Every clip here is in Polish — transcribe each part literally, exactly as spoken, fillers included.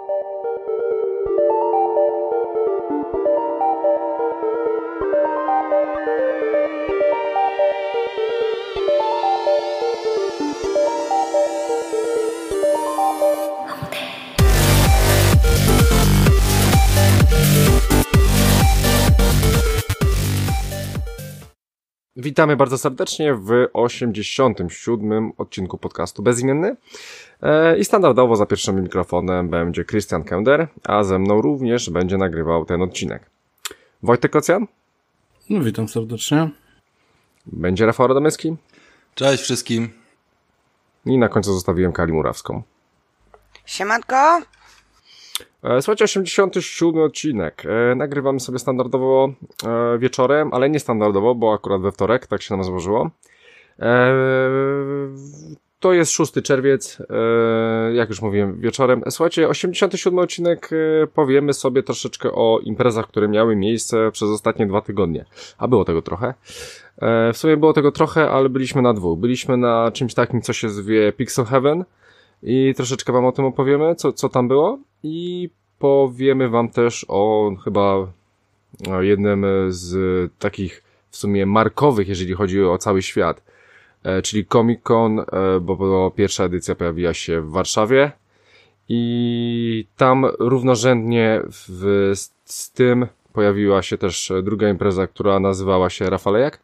Witamy bardzo serdecznie w osiemdziesiątym siódmym odcinku podcastu Bezimienny. I standardowo za pierwszym mikrofonem będzie Krystian Kender, a ze mną również będzie nagrywał ten odcinek Wojtek Kocjan. No, witam serdecznie. Będzie Rafał Radomyski. Cześć wszystkim. I na końcu zostawiłem Kali Murawską. Siemanko. Słuchajcie, osiemdziesiąty siódmy odcinek. E, nagrywamy sobie standardowo e, wieczorem, ale nie standardowo, bo akurat we wtorek, tak się nam złożyło. E, to jest szósty czerwiec, e, jak już mówiłem, wieczorem. Słuchajcie, osiemdziesiąty siódmy odcinek, e, powiemy sobie troszeczkę o imprezach, które miały miejsce przez ostatnie dwa tygodnie. A było tego trochę. E, w sumie było tego trochę, ale byliśmy na dwóch. Byliśmy na czymś takim, co się zwie Pixel Heaven. I troszeczkę wam o tym opowiemy, co, co tam było. I powiemy wam też o chyba o jednym z takich w sumie markowych, jeżeli chodzi o cały świat. E, czyli Comic Con, e, bo, bo pierwsza edycja pojawiła się w Warszawie. I tam równorzędnie w, z, z tym pojawiła się też druga impreza, która nazywała się Rafalejak.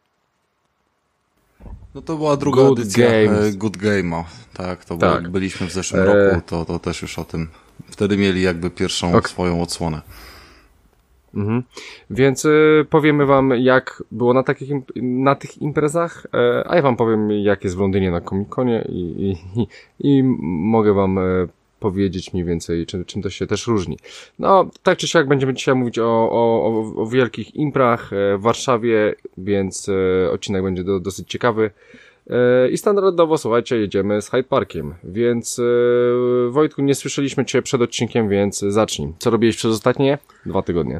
No to była druga Good edycja Games. Good Game'a. Tak, to tak. Było, byliśmy w zeszłym e... roku, to, to też już o tym. Wtedy mieli jakby pierwszą okay. swoją odsłonę. Mhm. Więc y, powiemy wam, jak było na takich na tych imprezach, e, a ja wam powiem, jak jest w Londynie na Comic-Conie i, i, i, i mogę wam e, powiedzieć mniej więcej, czym, czym to się też różni. No, tak czy siak będziemy dzisiaj mówić o, o, o, o wielkich imprach w Warszawie, więc e, odcinek będzie do, dosyć ciekawy. E, I standardowo, słuchajcie, jedziemy z Hyde Parkiem, więc e, Wojtku, nie słyszeliśmy cię przed odcinkiem, więc zacznij. Co robiłeś przez ostatnie dwa tygodnie?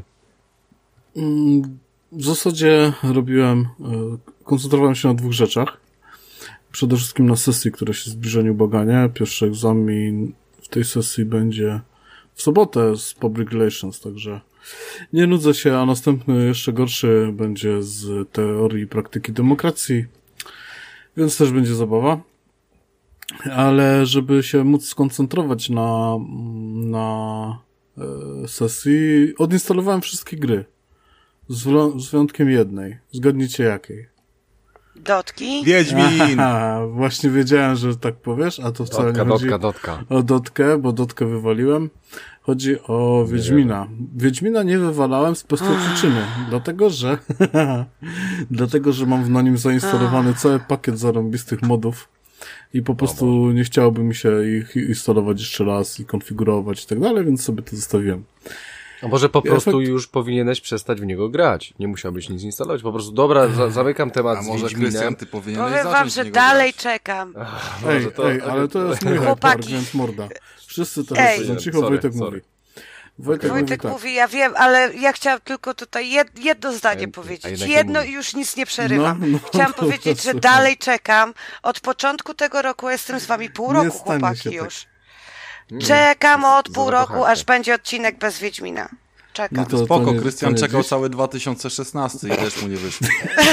W zasadzie robiłem, koncentrowałem się na dwóch rzeczach. Przede wszystkim na sesji, która się zbliża nieubłaganie. Pierwszy egzamin w tej sesji będzie w sobotę z Public Relations, także nie nudzę się, a następny jeszcze gorszy będzie z teorii i praktyki demokracji, więc też będzie zabawa. Ale żeby się móc skoncentrować na, na sesji, odinstalowałem wszystkie gry. Z, z wyjątkiem jednej. Zgadnijcie jakiej. Dotki? Wiedźmin! Aha, właśnie wiedziałem, że tak powiesz, a to wcale dotka, nie chodzi dotka, dotka. o Dotkę, bo Dotkę wywaliłem. Chodzi o Wiedźmina. Wiedźmina nie wywalałem z prostej przyczyny. Dlatego, że dlatego, że mam na nim zainstalowany cały pakiet zarąbistych modów i po prostu nie chciałoby mi się ich instalować jeszcze raz i konfigurować i tak dalej, więc sobie to zostawiłem. A może po prostu efekt... już powinieneś przestać w niego grać. Nie musiałbyś nic instalować. Po prostu, dobra, za, zamykam temat. A z może Krystian, ty powinieneś Powiem zacząć wam, że niego dalej grać. czekam. Ach, ej, to... ej, ale to jest mój Hyde Park, więc morda. Wszyscy teraz siedzą cicho, sorry, Wojtek sorry. mówi. Wojtek, Wojtek mówi, tak. mówi, ja wiem, ale ja chciałam tylko tutaj jed, jedno zdanie A, powiedzieć. a Jedno mówi? i już nic nie przerywam. No, no, Chciałam no, powiedzieć, no, że no. dalej czekam. Od początku tego roku jestem z wami pół Nie roku, stanie chłopaki, się tak. już. Czekam od pół za roku, bohater. aż będzie odcinek bez Wiedźmina. Czekam. No to- Spoko, nie- Krystian to nie czekał dziś. cały dwa tysiące szesnasty i też mu nie wyszło.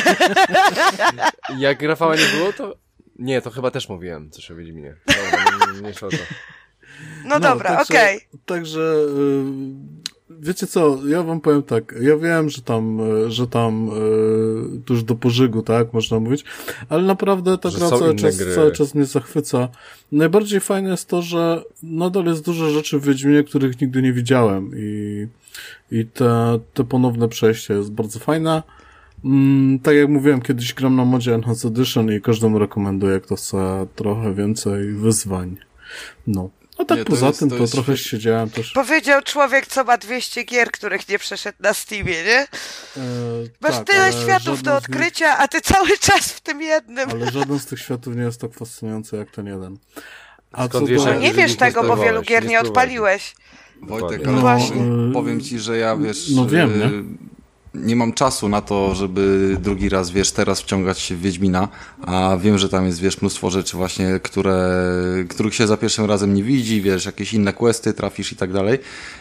Jak Rafała nie było, to... Nie, to chyba też mówiłem coś o Wiedźminie. Dobra, nie, nie szło to. No dobra, także, okej. Także, y, wiecie co, ja wam powiem tak, ja wiem, że tam, y, że tam y, tuż do pożygu, tak, można mówić, ale naprawdę ta Że gra są cały inne czas, gry. cały czas mnie zachwyca. Najbardziej fajne jest to, że nadal jest dużo rzeczy w Wiedźminie, których nigdy nie widziałem i, i te, te ponowne przejście jest bardzo fajne. Mm, tak jak mówiłem, kiedyś gram na modzie Enhanced Edition i każdemu rekomenduję, kto chce trochę więcej wyzwań. No. A tak Nie, to poza jest- tym, to to, jest trochę świetne. siedziałem też. Powiedział człowiek, co ma dwieście gier, których nie przeszedł na Steamie, nie? E, Masz tak, tyle ale światów żaden do z odkrycia, a ty cały czas w tym jednym. Nich, ale żaden z tych światów nie jest tak fascynujący jak ten jeden. A Skąd co wiesz, do... jak- No nie jeżeli wiesz nie tego, bo wielu spróbowałeś, gier nie nie spróbowałeś. odpaliłeś. Wojtek, No ale właśnie. powiem ci, że ja wiesz... No wiem, nie? y, nie mam czasu na to, żeby drugi raz, wiesz, teraz wciągać się w Wiedźmina, a wiem, że tam jest, wiesz, mnóstwo rzeczy właśnie, które, których się za pierwszym razem nie widzi, wiesz, jakieś inne questy trafisz i tak dalej.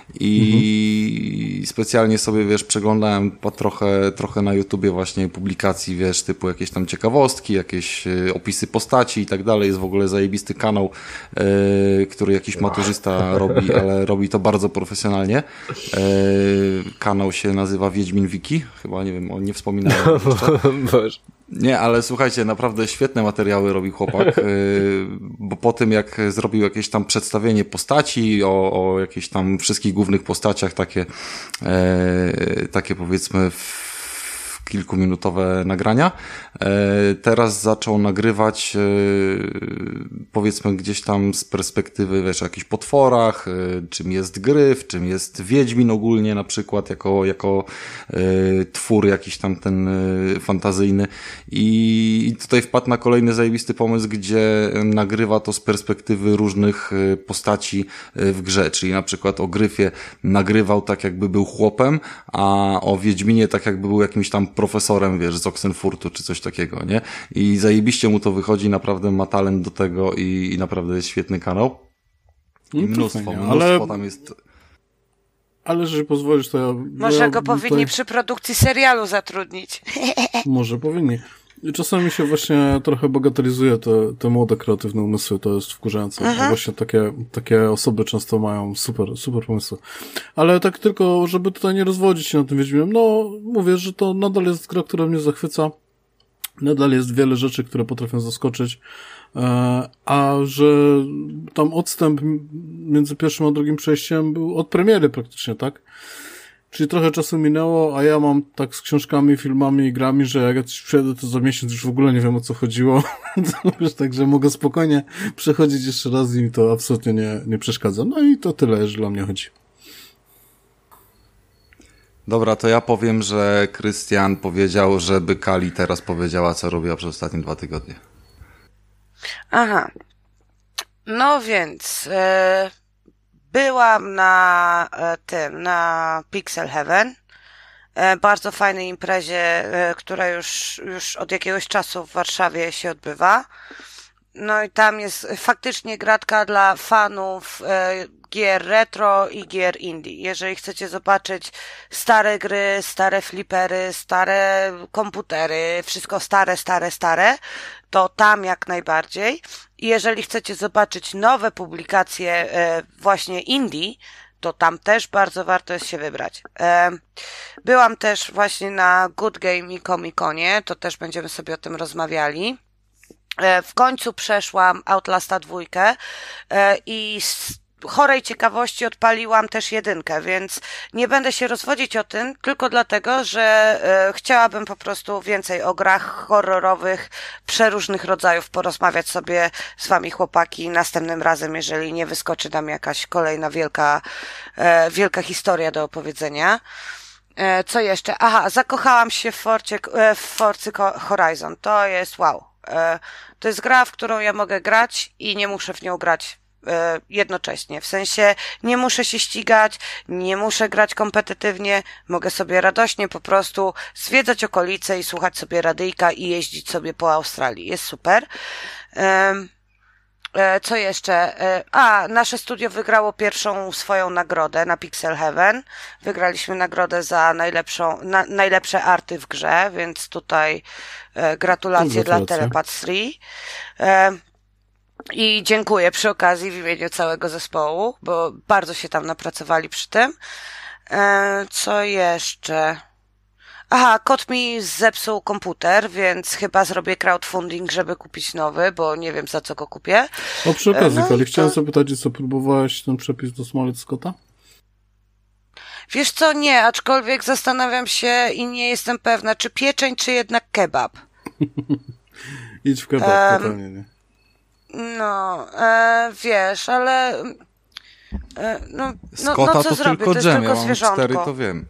I mhm. specjalnie sobie, wiesz, przeglądałem po trochę, trochę na YouTubie właśnie publikacji, wiesz, typu jakieś tam ciekawostki, jakieś y, opisy postaci i tak dalej. Jest w ogóle zajebisty kanał, y, który jakiś maturzysta robi, ale robi to bardzo profesjonalnie. Y, kanał się nazywa Wiedźmin Wiki. Chyba, nie wiem, on nie wspominałem jeszcze. Nie, ale słuchajcie, naprawdę świetne materiały robi chłopak, yy, bo po tym jak zrobił jakieś tam przedstawienie postaci, o, o jakichś tam wszystkich głównych postaciach, takie, yy, takie powiedzmy w kilkuminutowe nagrania. Teraz zaczął nagrywać powiedzmy gdzieś tam z perspektywy, wiesz, o jakichś potworach, czym jest Gryf, czym jest Wiedźmin ogólnie na przykład, jako, jako twór jakiś tam ten fantazyjny. I tutaj wpadł na kolejny zajebisty pomysł, gdzie nagrywa to z perspektywy różnych postaci w grze, czyli na przykład o Gryfie nagrywał tak jakby był chłopem, a o Wiedźminie tak jakby był jakimś tam profesorem, wiesz, z Oxenfurtu czy coś takiego, nie? I zajebiście mu to wychodzi, naprawdę ma talent do tego i, i naprawdę jest świetny kanał. I mnóstwo, fajnie, mnóstwo ale... tam jest... Ale jeżeli pozwolisz, to ja... Może ja go powinni tutaj... przy produkcji serialu zatrudnić. Może powinni. I czasami się właśnie trochę bagatelizuje te, te młode, kreatywne umysły, to jest wkurzające. Bo właśnie takie, takie osoby często mają super, super pomysły. Ale tak tylko, żeby tutaj nie rozwodzić się na tym Wiedźminem, no mówię, że to nadal jest gra, która mnie zachwyca. Nadal jest wiele rzeczy, które potrafią zaskoczyć. A że tam odstęp między pierwszym a drugim przejściem był od premiery praktycznie, tak? Czyli trochę czasu minęło, a ja mam tak z książkami, filmami i grami, że jak ja coś przyjadę, to za miesiąc już w ogóle nie wiem, o co chodziło. Także mogę spokojnie przechodzić jeszcze raz i mi to absolutnie nie, nie przeszkadza. No i to tyle, jeżeli dla mnie chodzi. Dobra, to ja powiem, że Krystian powiedział, żeby Kali teraz powiedziała, co robiła przez ostatnie dwa tygodnie. Aha. No więc... Yy... Byłam na tym, na Pixel Heaven, bardzo fajnej imprezie, która już, już od jakiegoś czasu w Warszawie się odbywa. No i tam jest faktycznie gratka dla fanów gier retro i gier indie. Jeżeli chcecie zobaczyć stare gry, stare flipery, stare komputery, wszystko stare, stare, stare, to tam jak najbardziej. I jeżeli chcecie zobaczyć nowe publikacje e, właśnie indie, to tam też bardzo warto jest się wybrać. E, byłam też właśnie na Good Game i Comic-Conie, to też będziemy sobie o tym rozmawiali. E, w końcu przeszłam Outlasta dwójkę e, i z chorej ciekawości odpaliłam też jedynkę, więc nie będę się rozwodzić o tym, tylko dlatego, że e, chciałabym po prostu więcej o grach horrorowych przeróżnych rodzajów porozmawiać sobie z wami, chłopaki, następnym razem, jeżeli nie wyskoczy nam jakaś kolejna wielka, e, wielka historia do opowiedzenia. E, co jeszcze? Aha, zakochałam się w, Forcie, e, w Forcy Horizon. To jest wow. E, to jest gra, w którą ja mogę grać i nie muszę w nią grać jednocześnie. W sensie nie muszę się ścigać, nie muszę grać kompetytywnie, mogę sobie radośnie po prostu zwiedzać okolice i słuchać sobie radyjka i jeździć sobie po Australii. Jest super. Co jeszcze? A, nasze studio wygrało pierwszą swoją nagrodę na Pixel Heaven. Wygraliśmy nagrodę za najlepszą, na, najlepsze arty w grze, więc tutaj gratulacje dla Telepath trzy. I dziękuję przy okazji w imieniu całego zespołu, bo bardzo się tam napracowali przy tym. E, co jeszcze? Aha, kot mi zepsuł komputer, więc chyba zrobię crowdfunding, żeby kupić nowy, bo nie wiem, za co go kupię. O, przy okazji, no Kali, to... chciałem zapytać, co próbowałeś ten przepis do Smolet Scotta? Wiesz co, nie, aczkolwiek zastanawiam się i nie jestem pewna, czy pieczeń, czy jednak kebab. Idź w kebab, um, totalnie, nie? No, e, wiesz, ale e, no, no, Scotta no co to zrobię? tylko To dżem, jest tylko ja mam zwierzątko. cztery, to wiem.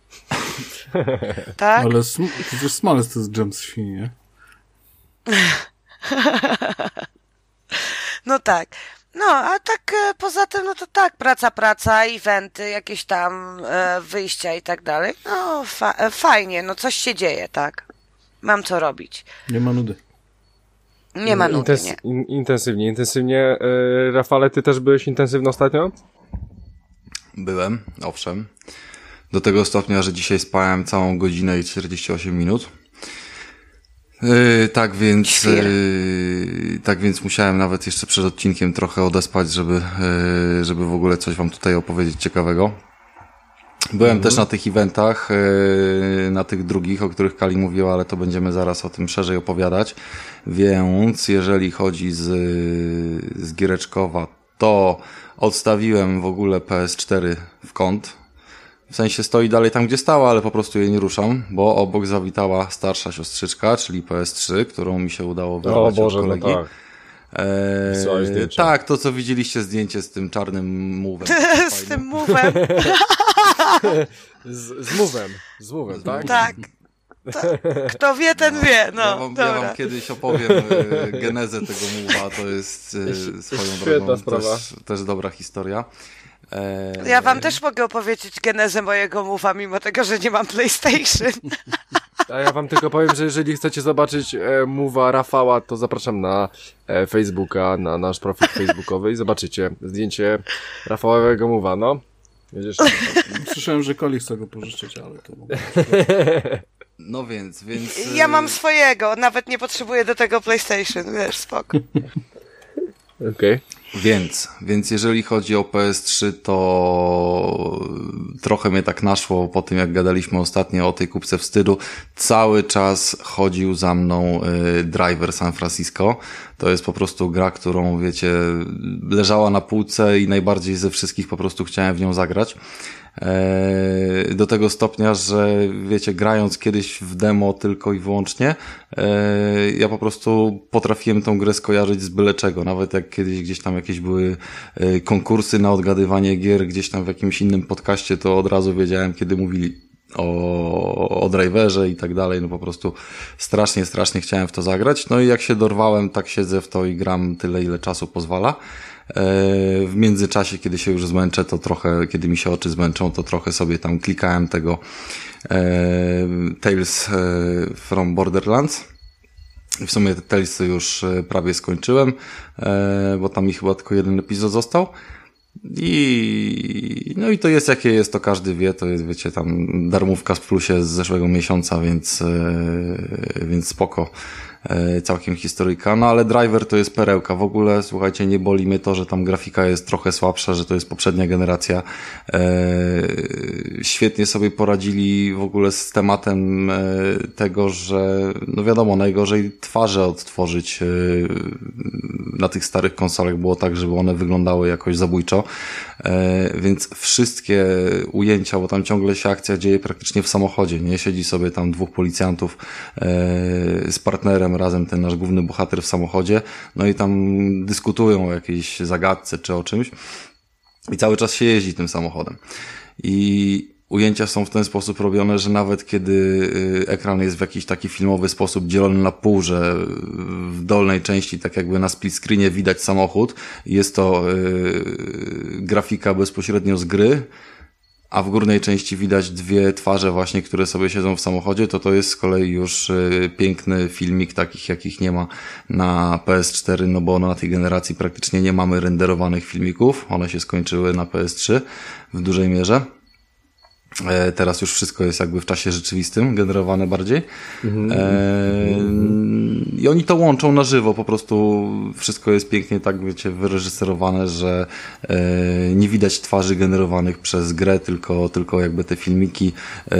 Tak? Ale sm- przecież smalec to jest dżem z świni, nie? No tak. No, a tak e, poza tym, no to tak, praca, praca, eventy, jakieś tam e, wyjścia i tak dalej. No, fa- e, fajnie, no coś się dzieje, tak. Mam co robić. Nie ma nudy. Nie ma nudy, Intens- nie. in- intensywnie, intensywnie. E, Rafale, ty też byłeś intensywny ostatnio? Byłem, owszem. Do tego stopnia, że dzisiaj spałem całą godzinę i czterdzieści osiem minut. Yy, tak więc yy, tak więc musiałem nawet jeszcze przed odcinkiem trochę odespać, żeby, yy, żeby w ogóle coś wam tutaj opowiedzieć ciekawego. Byłem mhm. też na tych eventach, yy, na tych drugich, o których Kali mówiła, ale to będziemy zaraz o tym szerzej opowiadać. Więc jeżeli chodzi z, z Giereczkowa, to odstawiłem w ogóle P S cztery w kąt. W sensie stoi dalej tam, gdzie stała, ale po prostu jej nie ruszam, bo obok zawitała starsza siostrzyczka, czyli P S trzy, którą mi się udało wyrwać o Boże, od kolegi. No tak. Eee, tak, to co widzieliście zdjęcie z tym czarnym mówem. Z tym mówem. z, z mówem, z mówem, tak? Tak. To, kto wie, ten no, wie. No, ja, wam, ja wam kiedyś opowiem e, genezę tego mówa, to jest e, swoją drogą też, też dobra historia. E... Ja wam też mogę opowiedzieć genezę mojego mowa, mimo tego, że nie mam PlayStation. A ja wam tylko powiem, że jeżeli chcecie zobaczyć e, mowa Rafała, to zapraszam na e, Facebooka, na nasz profil facebookowy i zobaczycie zdjęcie Rafałowego mowa, no. Jedziesz, słyszałem, że Koli chce go pożyczyć, ale to... No więc, więc... Ja mam swojego, nawet nie potrzebuję do tego PlayStation, wiesz, spoko. Okej. Okay. Więc, więc jeżeli chodzi o P S trzy, to trochę mnie tak naszło po tym, jak gadaliśmy ostatnio o tej kupce wstydu. Cały czas chodził za mną y, Driver San Francisco. To jest po prostu gra, którą, wiecie, leżała na półce i najbardziej ze wszystkich po prostu chciałem w nią zagrać. Do tego stopnia, że wiecie, grając kiedyś w demo tylko i wyłącznie, ja po prostu potrafiłem tą grę skojarzyć z byle czego. Nawet jak kiedyś gdzieś tam jakieś były konkursy na odgadywanie gier, gdzieś tam w jakimś innym podcaście, to od razu wiedziałem, kiedy mówili o, o driverze i tak dalej. No po prostu strasznie, strasznie chciałem w to zagrać. No i jak się dorwałem, tak siedzę w to i gram tyle, ile czasu pozwala. W międzyczasie, kiedy się już zmęczę, to trochę, kiedy mi się oczy zmęczą, to trochę sobie tam klikałem tego e, Tales from Borderlands. W sumie te Tales już prawie skończyłem, e, bo tam mi chyba tylko jeden epizod został. I no i to jest jakie jest, to każdy wie, to jest, wiecie, tam darmówka z plusie z zeszłego miesiąca, więc, e, więc spoko. Całkiem historyjka, no ale Driver to jest perełka. W ogóle, słuchajcie, nie boli mnie to, że tam grafika jest trochę słabsza, że to jest poprzednia generacja. Eee, świetnie sobie poradzili w ogóle z tematem e, tego, że no wiadomo, najgorzej twarze odtworzyć e, na tych starych konsolach było tak, żeby one wyglądały jakoś zabójczo. E, więc wszystkie ujęcia, bo tam ciągle się akcja dzieje praktycznie w samochodzie, nie? Siedzi sobie tam dwóch policjantów e, z partnerem razem, ten nasz główny bohater w samochodzie, no i tam dyskutują o jakiejś zagadce czy o czymś i cały czas się jeździ tym samochodem. I ujęcia są w ten sposób robione, że nawet kiedy ekran jest w jakiś taki filmowy sposób dzielony na pół, że w dolnej części tak jakby na split screenie widać samochód, jest to yy, grafika bezpośrednio z gry, a w górnej części widać dwie twarze właśnie, które sobie siedzą w samochodzie, to to jest z kolei już y, piękny filmik, takich jakich nie ma na P S cztery, no bo na tej generacji praktycznie nie mamy renderowanych filmików, one się skończyły na P S trzy w dużej mierze. E, teraz już wszystko jest jakby w czasie rzeczywistym, generowane bardziej. Mm-hmm. E, I oni to łączą na żywo, po prostu wszystko jest pięknie tak, wiecie, wyreżyserowane, że e, nie widać twarzy generowanych przez grę, tylko, tylko jakby te filmiki, e,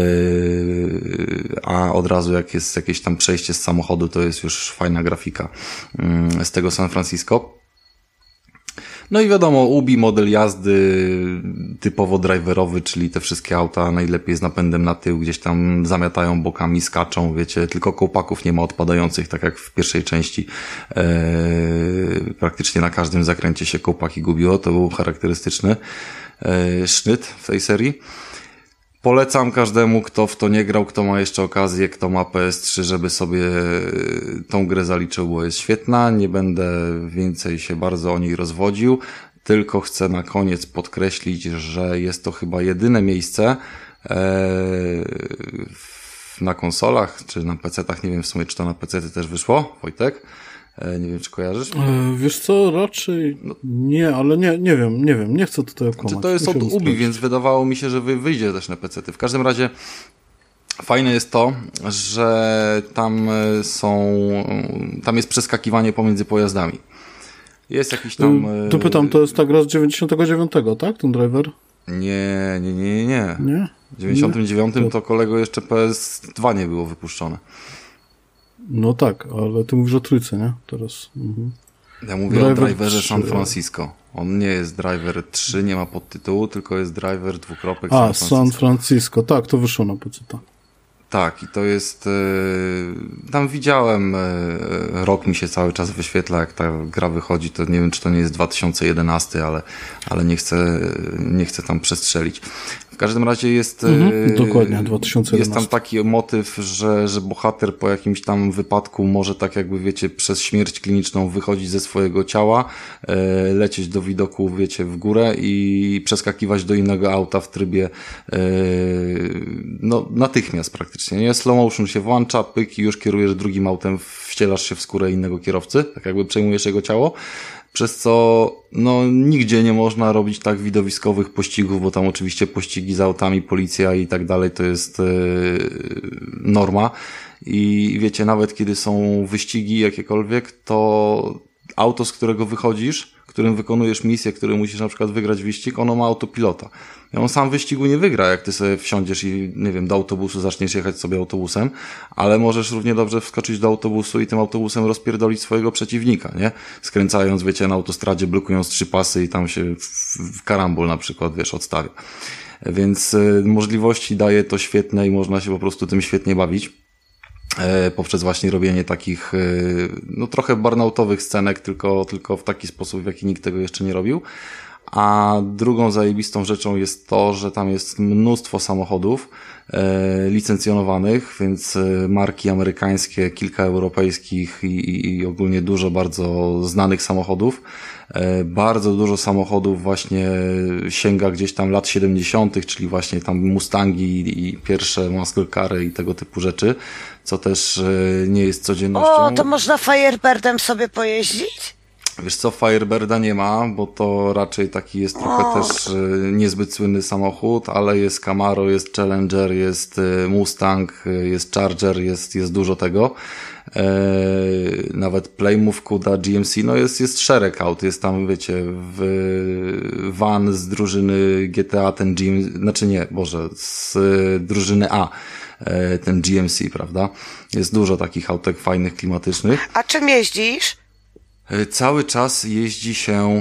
a od razu jak jest jakieś tam przejście z samochodu, to jest już fajna grafika mm, z tego San Francisco. No i wiadomo, Ubi model jazdy typowo driverowy, czyli te wszystkie auta najlepiej z napędem na tył, gdzieś tam zamiatają bokami, skaczą, wiecie, tylko kołpaków nie ma odpadających, tak jak w pierwszej części. Eee, praktycznie na każdym zakręcie się kołpaki gubiło, to był charakterystyczny eee, sznyt w tej serii. Polecam każdemu, kto w to nie grał, kto ma jeszcze okazję, kto ma P S trzy, żeby sobie tą grę zaliczył, bo jest świetna. Nie będę więcej się bardzo o niej rozwodził, tylko chcę na koniec podkreślić, że jest to chyba jedyne miejsce na konsolach, czy na pecetach, nie wiem w sumie, czy to na pecety też wyszło, Wojtek? Nie wiem, czy kojarzysz? E, wiesz co, raczej no. nie, ale nie, nie wiem, nie wiem, nie chcę tutaj okłamać. Znaczy to jest od Ubi, więc wydawało mi się, że wyjdzie też na pecety. W każdym razie fajne jest to, że tam są, tam jest przeskakiwanie pomiędzy pojazdami. Jest jakiś tam... Tu pytam, to jest ta gra z dziewięćdziesiątego dziewiątego, tak? Ten driver? Nie, nie, nie, nie. Nie? W dziewięćdziesiątym dziewiątym to kolego jeszcze P S dwa nie było wypuszczone. No tak, ale ty mówisz o trójce, nie? Teraz. Mhm. Ja mówię driver o driverze trzy. San Francisco. On nie jest driver trzy, nie ma podtytułu, tylko jest driver dwukropek A, San Francisco. San Francisco, tak, to wyszło na P C T. Tak, i to jest... Yy, tam widziałem, yy, rok mi się cały czas wyświetla, jak ta gra wychodzi, to nie wiem, czy to nie jest dwa tysiące jedenasty, ale, ale nie chcę, nie chcę tam przestrzelić. W każdym razie jest... Mhm, dokładnie, dwa tysiące jedenasty. Jest tam taki motyw, że, że bohater po jakimś tam wypadku może tak jakby, wiecie, przez śmierć kliniczną wychodzić ze swojego ciała, yy, lecieć do widoku, wiecie, w górę i przeskakiwać do innego auta w trybie yy, no natychmiast praktycznie. Nie? Slow motion się włącza, pyk i już kierujesz drugim autem, wcielasz się w skórę innego kierowcy, tak jakby przejmujesz jego ciało, przez co no nigdzie nie można robić tak widowiskowych pościgów, bo tam oczywiście pościgi z autami, policja i tak dalej to jest yy, norma i wiecie, nawet kiedy są wyścigi jakiekolwiek, to auto, z którego wychodzisz, którym wykonujesz misję, którym musisz na przykład wygrać wyścig, ono ma autopilota. I on sam wyścigu nie wygra, jak ty sobie wsiądziesz i, nie wiem, do autobusu zaczniesz jechać sobie autobusem, ale możesz równie dobrze wskoczyć do autobusu i tym autobusem rozpierdolić swojego przeciwnika, nie? Skręcając, wiecie, na autostradzie, blokując trzy pasy i tam się w, w karambol na przykład, wiesz, odstawia. Więc y, możliwości daje to świetne i można się po prostu tym świetnie bawić. Poprzez właśnie robienie takich no trochę burnoutowych scenek, tylko, tylko w taki sposób, w jaki nikt tego jeszcze nie robił. A drugą zajebistą rzeczą jest to, że tam jest mnóstwo samochodów e, licencjonowanych, więc marki amerykańskie, kilka europejskich i, i, i ogólnie dużo bardzo znanych samochodów. E, bardzo dużo samochodów właśnie sięga gdzieś tam lat siedemdziesiątych, czyli właśnie tam Mustangi i, i pierwsze muscle cary i tego typu rzeczy, co też e, nie jest codziennością. O, to można Firebirdem sobie pojeździć? Wiesz co, Firebirda nie ma, bo to raczej taki jest trochę o. też y, niezbyt słynny samochód, ale jest Camaro, jest Challenger, jest y, Mustang, y, jest Charger, jest, jest dużo tego. E, nawet Plymouth, Kuda, G M C, no jest, jest szereg aut, jest tam, wiecie, w, van z drużyny G T A, ten G M C, znaczy nie, Boże, z y, drużyny A, e, ten G M C, prawda? Jest dużo takich autek fajnych, klimatycznych. A czym jeździsz? Cały czas jeździ się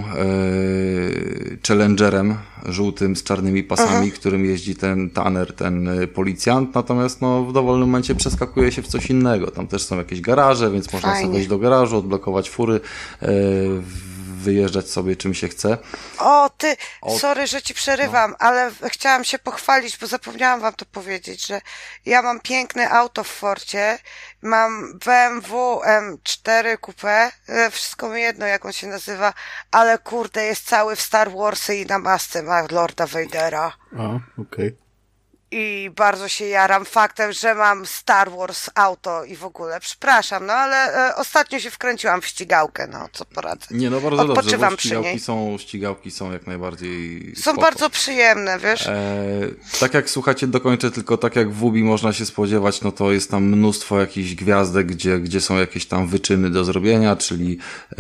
e, Challengerem żółtym z czarnymi pasami, uh-huh. którym jeździ ten Tanner, ten policjant, natomiast no, w dowolnym momencie przeskakuje się w coś innego. Tam też są jakieś garaże, więc można Fajnie. sobie wejść do garażu, odblokować fury, e, wyjeżdżać sobie czym się chce. O, ty, o, sorry, że ci przerywam, no. ale chciałam się pochwalić, bo zapomniałam wam to powiedzieć, że ja mam piękne auto w Forcie, mam B M W M cztery Coupe, wszystko mi jedno, jak on się nazywa, ale kurde, jest cały w Star Warsy i na masce ma Lorda Vadera. A, okej. Okay. I bardzo się jaram faktem, że mam Star Wars auto i w ogóle, przepraszam, no ale e, ostatnio się wkręciłam w ścigałkę, no co poradzę. Nie, no bardzo Odpoczywam dobrze, bo ścigałki są, ścigałki są jak najbardziej Są spoko. bardzo przyjemne, wiesz? E, tak jak, słuchajcie, dokończę tylko tak jak w Ubi można się spodziewać, no to jest tam mnóstwo jakichś gwiazdek, gdzie, gdzie są jakieś tam wyczyny do zrobienia, czyli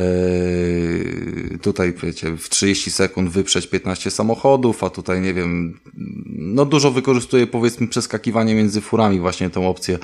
e, tutaj, wiecie, w trzydzieści sekund wyprzeć piętnaście samochodów, a tutaj, nie wiem, no dużo wykorzystuje powiedzmy przeskakiwanie między furami, właśnie tą opcję,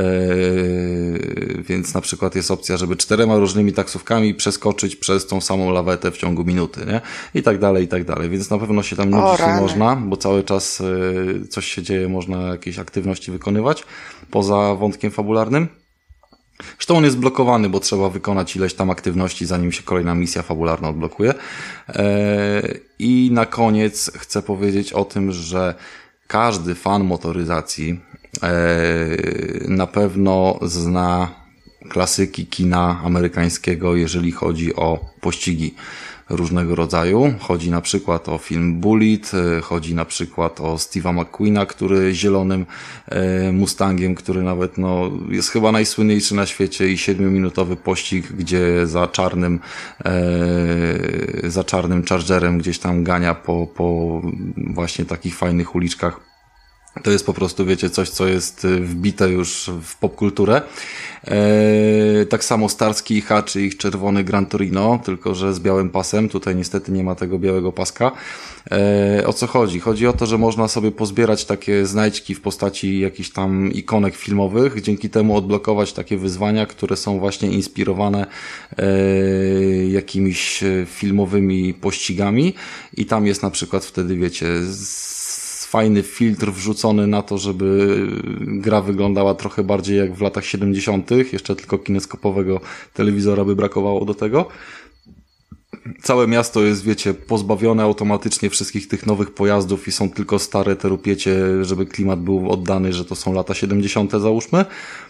yy, więc na przykład jest opcja, żeby czterema różnymi taksówkami przeskoczyć przez tą samą lawetę w ciągu minuty, nie? I tak dalej, i tak dalej, więc na pewno się tam nudzić nie można, bo cały czas yy, coś się dzieje, można jakieś aktywności wykonywać poza wątkiem fabularnym. Zresztą on jest blokowany, bo trzeba wykonać ileś tam aktywności, zanim się kolejna misja fabularna odblokuje. Yy, I na koniec chcę powiedzieć o tym, że każdy fan motoryzacji e, na pewno zna klasyki kina amerykańskiego, jeżeli chodzi o pościgi różnego rodzaju. Chodzi na przykład o film Bullitt, chodzi na przykład o Steve'a McQueena, który zielonym e, Mustangiem, który nawet no, jest chyba najsłynniejszy na świecie i siedmiominutowy pościg, gdzie za czarnym e, za czarnym Chargerem gdzieś tam gania po, po właśnie takich fajnych uliczkach. To jest po prostu, wiecie, coś, co jest wbite już w popkulturę. Eee, tak samo Starsky i Hutch, ich czerwony Gran Torino, tylko że z białym pasem. Tutaj niestety nie ma tego białego paska. Eee, o co chodzi? Chodzi o to, że można sobie pozbierać takie znajdźki w postaci jakichś tam ikonek filmowych, dzięki temu odblokować takie wyzwania, które są właśnie inspirowane eee, jakimiś filmowymi pościgami i tam jest na przykład wtedy, wiecie, z fajny filtr wrzucony na to, żeby gra wyglądała trochę bardziej jak w latach siedemdziesiątych. Jeszcze tylko kineskopowego telewizora by brakowało do tego. Całe miasto jest, wiecie, pozbawione automatycznie wszystkich tych nowych pojazdów i są tylko stare te rupiecie, żeby klimat był oddany, że to są lata siedemdziesiąte załóżmy.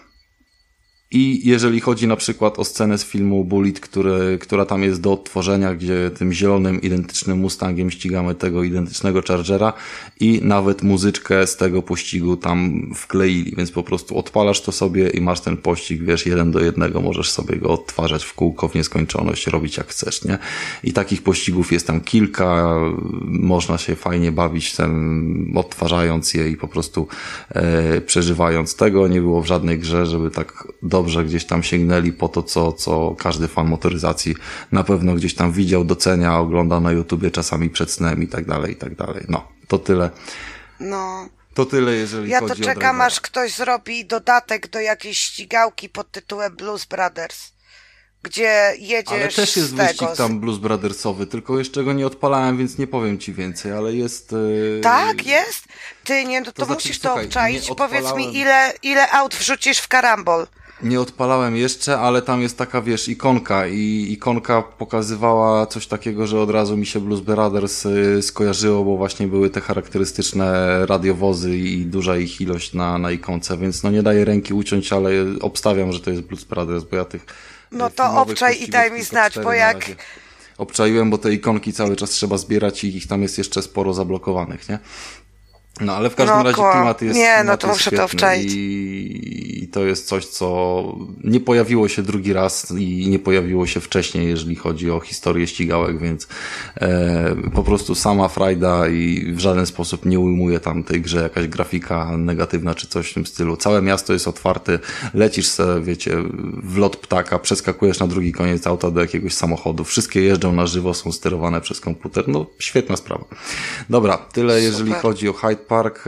I jeżeli chodzi na przykład o scenę z filmu Bullitt, który, która tam jest do odtworzenia, gdzie tym zielonym, identycznym Mustangiem ścigamy tego identycznego Chargera i nawet muzyczkę z tego pościgu tam wkleili, więc po prostu odpalasz to sobie i masz ten pościg, wiesz, jeden do jednego, możesz sobie go odtwarzać w kółko w nieskończoność, robić jak chcesz, nie? I takich pościgów jest tam kilka, można się fajnie bawić tym, odtwarzając je i po prostu e, przeżywając tego. Nie było w żadnej grze, żeby tak dobrze że gdzieś tam sięgnęli po to, co, co każdy fan motoryzacji na pewno gdzieś tam widział, docenia, ogląda na YouTubie czasami przed snem i tak dalej, i tak dalej. No, to tyle. No. To tyle, jeżeli ja chodzi o to czekam, drivera. aż ktoś zrobi dodatek do jakiejś ścigałki pod tytułem Blues Brothers, gdzie jedziesz Ale też jest z tego. wyścig tam Blues Brothersowy, tylko jeszcze go nie odpalałem, więc nie powiem ci więcej, ale jest... Yy... Tak, jest? Ty nie, no to, To znaczy, musisz słuchaj, to obczaić. nie Powiedz odpalałem. mi, ile, ile aut wrzucisz w karambol? Nie odpalałem jeszcze, ale tam jest taka, wiesz, ikonka i ikonka pokazywała coś takiego, że od razu mi się Blues Brothers y, skojarzyło, bo właśnie były te charakterystyczne radiowozy i duża ich ilość na, na ikonce, więc no nie daję ręki uciąć, ale obstawiam, że to jest Blues Brothers, bo ja tych No y, to filmowych obczaj i pościgów daj mi tylko znać, cztery bo na jak... razie obczaiłem, bo te ikonki cały czas trzeba zbierać i ich tam jest jeszcze sporo zablokowanych, nie? No, ale w każdym No, razie kła. klimat jest, Nie, no klimat to jest muszę to świetny wczaić. i, i to jest coś, co nie pojawiło się drugi raz i nie pojawiło się wcześniej, jeżeli chodzi o historię ścigałek, więc e, po prostu sama frajda i w żaden sposób nie ujmuje tam tej grze jakaś grafika negatywna czy coś w tym stylu. Całe miasto jest otwarte, lecisz sobie, wiecie, w lot ptaka, przeskakujesz na drugi koniec auta do jakiegoś samochodu, wszystkie jeżdżą na żywo, są sterowane przez komputer, no świetna sprawa. Dobra, tyle jeżeli Super. chodzi o Hyde Park.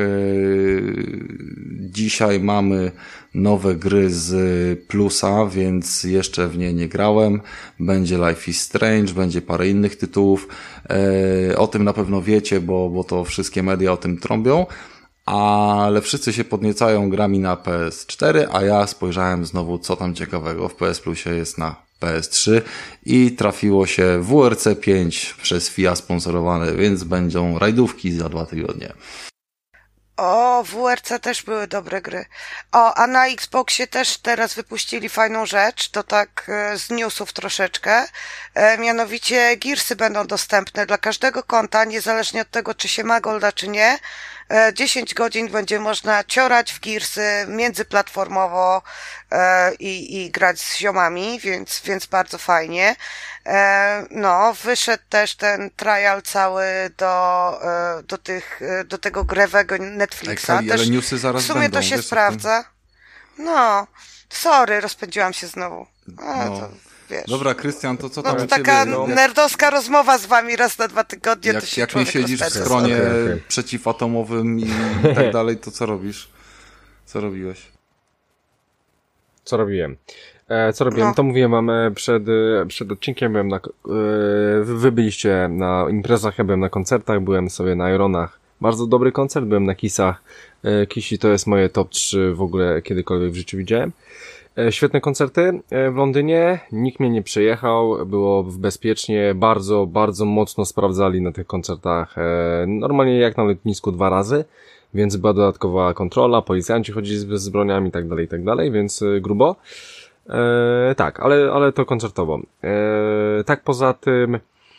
Dzisiaj mamy nowe gry z Plusa, więc jeszcze w nie nie grałem. Będzie Life is Strange, będzie parę innych tytułów. O tym na pewno wiecie, bo, bo to wszystkie media o tym trąbią. Ale wszyscy się podniecają grami na P S cztery, a ja spojrzałem znowu, co tam ciekawego w P S Plusie jest na P S trzy i trafiło się W R C pięć przez F I A sponsorowane, więc będą rajdówki za dwa tygodnie. O, w R C też były dobre gry. O, a na Xboxie też teraz wypuścili fajną rzecz, to tak e, z newsów troszeczkę. E, mianowicie Gearsy będą dostępne dla każdego konta, niezależnie od tego, czy się ma Golda, czy nie. E, dziesięć godzin będzie można ciorać w Gearsy międzyplatformowo e, i, i grać z ziomami, więc, więc bardzo fajnie. E, no, wyszedł też ten trial cały do, e, do tych, e, do tego grewego Netflixa. Ej, ale Też newsy zaraz w sumie będą, to się wiesz o sprawdza. No, sorry, rozpędziłam się znowu. A, No. to wiesz. Dobra, Krystian, to co No tam to u taka ciebie? Jak, nerdowska rozmowa z wami raz na dwa tygodnie, to jak, się jak nie człowiek siedzisz w rozpędza. skronie Okej, okej. przeciwatomowym i tak dalej, to co robisz? Co robiłeś? Co robiłem? E, co robiłem? No. To mówiłem wam e, przed, e, przed odcinkiem, byłem na, e, wy wy byliście na imprezach, ja byłem na koncertach, byłem sobie na Ironach. Bardzo dobry koncert, byłem na Kissach. E, Kissi to jest moje top trzy w ogóle kiedykolwiek w życiu widziałem. E, świetne koncerty e, w Londynie, nikt mnie nie przejechał, było bezpiecznie, bardzo, bardzo mocno sprawdzali na tych koncertach, e, normalnie jak na lotnisku dwa razy. więc była dodatkowa kontrola, policjanci chodzili z, z broniami i tak dalej, i tak dalej, więc y, grubo. E, tak, ale, ale to koncertowo. E, tak poza tym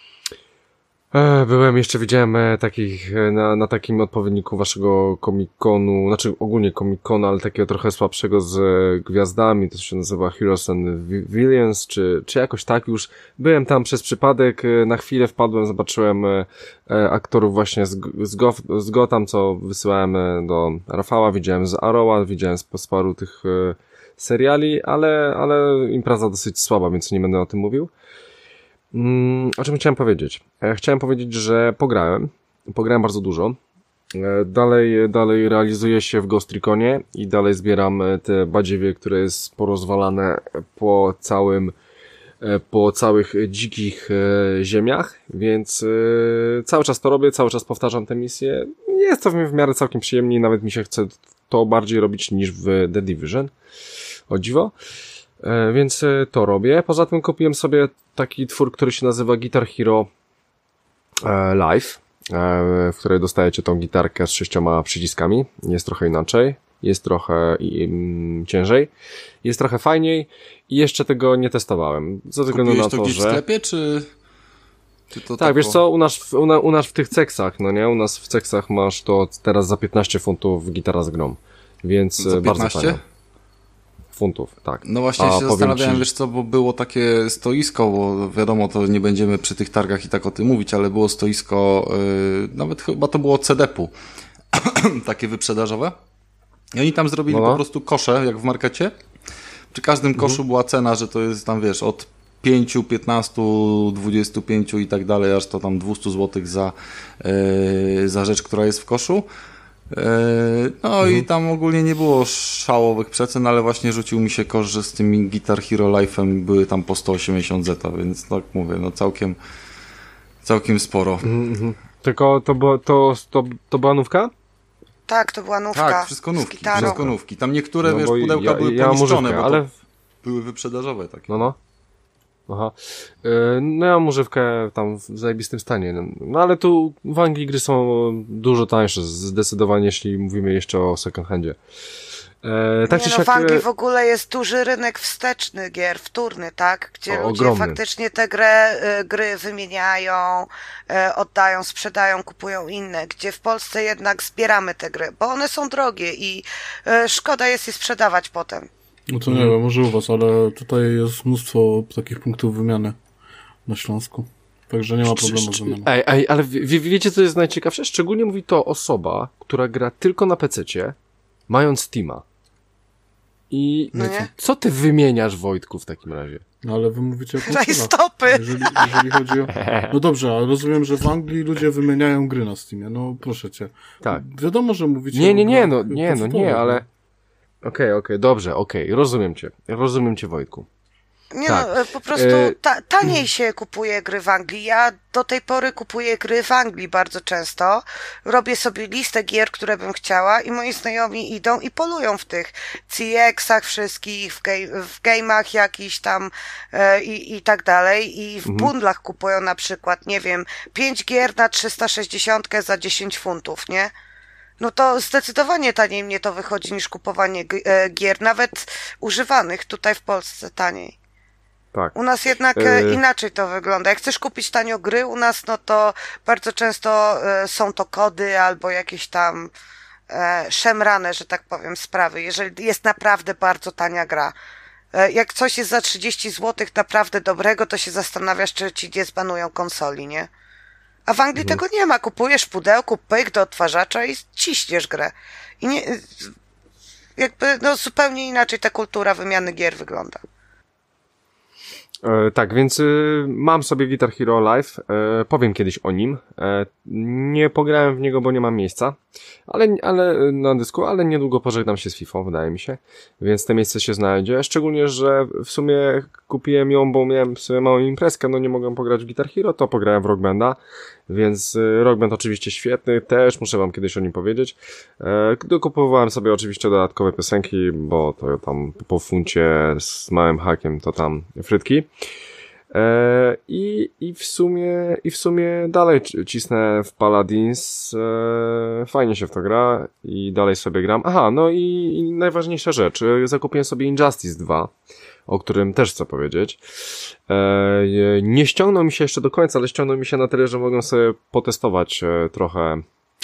e, byłem, jeszcze widziałem e, takich, e, na, na takim odpowiedniku waszego Comic-Conu, znaczy ogólnie Comic-Conu, ale takiego trochę słabszego z e, gwiazdami, to się nazywa Heroes and Villains, czy, czy jakoś tak już. Byłem tam przez przypadek, e, na chwilę wpadłem, zobaczyłem e, e, aktorów właśnie z, z, Go, z Gotham, co wysyłałem e, do Rafała, widziałem z Arrowa, widziałem z, z paru tych e, seriali, ale, ale impreza dosyć słaba, więc nie będę o tym mówił. Hmm, o czym chciałem powiedzieć? E, chciałem powiedzieć, że pograłem. Pograłem bardzo dużo. E, dalej, dalej realizuję się w Ghost Reconie i dalej zbieram te badziewie, które jest porozwalane po całym, e, po całych dzikich e, ziemiach, więc e, cały czas to robię, cały czas powtarzam te misje. Jest to w miarę całkiem przyjemnie i nawet mi się chce to bardziej robić niż w The Division. O dziwo. E, więc e, to robię. Poza tym kupiłem sobie taki twór, który się nazywa Guitar Hero e, Live, e, w której dostajecie tą gitarkę z sześcioma przyciskami. Jest trochę inaczej. Jest trochę i, i, ciężej. Jest trochę fajniej. I jeszcze tego nie testowałem. Ze względu na to, to że... w sklepie, czy... czy to tak, tako... wiesz co, u nas, u, na, u nas w tych ceksach, no nie? U nas w ceksach masz to teraz za piętnaście funtów gitara z grom. Więc za bardzo piętnaście? fajnie. Funtów, tak. No właśnie A się zastanawiałem, ci... wiesz co, bo było takie stoisko, bo wiadomo, to nie będziemy przy tych targach i tak o tym mówić, ale było stoisko, yy, nawet chyba to było C D P u, takie wyprzedażowe. I oni tam zrobili no. po prostu kosze, jak w markecie. Przy każdym koszu mhm. była cena, że to jest tam, wiesz, od pięć, piętnaście, dwadzieścia pięć i tak dalej, aż to tam dwieście złotych za, yy, za rzecz, która jest w koszu. No mhm. i tam ogólnie nie było szałowych przecen, ale właśnie rzucił mi się kosz, że z tymi Guitar Hero Life'em były tam po sto osiemdziesiąt zeta, więc tak mówię, no całkiem całkiem sporo. Mhm. Tylko to, było, to, to, to była nówka? Tak, to była nówka. Tak, wszystko nówki, wszystko nówki. Tam niektóre, no wiesz, pudełka ja, były ja poniszczone, używkę, bo ale... to były wyprzedażowe takie. No, no. Aha. Yy, no ja mam używkę tam w zajebistym stanie. No ale tu w Anglii gry są dużo tańsze, zdecydowanie, jeśli mówimy jeszcze o second handzie. Yy, tak nie czy no, siak, w Anglii w ogóle jest duży rynek wsteczny gier, wtórny, tak? Gdzie o, ludzie ogromny. faktycznie te grę, y, gry wymieniają, y, oddają, sprzedają, kupują inne. Gdzie w Polsce jednak zbieramy te gry, bo one są drogie i y, szkoda jest je sprzedawać potem. No to nie hmm. wiem, może u was, ale tutaj jest mnóstwo takich punktów wymiany na Śląsku. Także nie ma problemu z wymianą. Ej, ej, ale wie, wiecie, co jest najciekawsze? Szczególnie mówi to osoba, która gra tylko na pececie, mając Steama. I no co ty wymieniasz, Wojtku, w takim razie? No ale wy mówicie o konsolach. Daj stopy! Jeżeli, jeżeli chodzi o... No dobrze, ale rozumiem, że w Anglii ludzie wymieniają gry na Steamie. No proszę cię. Tak. Wiadomo, że mówicie Nie, nie, nie, o no, nie, no nie, ale... Okej, okay, okej, okay, dobrze, okej, okay, rozumiem cię. Rozumiem cię, Wojtku. Nie tak. no, po prostu ta, taniej się kupuje gry w Anglii. Ja do tej pory kupuję gry w Anglii bardzo często. Robię sobie listę gier, które bym chciała i moi znajomi idą i polują w tych C X-ach wszystkich, w, ge- w game'ach jakichś tam e, i, i tak dalej. I w mhm. bundlach kupują na przykład, nie wiem, pięć gier na trzysta sześćdziesiąt za dziesięć funtów, nie? No to zdecydowanie taniej mnie to wychodzi niż kupowanie g- e, gier, nawet używanych tutaj w Polsce taniej. Tak. U nas jednak e, inaczej to wygląda. Jak chcesz kupić tanio gry u nas, no to bardzo często e, są to kody albo jakieś tam e, szemrane, że tak powiem, sprawy, jeżeli jest naprawdę bardzo tania gra. E, jak coś jest za trzydzieści złotych naprawdę dobrego, to się zastanawiasz, czy ci nie zbanują konsoli, nie? A w Anglii mhm. tego nie ma. Kupujesz w pudełku, pyk do odtwarzacza i ciśniesz grę. I nie, jakby, no zupełnie inaczej ta kultura wymiany gier wygląda. E, tak, więc y, mam sobie Guitar Hero Live, e, powiem kiedyś o nim. E, nie pograłem w niego, bo nie mam miejsca, ale, ale na dysku, ale niedługo pożegnam się z FIFA, wydaje mi się, więc to miejsce się znajdzie. Szczególnie, że w sumie kupiłem ją, bo miałem w sumie małą imprezkę, no nie mogłem pograć w Guitar Hero, to pograłem w Rock Banda, więc y, Rock Band oczywiście świetny, też muszę wam kiedyś o nim powiedzieć. E, dokupowałem sobie oczywiście dodatkowe piosenki, bo to tam po funcie z małym hakiem to tam frytki. E, i, i w sumie, i w sumie dalej cisnę w Paladins, e, fajnie się w to gra i dalej sobie gram. Aha, no i, i najważniejsza rzecz, zakupiłem sobie Injustice dwa, o którym też chcę powiedzieć. E, nie ściągnął mi się jeszcze do końca, ale ściągnął mi się na tyle, że mogłem sobie potestować e, trochę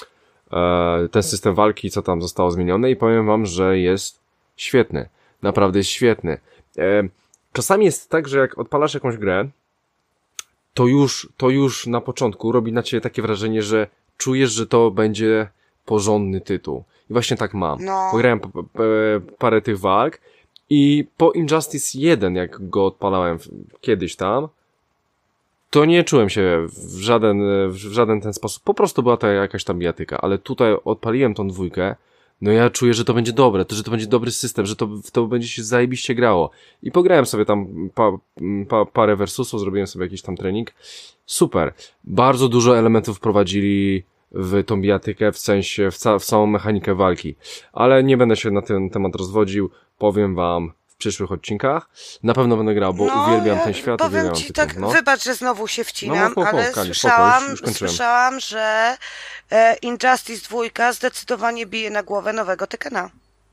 e, ten system walki, co tam zostało zmienione i powiem wam, że jest świetny. Naprawdę jest świetny. E, czasami jest tak, że jak odpalasz jakąś grę, to już, to już na początku robi na ciebie takie wrażenie, że czujesz, że to będzie porządny tytuł. I właśnie tak mam. No. Pograłem p- p- parę tych walk i po Injustice jeden, jak go odpalałem kiedyś tam, to nie czułem się w żaden, w żaden ten sposób. Po prostu była to jakaś tam bijatyka, ale tutaj odpaliłem tą dwójkę, no ja czuję, że to będzie dobre, to, że to będzie dobry system, że to, to będzie się zajebiście grało. I pograłem sobie tam pa, pa, parę versusów, zrobiłem sobie jakiś tam trening. Super. Bardzo dużo elementów wprowadzili w tą bijatykę, w sensie, w, ca w całą mechanikę walki. Ale nie będę się na ten temat rozwodził, powiem wam w przyszłych odcinkach. Na pewno będę grał, bo no, uwielbiam ja ten świat, powiem uwielbiam ci tytuł, tak, no. wybacz, że znowu się wcinam, No, mów, mów, ale mów, Kali, słyszałam, spoko, już- już skończyłem. słyszałam, że e, Injustice dwa zdecydowanie bije na głowę nowego Tekena.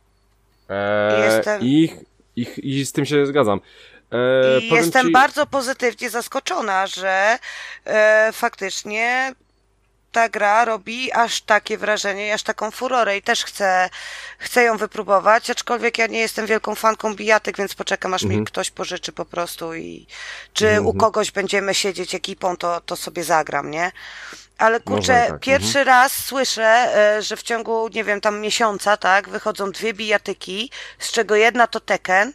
Eee, Jestem- i, i, I z tym się zgadzam. Eee, I powiem jestem ci- bardzo pozytywnie zaskoczona, że e, faktycznie ta gra robi aż takie wrażenie i aż taką furorę i też chcę, chcę ją wypróbować, aczkolwiek ja nie jestem wielką fanką bijatyk, więc poczekam aż Mhm. mi ktoś pożyczy po prostu i czy u kogoś będziemy siedzieć ekipą, to, to sobie zagram, nie? Ale kurczę, Można i tak, pierwszy raz słyszę, e, że w ciągu, nie wiem, tam miesiąca, tak, wychodzą dwie bijatyki, z czego jedna to Tekken,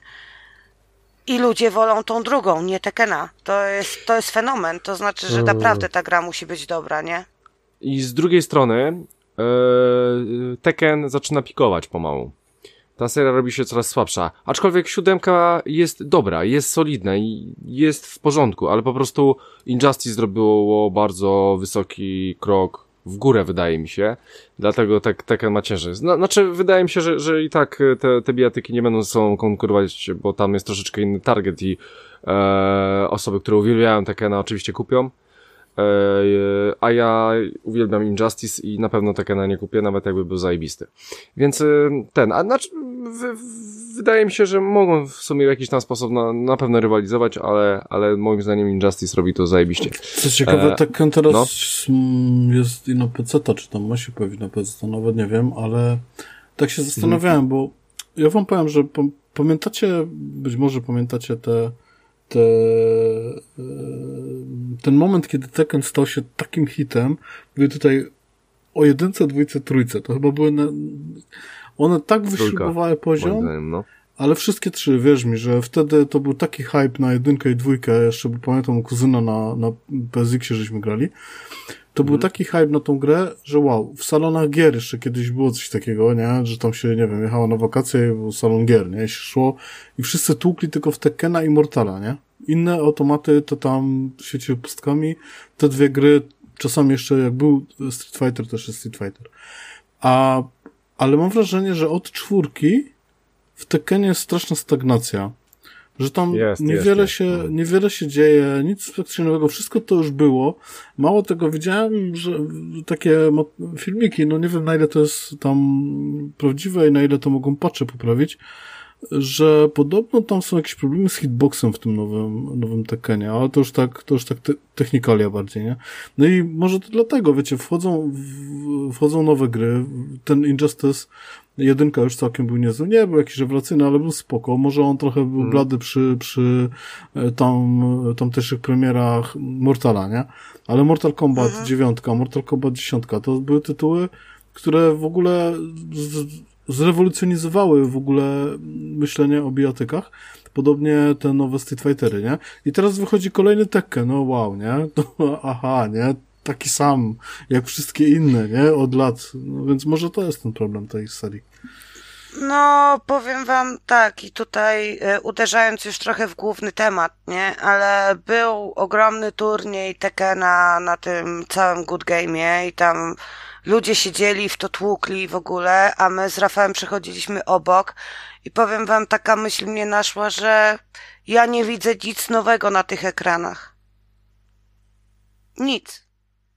i ludzie wolą tą drugą, nie Tekkena. To jest, to jest fenomen. To znaczy, że naprawdę ta gra musi być dobra, nie? I z drugiej strony e, Tekken zaczyna pikować pomału. Ta seria robi się coraz słabsza. Aczkolwiek siódemka jest dobra, jest solidna i jest w porządku, ale po prostu Injustice zrobiło bardzo wysoki krok w górę, wydaje mi się. Dlatego tek, Tekken ma ciężej. Zna, znaczy, wydaje mi się, że, że i tak te, te bijatyki nie będą ze sobą konkurować, bo tam jest troszeczkę inny target i e, osoby, które uwielbiają Tekkena, oczywiście kupią. Eee, a ja uwielbiam Injustice i na pewno Tekkena nie kupię, nawet jakby był zajebisty. Więc y, ten, a znaczy, w, w, wydaje mi się, że mogą w sumie w jakiś tam sposób na, na pewno rywalizować, ale, ale moim zdaniem Injustice robi to zajebiście. Co ciekawe, E, Tekken teraz no. mm, jest i na peceta, czy tam ma się pojawić na peceta, nawet nie wiem, ale tak się zastanawiałem, bo ja wam powiem, że p- pamiętacie, być może pamiętacie te Te, ten moment, kiedy Tekken stał się takim hitem, mówię tutaj o jedynce, dwójce, trójce, to chyba były na, one tak wyśrubowały poziom, Moim zdaniem, no. ale wszystkie trzy, wierz mi, że wtedy to był taki hype na jedynkę i dwójkę, jeszcze bo pamiętam u kuzyna na, na P S X-ie żeśmy grali, to był taki hype na tą grę, że wow, w salonach gier jeszcze kiedyś było coś takiego, nie, że tam się, nie wiem, jechało na wakacje i był salon gier, nie, i się szło i wszyscy tłukli tylko w Tekkena i Mortala, nie. Inne automaty to tam świeciły pustkami, te dwie gry, czasami jeszcze jak był Street Fighter, też jest Street Fighter. A, ale mam wrażenie, że od czwórki w Tekkenie jest straszna stagnacja. Że tam Jest, niewiele, jest, się, jest. niewiele się dzieje, nic specjalnego, wszystko to już było. Mało tego, widziałem, że takie mo- filmiki, no nie wiem na ile to jest tam prawdziwe i na ile to mogą patche poprawić, że podobno tam są jakieś problemy z hitboxem w tym nowym, nowym Tekkenie, ale to już tak, to już tak te- technikalia bardziej, nie? No i może to dlatego, wiecie, wchodzą, w, wchodzą nowe gry, ten Injustice jedynka już całkiem był niezły, nie był jakiś rewelacyjny, ale był spoko, może on trochę był Mm. blady przy, przy e, tam, tamtejszych premierach Mortala, nie? Ale Mortal Kombat Mhm. dziewiątka, Mortal Kombat dziesiątka, to były tytuły, które w ogóle z, zrewolucjonizowały w ogóle myślenie o bijatykach. Podobnie te nowe Street Fightery, nie? I teraz wychodzi kolejny Tekken, no wow, nie? To, aha, nie? Taki sam, jak wszystkie inne, nie? Od lat. No więc może to jest ten problem tej serii. No, powiem wam tak, i tutaj e, uderzając już trochę w główny temat, nie? Ale był ogromny turniej Tekkena na tym całym Good Game'ie i tam ludzie siedzieli, w to tłukli w ogóle, a my z Rafałem przechodziliśmy obok i powiem wam, taka myśl mnie naszła, że ja nie widzę nic nowego na tych ekranach. Nic.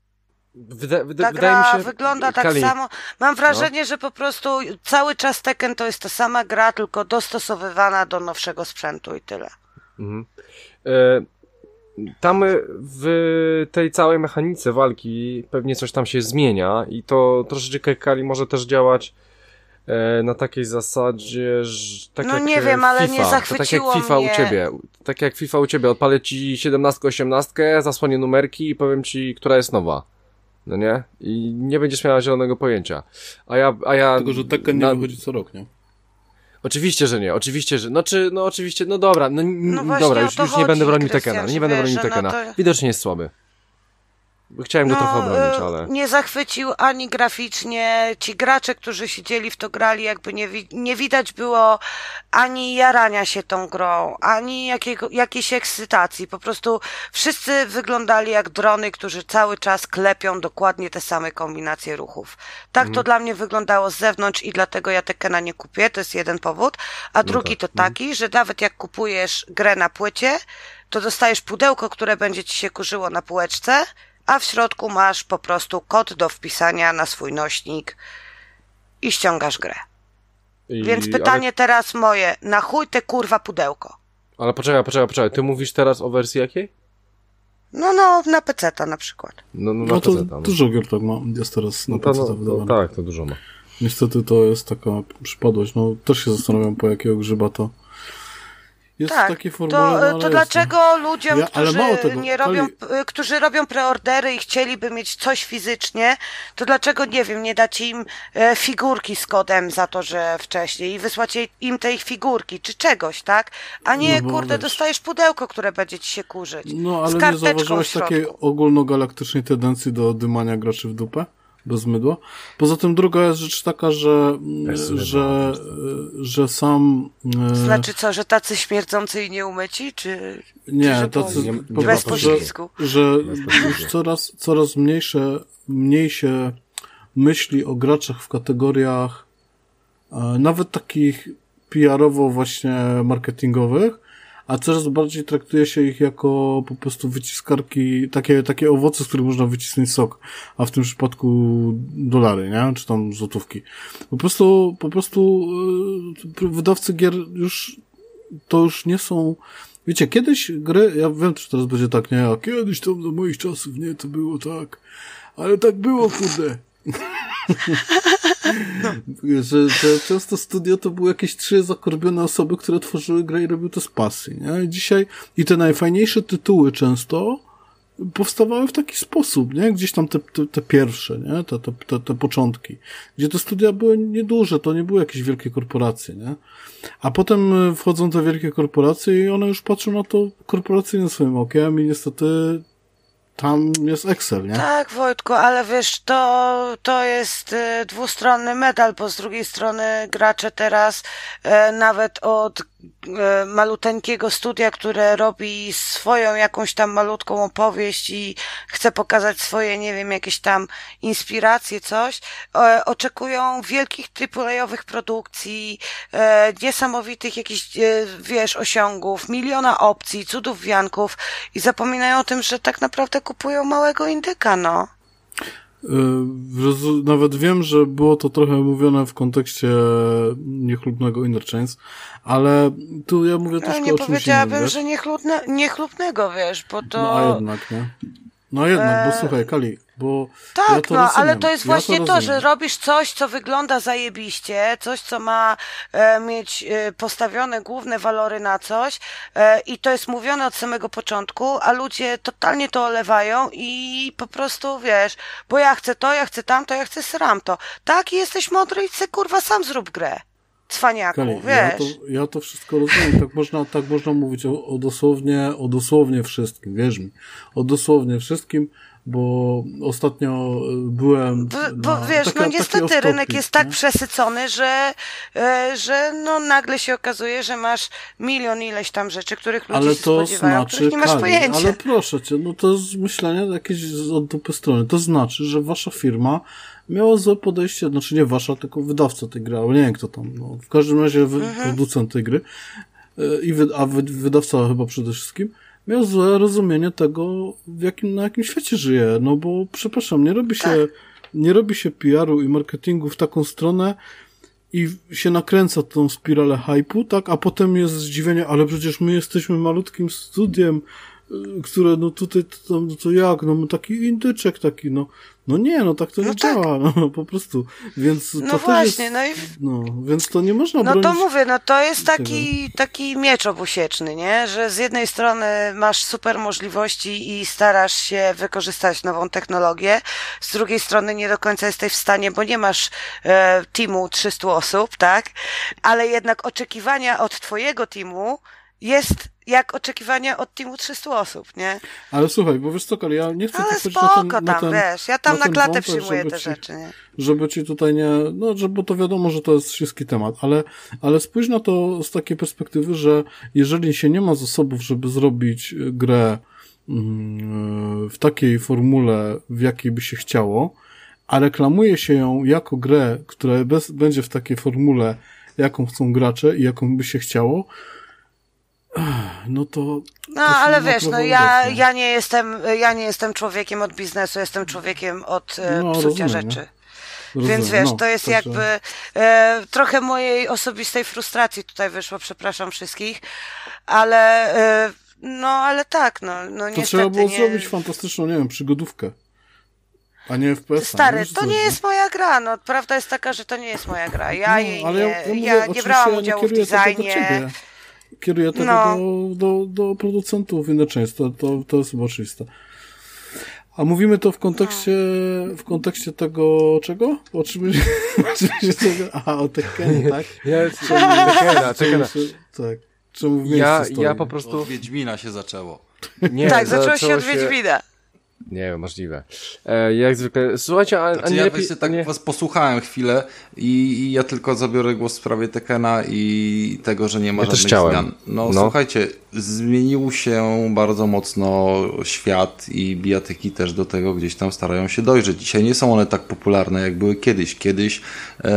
Wyda, wyda, Ta wydaje gra mi się, wygląda tak Kali, samo. Mam wrażenie, no. że po prostu cały czas Tekken to jest ta sama gra, tylko dostosowywana do nowszego sprzętu i tyle. Mhm. E, tam w tej całej mechanice walki pewnie coś tam się zmienia i to troszeczkę Kali może też działać e, na takiej zasadzie, że tak no jak nie wiem, ale FIFA, nie zachwyciło to tak jak FIFA mnie. u ciebie, tak jak FIFA u ciebie, odpalę ci siedemnastkę, osiemnastkę, zasłonię numerki i powiem ci, która jest nowa. No nie? I nie będziesz miała zielonego pojęcia. A ja, a ja... Tylko, że Tekken na... nie wychodzi co rok, nie? Oczywiście, że nie, oczywiście, że... No czy, no oczywiście, no dobra, no, no dobra, już, już nie będę bronił Tekkena, nie będę bronił wiesz, Tekkena. no to... Widocznie jest słaby. Chciałem go no, trochę obronić, ale... Nie zachwycił ani graficznie. Ci gracze, którzy siedzieli w to grali, jakby nie, wi- nie widać było ani jarania się tą grą, ani jakiego, jakiejś ekscytacji. Po prostu wszyscy wyglądali jak drony, którzy cały czas klepią dokładnie te same kombinacje ruchów. Tak mm. to dla mnie wyglądało z zewnątrz i dlatego ja Tekkena nie kupię, to jest jeden powód. A drugi no tak. to taki, mm. że nawet jak kupujesz grę na płycie, to dostajesz pudełko, które będzie ci się kurzyło na półeczce, a w środku masz po prostu kod do wpisania na swój nośnik i ściągasz grę. I, Więc pytanie ale... teraz moje, na chuj te kurwa pudełko? Ale poczekaj, poczekaj, poczekaj, ty mówisz teraz o wersji jakiej? No, no, na peceta na przykład. No, no, na no to peceta, no. dużo gier tak ma, jest teraz na no peceta no, wydawane. Tak, to dużo ma. Niestety to jest taka przypadłość, no też się zastanawiam, po jakiego grzyba to jest tak, w takiej formule, to, no, to jest, dlaczego no. ludziom, ja, którzy, tego, nie robią, Kali... którzy robią preordery i chcieliby mieć coś fizycznie, to dlaczego, nie wiem, nie dacie im e, figurki z kodem za to, że wcześniej i wysłacie im te ich figurki, czy czegoś, tak? A nie, no kurde, wiesz, dostajesz pudełko, które będzie ci się kurzyć. No, ale nie zauważyłeś takiej ogólnogalaktycznej tendencji do dymania graczy w dupę? Bez mydła. Poza tym druga jest rzecz taka, że, że, że sam... Znaczy co, że tacy śmierdzący i nieumyci, czy... Nie, czy że tacy... nie, po bez prostu, poślizgu. Że, że już coraz, coraz mniejsze, mniej się myśli o graczach w kategoriach nawet takich P R-owo właśnie marketingowych, a coraz bardziej traktuje się ich jako po prostu wyciskarki, takie, takie owoce, z których można wycisnąć sok, a w tym przypadku dolary, nie? Czy tam złotówki. Po prostu, po prostu yy, wydawcy gier już, to już nie są, wiecie, kiedyś gry, ja wiem, czy teraz będzie tak, nie? A kiedyś tam do moich czasów, nie, to było tak, ale tak było, kurde. No. Że, że często studio to były jakieś trzy zakorbione osoby, które tworzyły grę i robiły to z pasji, nie? I dzisiaj i te najfajniejsze tytuły często powstawały w taki sposób, nie? Gdzieś tam te, te, te pierwsze, nie? Te, te, te, te początki. Gdzie te studia były nieduże, to nie były jakieś wielkie korporacje, nie? A potem wchodzą te wielkie korporacje i one już patrzą na to korporacyjnym swoim okiem i niestety tam jest Excel, nie? Tak, Wojtku, ale wiesz, to, to jest y, dwustronny medal, bo z drugiej strony gracze teraz y, nawet od y, maluteńkiego studia, które robi swoją jakąś tam malutką opowieść i chce pokazać swoje, nie wiem, jakieś tam inspiracje, coś, y, oczekują wielkich triple-owych produkcji, y, niesamowitych jakichś, y, wiesz, osiągów, miliona opcji, cudów wianków i zapominają o tym, że tak naprawdę kupują małego indyka, no. Yy, nawet wiem, że było to trochę mówione w kontekście niechlubnego Inner Chains, ale tu ja mówię troszkę no, nie o czymś powiedziałabym, innym, że niechlubne, niechlubnego, wiesz, bo to... No a jednak, nie? No jednak, bo słuchaj, Kali, bo tak, ja to no, rozumiem. ale to jest właśnie ja to, to, że robisz coś, co wygląda zajebiście, coś, co ma e, mieć e, postawione główne walory na coś e, i to jest mówione od samego początku, a ludzie totalnie to olewają i po prostu, wiesz, bo ja chcę to, ja chcę tamto, ja chcę sram to. Tak, jesteś mądry i se, kurwa, sam zrób grę. Cwaniaku, Kali, wiesz. Ja to, ja to wszystko rozumiem, tak można, tak można mówić o, o dosłownie, o dosłownie wszystkim, wierz mi, o dosłownie wszystkim, bo ostatnio byłem Bo, na, bo wiesz, taka, no taki niestety off-topic, rynek jest tak nie? przesycony, że, e, że no nagle się okazuje, że masz milion ileś tam rzeczy, których ludzie Ale się to spodziewają, znaczy, których nie masz Kali, pojęcia. ale proszę cię, no to jest myślenie jakieś z- od dupy strony. To znaczy, że wasza firma miała złe podejście, znaczy nie wasza, tylko wydawca tej gry, ale nie wiem kto tam, no, w każdym razie wy, Mhm. producent tej gry, y, i wy, a wy, wydawca chyba przede wszystkim, miał złe rozumienie tego, w jakim, na jakim świecie żyje, no bo przepraszam, nie robi się, Tak. nie robi się P R u i marketingu w taką stronę i się nakręca tą spiralę hype'u, tak, a potem jest zdziwienie, ale przecież my jesteśmy malutkim studiem, y, które, no tutaj, to, tam, no to jak, no my taki indyczek taki, no, no nie, no tak to No nie tak. działa, no po prostu, więc to No też właśnie, jest, no i no, więc to nie można no bronić. to mówię, no to jest taki, taki miecz obusieczny, nie? Że z jednej strony masz super możliwości i starasz się wykorzystać nową technologię, z drugiej strony nie do końca jesteś w stanie, bo nie masz e, teamu trzystu osób, tak? Ale jednak oczekiwania od twojego teamu jest jak oczekiwania od teamu trzystu osób, nie? Ale słuchaj, bo wiesz co, Kali, ja nie chcę Ale tu wchodzić spoko na ten, tam, na ten, wiesz, ja tam na na ten klatę wątek, przyjmuję żeby te ci- rzeczy, nie? żeby ci tutaj nie, no, że, bo to wiadomo, że to jest śliski temat, ale, ale spójrz na to z takiej perspektywy, że jeżeli się nie ma zasobów, żeby zrobić grę mm, w takiej formule, w jakiej by się chciało, a reklamuje się ją jako grę, która bez, będzie w takiej formule, jaką chcą gracze i jaką by się chciało, no to... No, to się ale nie ma wiesz, no prawa ja, udać, no. ja nie jestem, ja nie jestem człowiekiem od biznesu, jestem człowiekiem od e, No, psucia rozumiem, rzeczy. nie? Rozumiem, Więc wiesz, no, to jest także- jakby e, trochę mojej osobistej frustracji tutaj wyszło, przepraszam wszystkich, ale e, no, ale tak, no, no To niestety trzeba było nie... zrobić fantastyczną, nie wiem, przygodówkę. A nie F P S. Stary, to nie jest moja gra, no prawda jest taka, że to nie jest moja gra, ja jej nie, ja, mówię, nie oczywiście brałam ja udziału w kieruję tego do designie. ciebie. Kieruję tego No. do, do, do producentów Inner to, to, to jest chyba oczywiste. A mówimy to w kontekście, w kontekście tego, czego? O czym oczywiście tego? Aha, o Tekkenie, tak? Ja, Tekena, Tekena. Tak. Czemu w miejscu Ja, stoi? ja po prostu... Od Wiedźmina się zaczęło. Nie, Tak, zaczęło się od Wiedźmina. Nie, możliwe. E, jak zwykle. Słuchajcie, a, a Znaczy, nie ja lepiej... właśnie tak nie... was posłuchałem chwilę i, i ja tylko zabiorę głos w sprawie Tekkena i tego, że nie ma Ja też żadnych chciałem. zmian. No, No. słuchajcie, zmienił się bardzo mocno świat i bijatyki też do tego gdzieś tam starają się dojrzeć. Dzisiaj nie są one tak popularne, jak były kiedyś. Kiedyś e,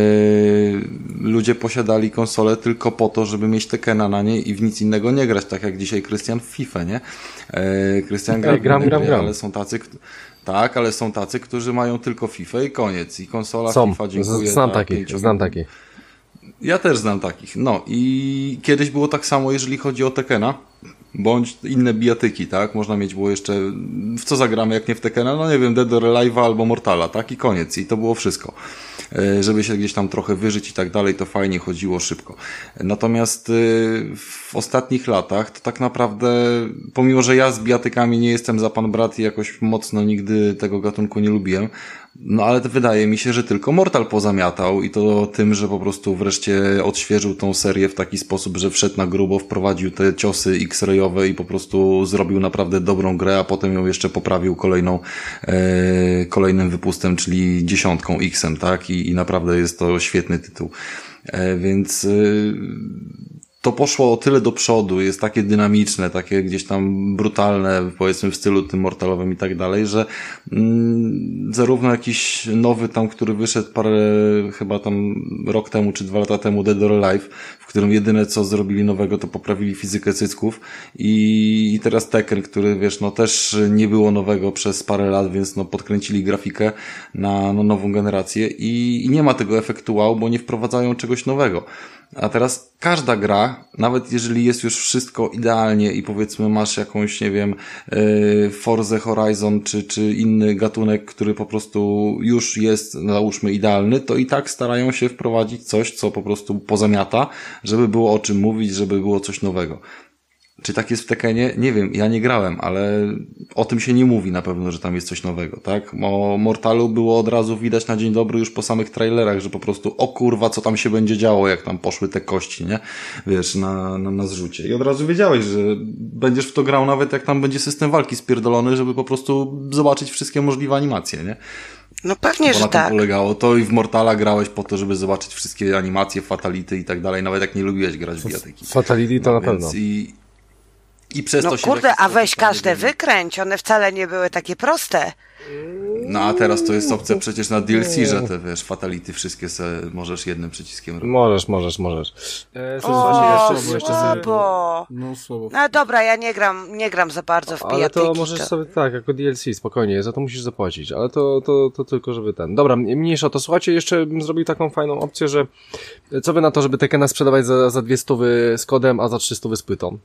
ludzie posiadali konsole tylko po to, żeby mieć Tekkena na niej i w nic innego nie grać, tak jak dzisiaj Krystian w FIFA, nie? E, Krystian gra, Ej, gram, w inne gram, gry, gram. ale są tacy, kt- tak, ale są tacy, którzy mają tylko FIFA i koniec. I konsola Są, FIFA, dziękuję. Z- znam za takich, pięcio- znam takich. Ja też znam takich. No i kiedyś było tak samo, jeżeli chodzi o Tekkena, bądź inne bijatyki, tak? Można mieć było jeszcze, w co zagramy jak nie w Tekkena? No nie wiem, Dead or Alive'a albo Mortala, tak? I koniec. I to było wszystko. E, Żeby się gdzieś tam trochę wyżyć i tak dalej, to fajnie chodziło szybko. Natomiast e, w ostatnich latach to tak naprawdę, pomimo że ja z bijatykami nie jestem za pan brat i jakoś mocno nigdy tego gatunku nie lubiłem, no ale to wydaje mi się, że tylko Mortal pozamiatał i to tym, że po prostu wreszcie odświeżył tą serię w taki sposób, że wszedł na grubo, wprowadził te ciosy X-rayowe i po prostu zrobił naprawdę dobrą grę, a potem ją jeszcze poprawił kolejną, e, kolejnym wypustem, czyli dziesiątką X-em, tak? I, i naprawdę jest to świetny tytuł. E, więc e, to poszło o tyle do przodu, jest takie dynamiczne, takie gdzieś tam brutalne, powiedzmy w stylu tym Mortalowym i tak dalej, że mm, zarówno jakiś nowy tam, który wyszedł parę, chyba tam rok temu czy dwa lata temu, Dead or Alive, w którym jedyne co zrobili nowego to poprawili fizykę cycków i, i teraz Tekken, który wiesz, no też nie było nowego przez parę lat, więc no podkręcili grafikę na no, nową generację i, i nie ma tego efektu wow, bo nie wprowadzają czegoś nowego. A teraz każda gra, nawet jeżeli jest już wszystko idealnie i powiedzmy masz jakąś, nie wiem, yy, Forza Horizon czy, czy inny gatunek, który po prostu już jest, załóżmy, idealny, to i tak starają się wprowadzić coś, co po prostu pozamiata, żeby było o czym mówić, żeby było coś nowego. Czy tak jest w Tekkenie? Nie wiem, ja nie grałem, ale o tym się nie mówi na pewno, że tam jest coś nowego, tak? O Mortalu było od razu widać na dzień dobry już po samych trailerach, że po prostu o kurwa, co tam się będzie działo, jak tam poszły te kości, nie? Wiesz, na, na, na zrzucie. I od razu wiedziałeś, że będziesz w to grał nawet jak tam będzie system walki spierdolony, żeby po prostu zobaczyć wszystkie możliwe animacje, nie? No pewnie, Bo że na tym tak. polegało. To i w Mortala grałeś po to, żeby zobaczyć wszystkie animacje, fatality i tak dalej, nawet jak nie lubiłeś grać w bijatyki. Fatality to no, na pewno. I, i przez No to się kurde, a weź tam każde nie- wykręć, one wcale nie były takie proste. No a teraz to jest opcja przecież na D L C, że te wiesz, fatality wszystkie se możesz jednym przyciskiem robić. Możesz, możesz, możesz. E, O, słuchajcie, jeszcze, jeszcze sobie... słabo. No słabo. No dobra, ja nie gram, nie gram za bardzo w Ale pijatyki. to możesz sobie, tak, jako D L C, spokojnie, za to musisz zapłacić, ale to, to, to tylko, żeby ten. Dobra, mniejsza o to. Słuchajcie, jeszcze bym zrobił taką fajną opcję, że co wy na to, żeby Tekkena sprzedawać za, za dwie stówy z kodem, a za trzy stówy z płytą?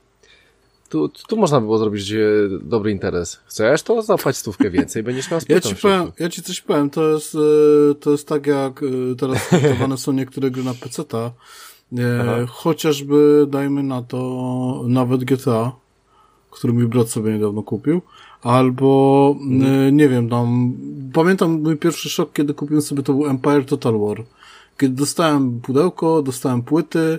Tu, tu, tu można było zrobić e, dobry interes. Chcesz, to zapłać stówkę więcej, będziesz miał z Ja płytą ci, w środku. powiem, ja ci coś powiem, to jest, e, to jest tak jak e, teraz traktowane są niektóre gry na peceta, e, chociażby dajmy na to nawet G T A, który mój brat sobie niedawno kupił, albo e, nie wiem, tam pamiętam mój pierwszy szok, kiedy kupiłem sobie, to był Empire Total War, kiedy dostałem pudełko, dostałem płyty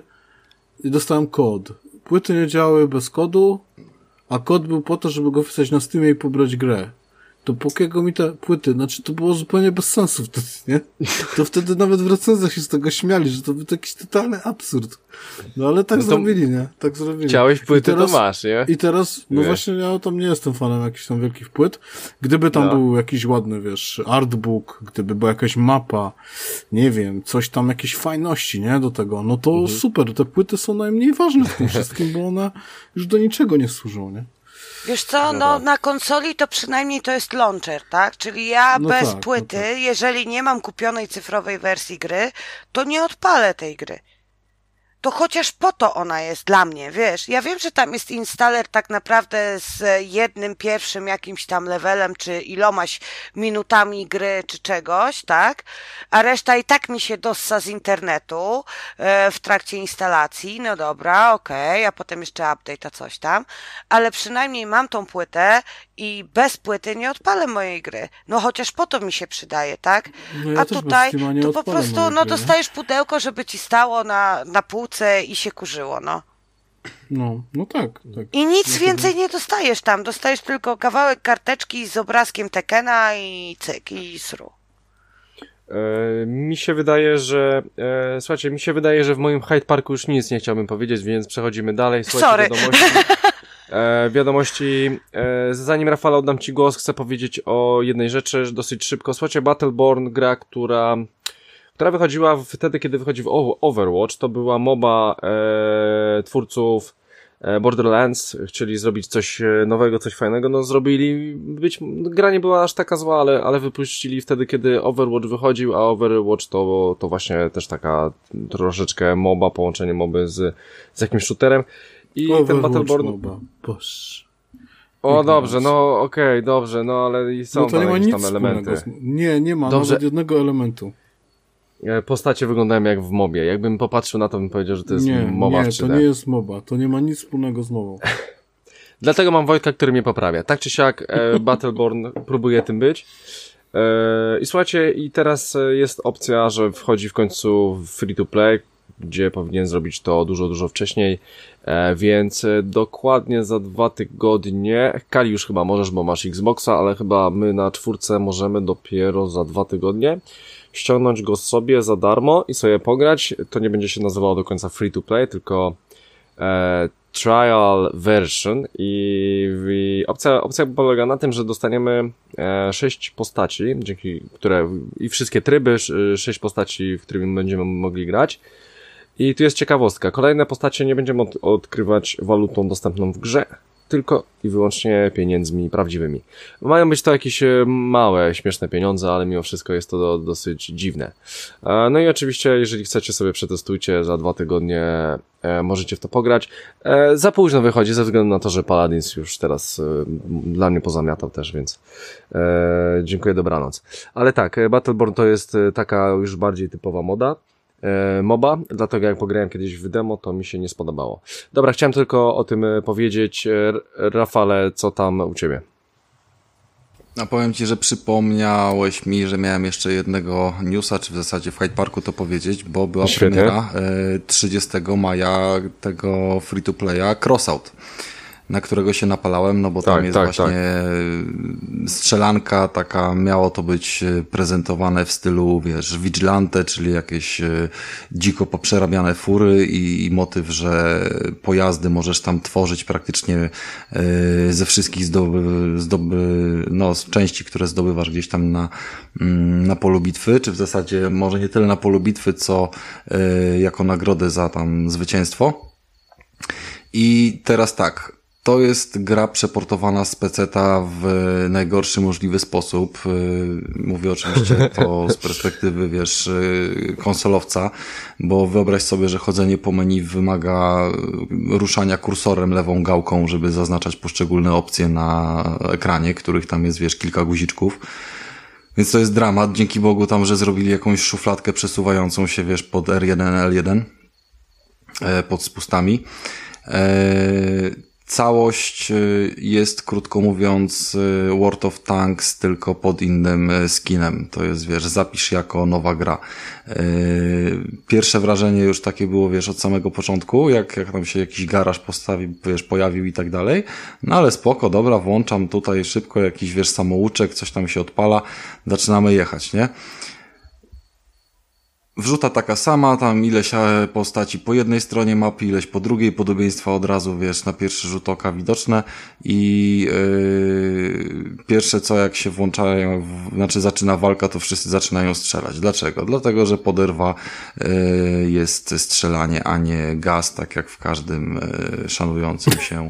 i dostałem kod. Płyty nie działały bez kodu, a kod był po to, żeby go wpisać na Steamie i pobrać grę. To po kiego mi te płyty? Znaczy, to było zupełnie bez sensu wtedy, nie? To wtedy nawet w recenzjach się z tego śmiali, że to był jakiś totalny absurd. No ale tak No to zrobili, nie? Tak zrobili. Chciałeś płyty, I teraz, to masz, nie? I teraz, no Nie. właśnie, ja tam nie jestem fanem jakichś tam wielkich płyt. Gdyby tam No. był jakiś ładny, wiesz, artbook, gdyby była jakaś mapa, nie wiem, coś tam, jakieś fajności, nie? Do tego, no to Mhm. super. Te płyty są najmniej ważne w tym wszystkim, bo one już do niczego nie służą, nie? Wiesz co, no na konsoli to przynajmniej to jest launcher, tak? Czyli ja No bez tak, no płyty, tak. jeżeli nie mam kupionej cyfrowej wersji gry, to nie odpalę tej gry. To chociaż po to ona jest dla mnie, wiesz. Ja wiem, że tam jest installer tak naprawdę z jednym pierwszym jakimś tam levelem, czy ilomaś minutami gry, czy czegoś, tak? A reszta i tak mi się dossa z internetu e, w trakcie instalacji. No dobra, okej, a potem jeszcze update, a coś tam. Ale przynajmniej mam tą płytę i bez płyty nie odpalę mojej gry. No chociaż po to mi się przydaje, tak? No ja A też bez tutaj Steama nie to po odpalam prostu, mojej no gry, nie? dostajesz pudełko, żeby ci stało na, na półce i się kurzyło, no. No, no tak, tak. I nic No to- więcej nie dostajesz tam. Dostajesz tylko kawałek karteczki z obrazkiem Tekkena i cyk, i sru. E, mi się wydaje, że e, słuchajcie, mi się wydaje, że w moim Hyde Parku już nic nie chciałbym powiedzieć, więc przechodzimy dalej. Słuchajcie, Sorry. wiadomości. E, wiadomości. E, zanim Rafale oddam ci głos, chcę powiedzieć o jednej rzeczy dosyć szybko. Słuchajcie, Battleborn, gra, która która wychodziła wtedy, kiedy wychodzi w O- Overwatch, to była moba e, twórców e, Borderlands, chcieli zrobić coś e, nowego, coś fajnego, no zrobili, być, gra nie była aż taka zła, ale, ale wypuścili wtedy, kiedy Overwatch wychodził, a Overwatch to, to właśnie też taka troszeczkę moba, połączenie moby z, z jakimś shooterem i ten Overwatch Battleborn... moba. Boż. O, dobrze, no okej, dobrze, no ale i są No to nie tam ma jakieś nic tam wspólnego. elementy. Z... Nie, nie ma Dobrze. nawet jednego elementu. E, Postacie wyglądają jak w mobie. Jakbym popatrzył na to, bym powiedział, że to jest Nie, moba nie, w trzy to D. nie jest moba. To nie ma nic wspólnego z mobą. Dlatego mam Wojtka, który mnie poprawia. Tak czy siak e, Battleborn próbuje tym być. E, I słuchajcie, i teraz e, jest opcja, że wchodzi w końcu w free to play, gdzie powinien zrobić to dużo, dużo wcześniej. E, więc e, dokładnie za dwa tygodnie, Kali już chyba możesz, bo masz Xboxa, ale chyba my na czwórce możemy dopiero za dwa tygodnie ściągnąć go sobie za darmo i sobie pograć. To nie będzie się nazywało do końca free to play, tylko e, trial version i, i opcja, opcja polega na tym, że dostaniemy e, sześć postaci, dzięki które i wszystkie tryby, sz- sześć postaci, w którymi będziemy mogli grać. I tu jest ciekawostka. Kolejne postacie nie będziemy od, odkrywać walutą dostępną w grze, tylko i wyłącznie pieniędzmi prawdziwymi. Mają być to jakieś e, małe, śmieszne pieniądze, ale mimo wszystko jest to do, dosyć dziwne. E, No i oczywiście, jeżeli chcecie sobie przetestujcie, za dwa tygodnie e, możecie w to pograć. E, Za późno wychodzi, ze względu na to, że Paladins już teraz e, dla mnie pozamiatał też, więc e, dziękuję, dobranoc. Ale tak, e, Battleborn to jest e, taka już bardziej typowa moda. e, moba, dlatego jak pograłem kiedyś w demo, to mi się nie spodobało. Dobra, chciałem tylko o tym powiedzieć. Rafale, co tam u ciebie? A powiem ci, że przypomniałeś mi, że miałem jeszcze jednego newsa, czy w zasadzie w Hyde Parku to powiedzieć, bo była Świetnie. premiera trzydziestego maja tego free-to-playa Crossout, na którego się napalałem, no bo tam tak, jest tak, właśnie tak. strzelanka taka, miało to być prezentowane w stylu, wiesz, Vigilante, czyli jakieś dziko poprzerabiane fury i, i motyw, że pojazdy możesz tam tworzyć praktycznie ze wszystkich zdoby, zdoby, no, z części, które zdobywasz gdzieś tam na, na polu bitwy, czy w zasadzie może nie tyle na polu bitwy, co jako nagrodę za tam zwycięstwo. I teraz tak, to jest gra przeportowana z peceta w najgorszy możliwy sposób. Mówię oczywiście to z perspektywy, wiesz, konsolowca, bo wyobraź sobie, że chodzenie po menu wymaga ruszania kursorem lewą gałką, żeby zaznaczać poszczególne opcje na ekranie, których tam jest, wiesz, kilka guziczków. Więc to jest dramat. Dzięki Bogu tam, że zrobili jakąś szufladkę przesuwającą się, wiesz, pod R jeden, L jeden, pod spustami. Całość jest, krótko mówiąc, World of Tanks, tylko pod innym skinem. To jest, wiesz, zapisz jako nowa gra. Pierwsze wrażenie już takie było, wiesz, od samego początku, jak, jak tam się jakiś garaż postawi, wiesz, pojawił i tak dalej. No ale spoko, dobra, włączam tutaj szybko jakiś, wiesz, samouczek, coś tam się odpala, zaczynamy jechać, nie? Wrzuta taka sama, tam ileś postaci po jednej stronie mapy, ileś po drugiej, podobieństwa od razu, wiesz, na pierwszy rzut oka widoczne i yy, pierwsze co, jak się włączają, w, znaczy zaczyna walka, to wszyscy zaczynają strzelać. Dlaczego? Dlatego, że poderwa yy, jest strzelanie, a nie gaz, tak jak w każdym yy, szanującym się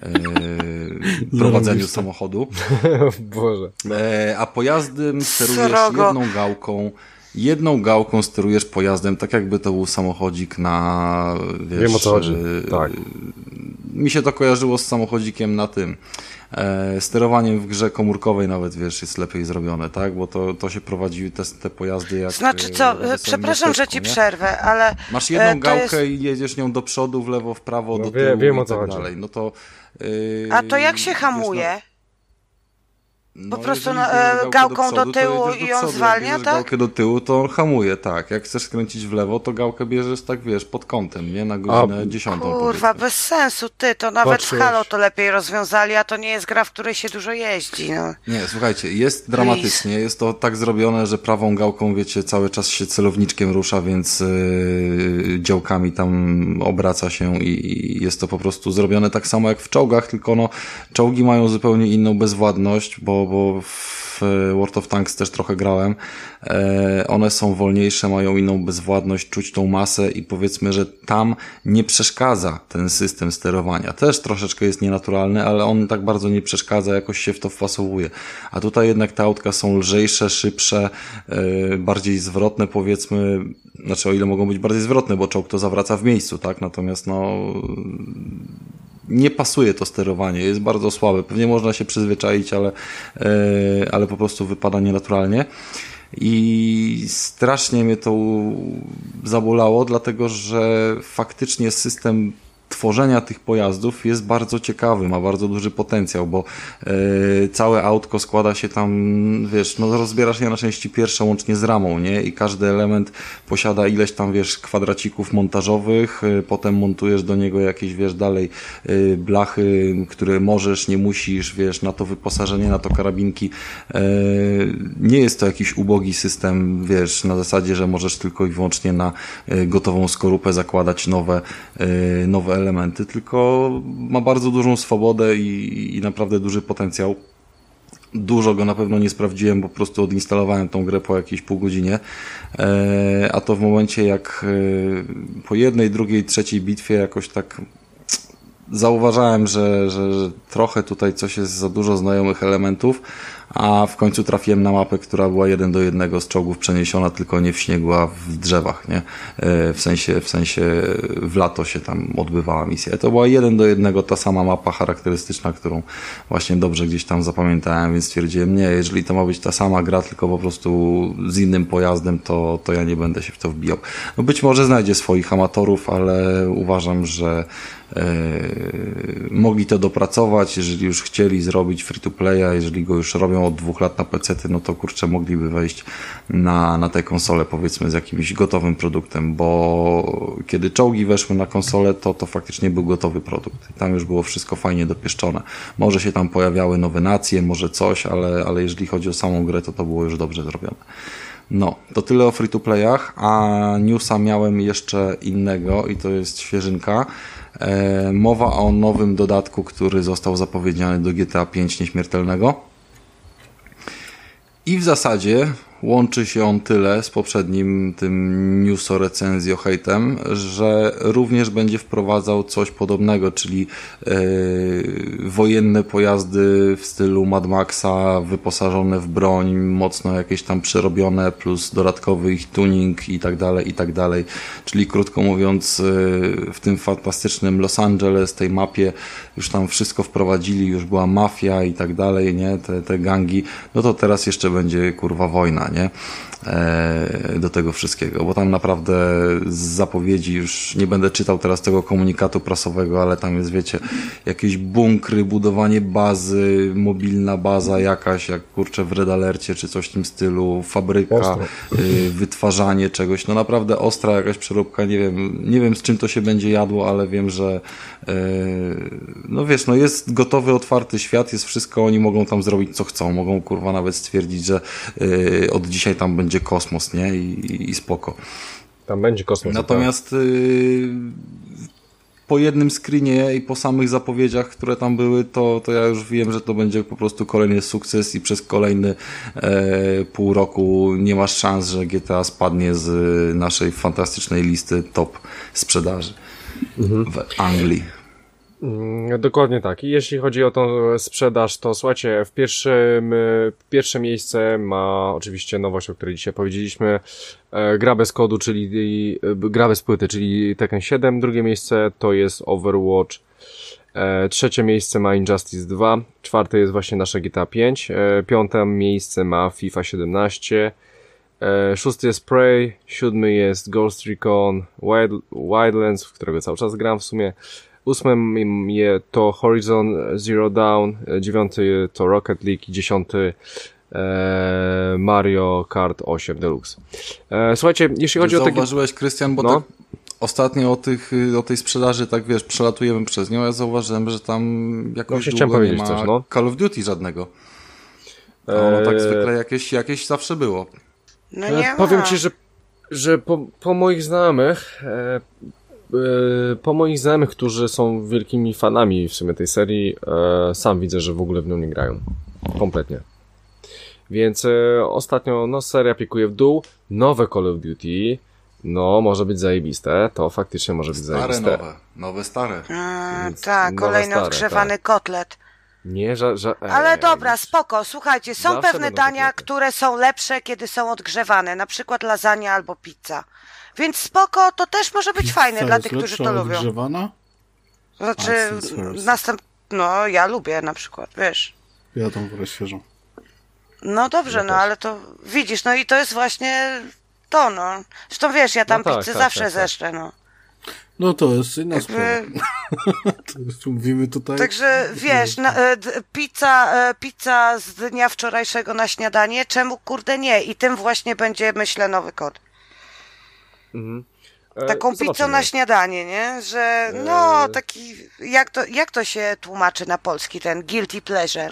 yy, prowadzeniu samochodu. Boże. Yy, a pojazdem sterujesz jedną gałką. Jedną gałką sterujesz pojazdem, tak jakby to był samochodzik na, wiesz... Wiem, o co chodzi, tak. Mi się to kojarzyło z samochodzikiem na tym. E, sterowaniem w grze komórkowej nawet, wiesz, jest lepiej zrobione, tak? Bo to, to się prowadzi te, te pojazdy jak... Znaczy co, przepraszam, że ci nie? przerwę, ale... Masz jedną to gałkę jest... i jedziesz nią do przodu, w lewo, w prawo, no do wie, tyłu wiem, i o co tak chodzi. dalej. No to... Yy, A to jak się hamuje? Wiesz, no, Po no, prostu jeżeli na, bierzesz gałką do, przodu, do tyłu to jedziesz i do on przodu. zwalnia, Jak tak? gałkę do tyłu, to on hamuje, tak. Jak chcesz skręcić w lewo, to gałkę bierzesz tak, wiesz, pod kątem, nie? Na godzinę A, dziesiątą. Kurwa, powiedzmy. bez sensu, ty, to nawet Patrzyłeś. w Halo to lepiej rozwiązali, a to nie jest gra, w której się dużo jeździ, no. Nie, słuchajcie, jest dramatycznie, jest to tak zrobione, że prawą gałką, wiecie, cały czas się celowniczkiem rusza, więc yy, działkami tam obraca się i, i jest to po prostu zrobione tak samo jak w czołgach, tylko no, czołgi mają zupełnie inną bezwładność, bo, bo w w World of Tanks też trochę grałem. E, one są wolniejsze, mają inną bezwładność, czuć tą masę i powiedzmy, że tam nie przeszkadza ten system sterowania. Też troszeczkę jest nienaturalny, ale on tak bardzo nie przeszkadza, jakoś się w to wpasowuje. A tutaj jednak te autka są lżejsze, szybsze, e, bardziej zwrotne powiedzmy, znaczy o ile mogą być bardziej zwrotne, bo czołg to zawraca w miejscu, tak? Natomiast no nie pasuje to sterowanie, jest bardzo słabe. Pewnie można się przyzwyczaić, ale, yy, ale po prostu wypada nienaturalnie. I strasznie mnie to zabolało, dlatego że faktycznie system tworzenia tych pojazdów jest bardzo ciekawy, ma bardzo duży potencjał, bo yy, całe autko składa się tam, wiesz, no rozbierasz je na części pierwsze łącznie z ramą, nie? I każdy element posiada ileś tam, wiesz, kwadracików montażowych, yy, potem montujesz do niego jakieś, wiesz, dalej yy, blachy, które możesz, nie musisz, wiesz, na to wyposażenie, na to karabinki. Yy, nie jest to jakiś ubogi system, wiesz, na zasadzie, że możesz tylko i wyłącznie na yy, gotową skorupę zakładać nowe, yy, nowe elementy, tylko ma bardzo dużą swobodę i, i naprawdę duży potencjał. Dużo go na pewno nie sprawdziłem, bo po prostu odinstalowałem tą grę po jakiejś pół godzinie, e, a to w momencie jak e, po jednej, drugiej, trzeciej bitwie jakoś tak zauważałem, że, że, że trochę tutaj coś jest za dużo znajomych elementów, a w końcu trafiłem na mapę, która była jeden do jednego z czołgów przeniesiona, tylko nie w śniegu, a w drzewach, nie? W sensie, w sensie w lato się tam odbywała misja. To była jeden do jednego ta sama mapa charakterystyczna, którą właśnie dobrze gdzieś tam zapamiętałem, więc stwierdziłem, nie, jeżeli to ma być ta sama gra, tylko po prostu z innym pojazdem, to, to ja nie będę się w to wbijał. No być może znajdzie swoich amatorów, ale uważam, że e, mogli to dopracować, jeżeli już chcieli zrobić free-to-playa, jeżeli go już robią od dwóch lat na pecety, no to kurczę, mogliby wejść na, na tę konsolę, powiedzmy, z jakimś gotowym produktem, bo kiedy czołgi weszły na konsolę, to to faktycznie był gotowy produkt. I tam już było wszystko fajnie dopieszczone. Może się tam pojawiały nowe nacje, może coś, ale, ale jeżeli chodzi o samą grę, to to było już dobrze zrobione. No, to tyle o free-to-playach, a newsa miałem jeszcze innego i to jest świeżynka. E, mowa o nowym dodatku, który został zapowiedziany do G T A pięć Nieśmiertelnego. I w zasadzie łączy się on tyle z poprzednim tym news o recenzji o hejtem, że również będzie wprowadzał coś podobnego, czyli yy, wojenne pojazdy w stylu Mad Maxa, wyposażone w broń, mocno jakieś tam przerobione, plus dodatkowy ich tuning i tak dalej, i tak dalej. Czyli krótko mówiąc, yy, w tym fantastycznym Los Angeles, tej mapie już tam wszystko wprowadzili, już była mafia i tak dalej, nie, te, te gangi, no to teraz jeszcze będzie kurwa wojna, nie? E, do tego wszystkiego, bo tam naprawdę z zapowiedzi już nie będę czytał teraz tego komunikatu prasowego, ale tam jest, wiecie, jakieś bunkry, budowanie bazy, mobilna baza jakaś, jak kurczę w Red Alercie, czy coś w tym stylu, fabryka, y, wytwarzanie czegoś, no naprawdę ostra jakaś przeróbka, nie wiem, nie wiem z czym to się będzie jadło, ale wiem, że y, no wiesz, no jest gotowy, otwarty świat, jest wszystko, oni mogą tam zrobić co chcą, mogą kurwa nawet stwierdzić, że y, od dzisiaj tam będzie kosmos, nie? I, i, i spoko. Tam będzie kosmos. Natomiast y, po jednym screenie i po samych zapowiedziach, które tam były, to, to ja już wiem, że to będzie po prostu kolejny sukces i przez kolejny e, pół roku nie masz szans, że G T A spadnie z naszej fantastycznej listy top sprzedaży mhm. w Anglii. Dokładnie tak. I jeśli chodzi o tą sprzedaż, to słuchajcie, w pierwszym, pierwsze miejsce ma oczywiście nowość, o której dzisiaj powiedzieliśmy, gra bez kodu, czyli gra bez płyty, czyli Tekken siedem. Drugie miejsce to jest Overwatch. Trzecie miejsce ma Injustice dwa. Czwarte jest właśnie nasze G T A pięć. Piąte miejsce ma FIFA siedemnaście. Szósty jest Prey. Siódmy jest Ghost Recon Wild, Wildlands, w którego cały czas gram w sumie. Ósmym to Horizon Zero Dawn, dziewiąty to Rocket League i dziesiąty e, Mario Kart osiem Deluxe. E, słuchajcie, jeśli chodzi o takie... Zauważyłeś, Krystian, bo no? tak ostatnio o, tych, o tej sprzedaży, tak wiesz, przelatujemy przez nią, ja zauważyłem, że tam jakoś no, długo nie ma coś, no. Call of Duty żadnego. A ono tak zwykle jakieś, jakieś zawsze było. No nie e, powiem ma. ci, że, że po, po moich znajomych... E, po moich znajomych, którzy są wielkimi fanami w sumie tej serii, e, sam widzę, że w ogóle w nią nie grają. Kompletnie. Więc e, ostatnio, no seria pikuje w dół. Nowe Call of Duty, no może być zajebiste. To faktycznie może być stare zajebiste. Nowe, nowe stare. A, tak, kolejny stare, odgrzewany tak. kotlet. Nie, że... że ej, Ale dobra, spoko, słuchajcie, są Zawsze pewne będą dania, kotlety. które są lepsze, kiedy są odgrzewane, na przykład lasagna albo pizza. Więc spoko, to też może być fajne dla tych, którzy to lubią. Odgrzewana? Znaczy, A, first. następ... no ja lubię na przykład, wiesz. Ja tą wolę świeżą. No dobrze, Ja no też. ale to widzisz, no i to jest właśnie to, no. Zresztą wiesz, ja tam No tak, pizzę tak, zawsze tak, tak. zeszczę, no. No to jest inna Jakby- sprawa. To jest, mówimy tutaj... Także wiesz, na, e, d- pizza, e, pizza z dnia wczorajszego na śniadanie, czemu kurde nie? I tym właśnie będzie, myślę, nowy kod. Mhm. E, Taką pizzą zobaczymy. na śniadanie, nie? Że no, Eee. taki, jak to, jak to się tłumaczy na polski, ten guilty pleasure?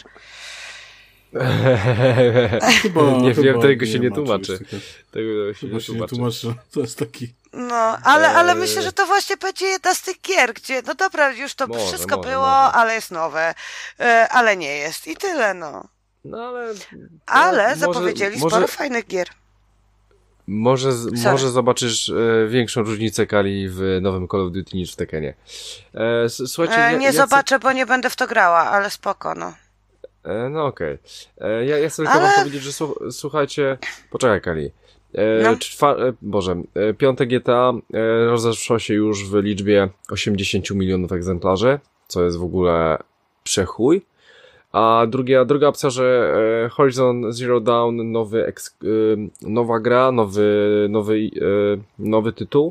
Chyba, nie chyba wiem, tego się nie ma tłumaczy. czegoś takiego. Tego się Chyba nie się nie tłumaczy. tłumaczy. To jest taki... No, ale, ale Eee. myślę, że to właśnie będzie jedna z tych gier, gdzie, no dobra, już to Może, wszystko może, było, może. ale jest nowe, e, ale nie jest i tyle, no. No ale... Ale może- zapowiedzieli może, sporo fajnych gier. Może, z- Sorry. może zobaczysz e, większą różnicę Kali w nowym Call of Duty niż w Tekkenie. E, s- słuchajcie, E, ja- nie jacy- zobaczę, bo nie będę w to grała, ale spoko, no. E, no okej. Okay. Ja, ja sobie Ale... chciałbym powiedzieć, że słuch- słuchajcie, poczekaj Kali. E, no. czwa- e, Boże, e, piąte G T A e, rozeszło się już w liczbie osiemdziesiąt milionów egzemplarzy, co jest w ogóle przechuj. A druga, druga opcja, że e, Horizon Zero Dawn, nowy eks- e, nowa gra, nowy, nowy, e, nowy tytuł,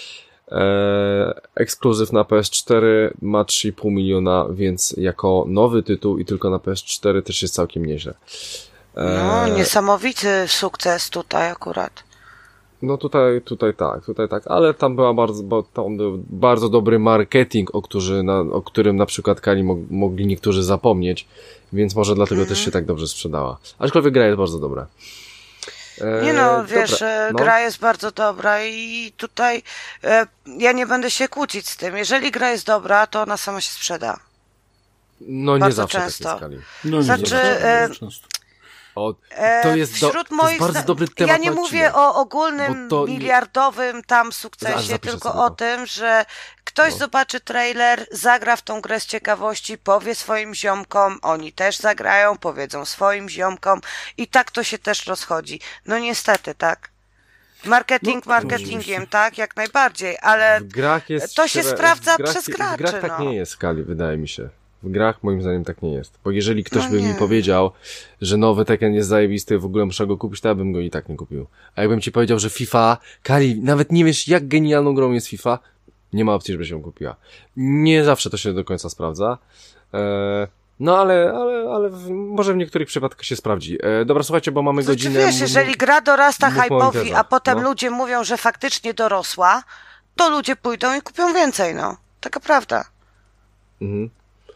e, ekskluzyw na P S cztery ma trzy i pół miliona, więc jako nowy tytuł i tylko na P S cztery też jest całkiem nieźle. E, no, niesamowity sukces tutaj akurat. No tutaj, tutaj tak, tutaj tak, ale tam była bardzo, bo tam był bardzo dobry marketing, o, którzy, na, o którym na przykład Kali mo- mogli niektórzy zapomnieć, więc może dlatego mm. też się tak dobrze sprzedała. Aczkolwiek gra jest bardzo dobra. E, nie no, wiesz, dobra, no. gra jest bardzo dobra i tutaj e, ja nie będę się kłócić z tym. Jeżeli gra jest dobra, to ona sama się sprzeda. No nie bardzo zawsze często. tak jest, Kali. No nie znaczy, zawsze, e, często. O, to jest, do, Wśród to moich jest bardzo zna- dobry temat. Ja nie na mówię odcinek, o ogólnym to... miliardowym tam sukcesie, Zapiszę tylko sobie o to. tym, że ktoś No. zobaczy trailer, zagra w tą grę z ciekawości, powie swoim ziomkom, oni też zagrają, powiedzą swoim ziomkom i tak to się też rozchodzi. No niestety, tak. Marketing No, marketingiem, oczywiście. tak, jak najbardziej, ale W grach jest to się śre- sprawdza w grach, przez W graczy, grach tak no. nie jest, Kali, wydaje mi się. W grach moim zdaniem tak nie jest. Bo jeżeli ktoś No by nie. mi powiedział, że nowy Tekken jest zajebisty, w ogóle muszę go kupić, to ja bym go i tak nie kupił. A jakbym ci powiedział, że FIFA, Kali, nawet nie wiesz jak genialną grą jest FIFA, nie ma opcji, żeby się ją kupiła. Nie zawsze to się do końca sprawdza. Eee, no ale, ale, ale w, może w niektórych przypadkach się sprawdzi. Eee, dobra, słuchajcie, bo mamy Znaczy, godzinę. wiesz, jeżeli gra dorasta mówmy o hype'owi, imprezach, a potem no. ludzie mówią, że faktycznie dorosła, to ludzie pójdą i kupią więcej, no. Taka prawda. Mhm.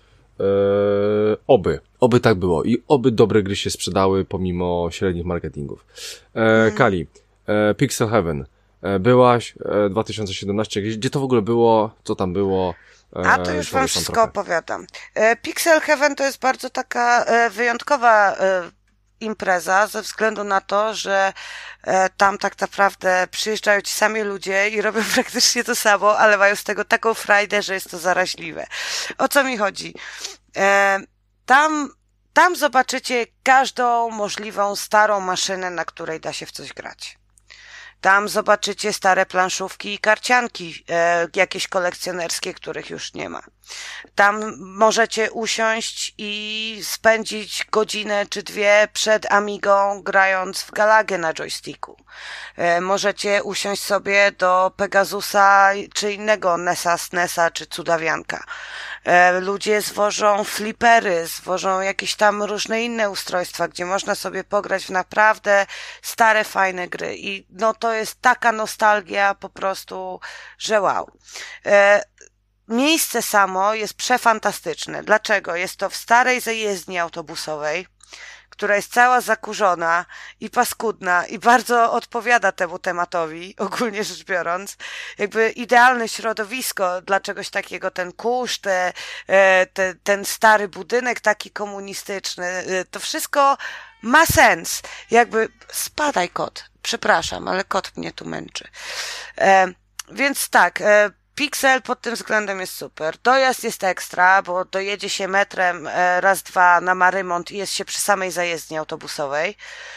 Eee, oby. Oby tak było. I oby dobre gry się sprzedały pomimo średnich marketingów. Eee, Mhm. Kali, e, Pixel Heaven. E, byłaś e, dwa tysiące siedemnaście. Gdzie, gdzie to w ogóle było? Co tam było? E, A to już wam powiedz wszystko trochę. opowiadam. E, Pixel Heaven to jest bardzo taka e, wyjątkowa e, impreza ze względu na to, że e, tam tak naprawdę przyjeżdżają ci sami ludzie i robią praktycznie to samo, ale mają z tego taką frajdę, że jest to zaraźliwe. O co mi chodzi? E, tam, tam zobaczycie każdą możliwą starą maszynę, na której da się w coś grać. Tam zobaczycie stare planszówki i karcianki, e, jakieś kolekcjonerskie, których już nie ma. Tam możecie usiąść i spędzić godzinę czy dwie przed Amigą, grając w Galagę na joysticku. E, możecie usiąść sobie do Pegasusa czy innego Nesa, Snesa czy Cudawianka. E, ludzie zwożą flipery, zwożą jakieś tam różne inne ustrojstwa, gdzie można sobie pograć w naprawdę stare, fajne gry. I no to jest taka nostalgia po prostu, że wow. E, miejsce samo jest przefantastyczne. Dlaczego? Jest to w starej zajezdni autobusowej, która jest cała zakurzona i paskudna i bardzo odpowiada temu tematowi, ogólnie rzecz biorąc. Jakby idealne środowisko dla czegoś takiego, ten kurz, te, te, ten stary budynek taki komunistyczny, to wszystko ma sens. Jakby, spadaj kot, przepraszam, ale kot mnie tu męczy. E, więc tak, e, Pixel pod tym względem jest super. Dojazd jest ekstra, bo dojedzie się metrem e, raz, dwa na Marymont i jest się przy samej zajezdni autobusowej,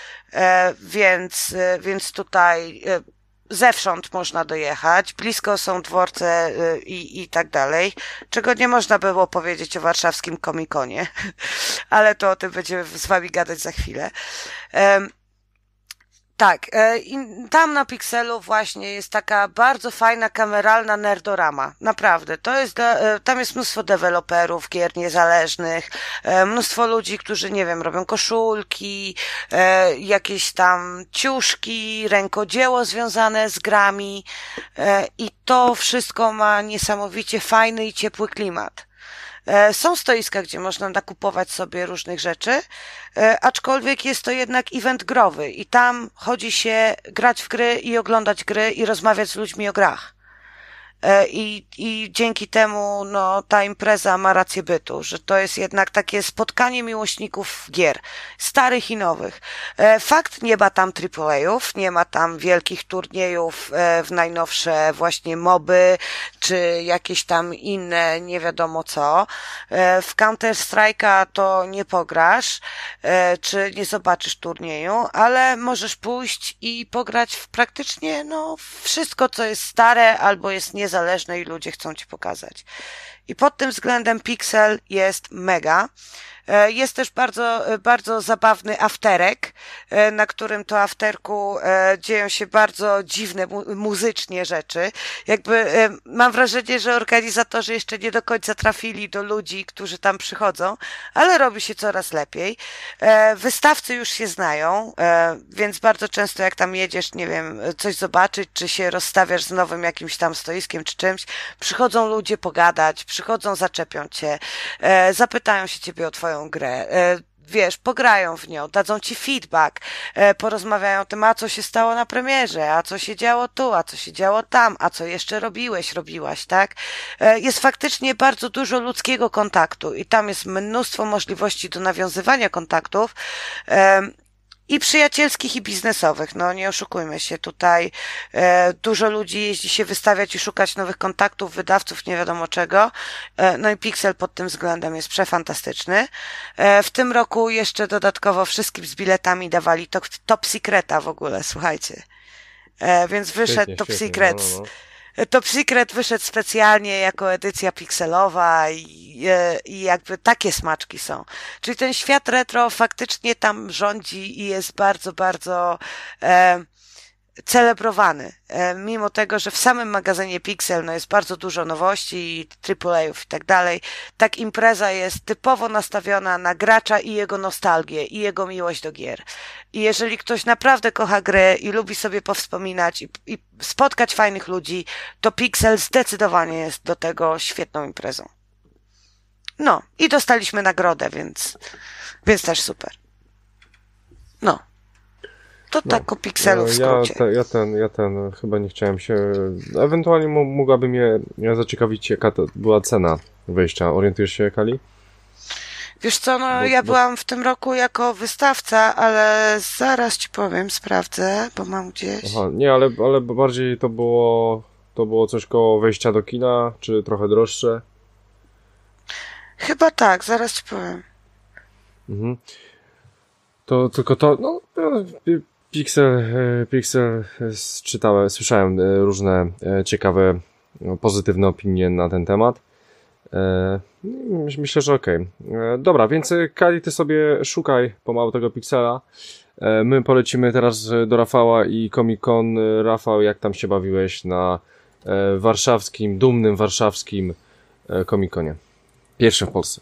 e, więc, e, więc tutaj e, zewsząd można dojechać. Blisko są dworce e, i, i tak dalej, czego nie można było powiedzieć o warszawskim Komikonie, ale to o tym będziemy z wami gadać za chwilę. E, Tak, i tam na Pixelu właśnie jest taka bardzo fajna kameralna nerdorama, naprawdę. To jest, tam jest mnóstwo deweloperów gier niezależnych, mnóstwo ludzi, którzy, nie wiem, robią koszulki, jakieś tam ciuszki, rękodzieło związane z grami i to wszystko ma niesamowicie fajny i ciepły klimat. Są stoiska, gdzie można nakupować sobie różnych rzeczy, aczkolwiek jest to jednak event growy i tam chodzi się grać w gry i oglądać gry i rozmawiać z ludźmi o grach. i, i dzięki temu no, ta impreza ma rację bytu, że to jest jednak takie spotkanie miłośników gier, starych i nowych. Fakt, nie ma tam triple A-ów, nie ma tam wielkich turniejów w najnowsze właśnie moby, czy jakieś tam inne, nie wiadomo co. W Counter-Strike'a to nie pograsz, czy nie zobaczysz turnieju, ale możesz pójść i pograć w praktycznie no wszystko, co jest stare albo jest niezależne i ludzie chcą ci pokazać. I pod tym względem Pixel jest mega. Jest też bardzo, bardzo zabawny afterek, na którym to afterku dzieją się bardzo dziwne mu- muzycznie rzeczy. Jakby mam wrażenie, że organizatorzy jeszcze nie do końca trafili do ludzi, którzy tam przychodzą, ale robi się coraz lepiej. Wystawcy już się znają, więc bardzo często jak tam jedziesz, nie wiem, coś zobaczyć, czy się rozstawiasz z nowym jakimś tam stoiskiem, czy czymś, przychodzą ludzie pogadać, przychodzą, zaczepią cię, zapytają się ciebie o twoją grę, wiesz, pograją w nią, dadzą ci feedback, porozmawiają o tym, a co się stało na premierze, a co się działo tu, a co się działo tam, a co jeszcze robiłeś, robiłaś, tak? Jest faktycznie bardzo dużo ludzkiego kontaktu i tam jest mnóstwo możliwości do nawiązywania kontaktów, i przyjacielskich, i biznesowych. No nie oszukujmy się, tutaj e, dużo ludzi jeździ się wystawiać i szukać nowych kontaktów, wydawców, nie wiadomo czego. E, no i Pixel pod tym względem jest przefantastyczny. E, w tym roku jeszcze dodatkowo wszystkim z biletami dawali top, top Secreta w ogóle, słuchajcie. E, więc wyszedł Świetnie, Top świetnie, Secret. no, no, no. Top Secret wyszedł specjalnie jako edycja pikselowa i, i jakby takie smaczki są. Czyli ten świat retro faktycznie tam rządzi i jest bardzo, bardzo e, celebrowany. E, mimo tego, że w samym magazynie Pixel no jest bardzo dużo nowości, triple A-ów i tak dalej, tak impreza jest typowo nastawiona na gracza i jego nostalgię i jego miłość do gier. I jeżeli ktoś naprawdę kocha grę i lubi sobie powspominać i, i spotkać fajnych ludzi, to Pixel zdecydowanie jest do tego świetną imprezą. No, i dostaliśmy nagrodę, więc, więc też super. No. To No, tak o Pixelu w ja, skrócie. te, ja ten, ja ten, chyba nie chciałem się, ewentualnie m- mogłaby mnie zaciekawić, jaka to była cena wejścia. Orientujesz się, Kali? Wiesz co, no Bo- ja bo- byłam w tym roku jako wystawca, ale zaraz ci powiem, sprawdzę, bo mam gdzieś. Aha, nie, ale, ale bardziej to było, to było coś koło wejścia do kina, czy trochę droższe? Chyba tak, zaraz ci powiem. Mhm. To tylko to, no, no, Pixel, e, Pixel, e, czytałem, słyszałem e, różne e, ciekawe, no, pozytywne opinie na ten temat. E, myś- Myślę, że okej. E, Dobra, więc e, Kali, ty sobie szukaj pomału tego Pixela. E, My polecimy teraz do Rafała i Comic Con. E, Rafał, jak tam się bawiłeś na e, warszawskim, dumnym warszawskim e, Comic Conie? Pierwszym w Polsce.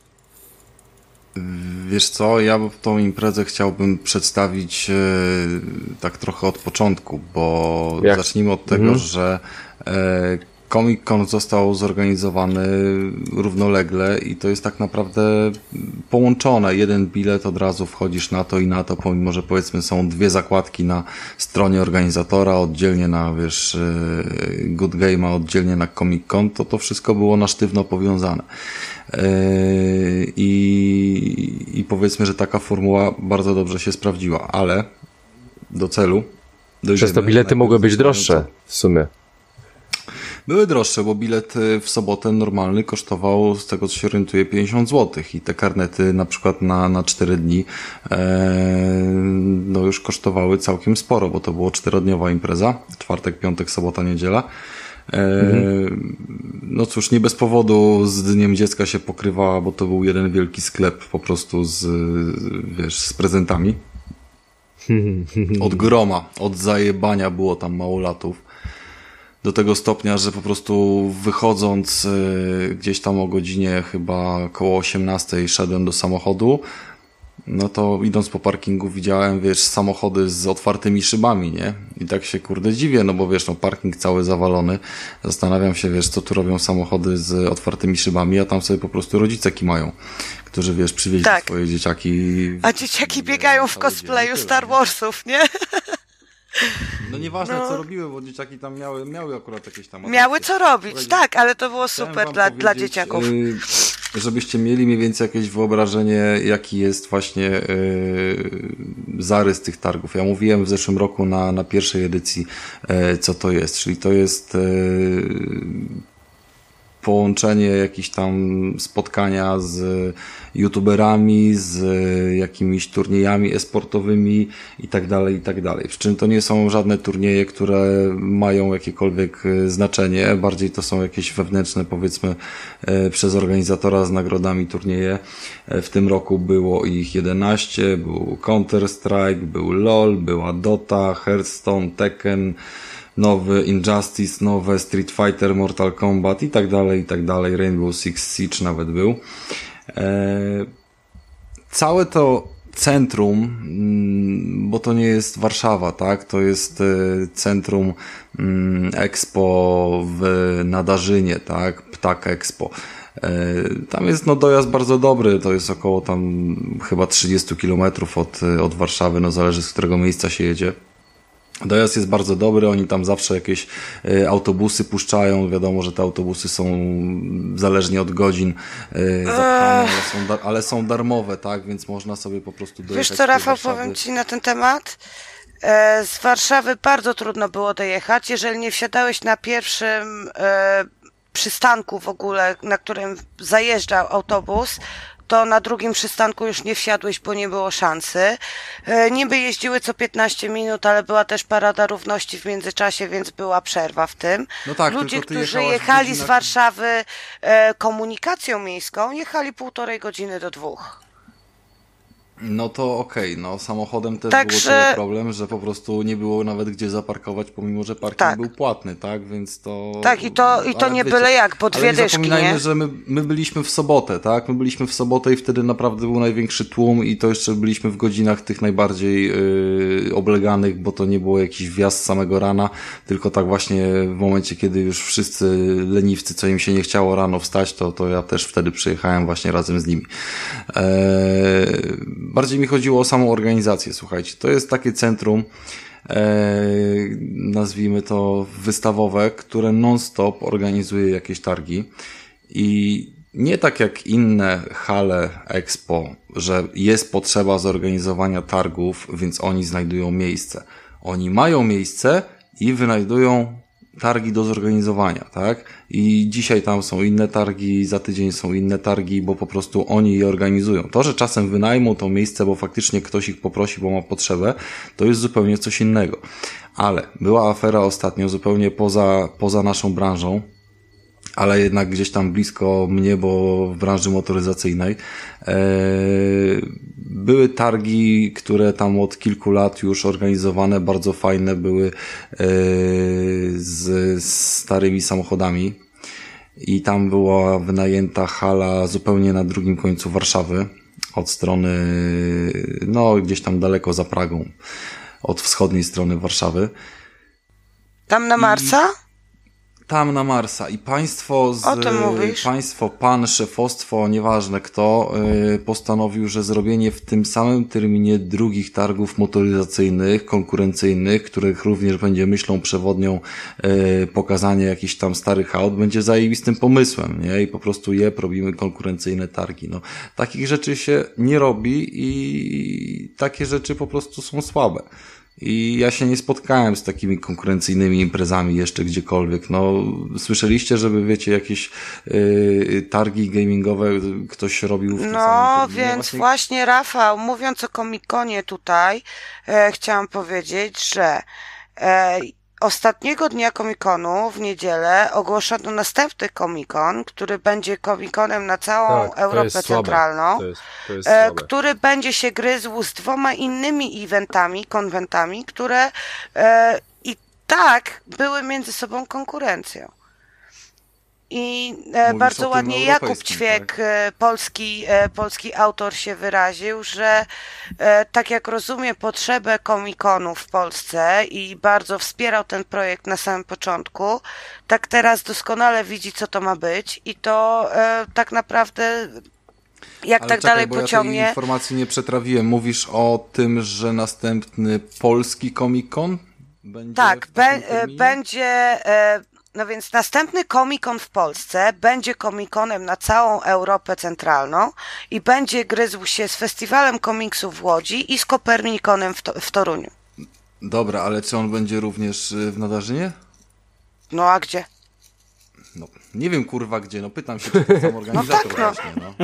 Wiesz co, ja tą imprezę chciałbym przedstawić e, tak trochę od początku, bo Jak? zacznijmy od tego, Mhm. że e, Comic Con został zorganizowany równolegle i to jest tak naprawdę połączone. Jeden bilet, od razu wchodzisz na to i na to, pomimo że powiedzmy są dwie zakładki na stronie organizatora, oddzielnie na, wiesz, e, Good Game, a oddzielnie na Comic Con, to to wszystko było na sztywno powiązane. Yy, I, I powiedzmy, że taka formuła bardzo dobrze się sprawdziła, ale do celu dojdziemy. Przez to bilety Najpierw mogły być zastanawiam droższe w sumie. Były droższe, bo bilet w sobotę normalny kosztował, z tego co się orientuję, pięćdziesiąt złotych i te karnety na przykład na, na cztery dni e, no już kosztowały całkiem sporo, bo to było czterodniowa impreza, czwartek, piątek, sobota, niedziela. E, mhm. No cóż, nie bez powodu z Dniem Dziecka się pokrywała, bo to był jeden wielki sklep po prostu z, wiesz, z prezentami. Od groma, od zajebania było tam małolatów. Do tego stopnia, że po prostu wychodząc y, gdzieś tam o godzinie chyba koło osiemnastej szedłem do samochodu, no to idąc po parkingu widziałem, wiesz, samochody z otwartymi szybami, nie? I tak się kurde dziwię, no bo wiesz, no parking cały zawalony. Zastanawiam się, wiesz, co tu robią samochody z otwartymi szybami, a tam sobie po prostu rodzice kimają, którzy, wiesz, przywieźli Tak. swoje dzieciaki. A dzieciaki biegają w cały dzień i cosplayu tyle, Star nie? Warsów, nie? No nieważne No. co robiły, bo dzieciaki tam miały, miały akurat jakieś tam... Miały atrakcje. co robić, Słuchajcie, tak, ale to było chciałem super wam dla, dla powiedzieć, dzieciaków. y, żebyście mieli mniej więcej jakieś wyobrażenie, jaki jest właśnie y, zarys tych targów. Ja mówiłem w zeszłym roku na, na pierwszej edycji, y, co to jest, czyli to jest y, połączenie jakichś tam spotkania z youtuberami, z jakimiś turniejami e-sportowymi i tak dalej, i tak dalej. Przy czym to nie są żadne turnieje, które mają jakiekolwiek znaczenie, bardziej to są jakieś wewnętrzne, powiedzmy, przez organizatora z nagrodami turnieje. W tym roku było ich jedenaście, był Counter-Strike, był LoL, była Dota, Hearthstone, Tekken, nowy Injustice, nowe Street Fighter, Mortal Kombat i tak dalej, i tak dalej. Rainbow Six Siege nawet był. Eee, całe to centrum, mm, bo to nie jest Warszawa, tak? To jest e, centrum mm, Expo w Nadarzynie, tak? Ptak Expo. E, tam jest no dojazd bardzo dobry, to jest około tam chyba trzydzieści kilometrów od, od Warszawy, no zależy z którego miejsca się jedzie. Dojazd jest bardzo dobry, oni tam zawsze jakieś y, autobusy puszczają, wiadomo, że te autobusy są zależnie od godzin y, zapchane, ale są, dar- ale są darmowe, tak, więc można sobie po prostu dojechać. Wiesz co, Rafał, Warszawy. powiem Ci na ten temat. E, z Warszawy bardzo trudno było dojechać, jeżeli nie wsiadałeś na pierwszym e, przystanku w ogóle, na którym zajeżdżał autobus, to na drugim przystanku już nie wsiadłeś, bo nie było szansy. E, niby jeździły co piętnaście minut, ale była też parada równości w międzyczasie, więc była przerwa w tym. No tak, Ludzie, tylko ty którzy jechałaś w jechali z godzinach- Warszawy e, komunikacją miejską, jechali półtorej godziny do dwóch. No to okej, no samochodem też Także- było tyle problem, że po prostu nie było nawet gdzie zaparkować, pomimo że parking Tak. był płatny, tak, więc to... Tak, i to, i to ale nie wiecie, byle jak, bo ale dwie nie dyszki, zapominajmy, nie? że my, my byliśmy w sobotę, tak, my byliśmy w sobotę i wtedy naprawdę był największy tłum i to jeszcze byliśmy w godzinach tych najbardziej yy, obleganych, bo to nie było jakiś wjazd z samego rana, tylko tak właśnie w momencie, kiedy już wszyscy leniwcy, co im się nie chciało rano wstać, to, to ja też wtedy przyjechałem właśnie razem z nimi. Eee, bardziej mi chodziło o samą organizację, słuchajcie. To jest takie centrum, e, nazwijmy to wystawowe, które non-stop organizuje jakieś targi i nie tak jak inne hale Expo, że jest potrzeba zorganizowania targów, więc oni znajdują miejsce. Oni mają miejsce i wynajdują targi do zorganizowania, tak? I dzisiaj tam są inne targi, za tydzień są inne targi, bo po prostu oni je organizują. To, że czasem wynajmą to miejsce, bo faktycznie ktoś ich poprosi, bo ma potrzebę, to jest zupełnie coś innego. Ale była afera ostatnio zupełnie poza, poza naszą branżą, ale jednak gdzieś tam blisko mnie, bo w branży motoryzacyjnej. E, były targi, które tam od kilku lat już organizowane, bardzo fajne były e, z, z starymi samochodami i tam była wynajęta hala zupełnie na drugim końcu Warszawy, od strony, no gdzieś tam daleko za Pragą, od wschodniej strony Warszawy. Tam na Marsa? Tam na Marsa i państwo z, O tym mówisz? państwo, pan, szefostwo, nieważne kto, yy, postanowił, że zrobienie w tym samym terminie drugich targów motoryzacyjnych, konkurencyjnych, których również będzie myślą przewodnią yy, pokazanie jakichś tam starych aut, będzie zajebistym pomysłem, nie? I po prostu je robimy konkurencyjne targi. No, takich rzeczy się nie robi i takie rzeczy po prostu są słabe. I ja się nie spotkałem z takimi konkurencyjnymi imprezami jeszcze gdziekolwiek. No, słyszeliście, żeby, wiecie, jakieś yy, targi gamingowe ktoś robił w tym No, samym terminie? więc właśnie... właśnie Rafał, mówiąc o Comic-Conie tutaj, e, chciałam powiedzieć, że e, ostatniego dnia Comic-Conu w niedzielę ogłoszono następny Comic-Con, który będzie Comic-Conem na całą Tak, to Europę jest słabe. Centralną. To jest, to jest E, słabe. który będzie się gryzł z dwoma innymi eventami, konwentami, które e, i tak były między sobą konkurencją. I e, Mówisz bardzo o tym ładnie Jakub europejskim, Ćwiek, tak? e, polski, e, polski autor, się wyraził, że e, tak jak rozumie potrzebę Comic-Conu w Polsce i bardzo wspierał ten projekt na samym początku, tak teraz doskonale widzi, co to ma być i to e, tak naprawdę jak Ale tak czekaj, dalej bo pociągnie... ja tej informacji nie przetrawiłem. Mówisz o tym, że następny polski Comic-Con Będzie Tak, w be, takim e, terminie? będzie, e, no więc następny Comic-Con w Polsce będzie Comic-Conem na całą Europę Centralną i będzie gryzł się z Festiwalem Komiksu w Łodzi i z Kopernikonem w, to, w Toruniu. Dobra, ale czy on będzie również y, w Nadarzynie? No a gdzie? No, nie wiem kurwa gdzie, no pytam się, czy ten sam organizator tak, no. właśnie, no.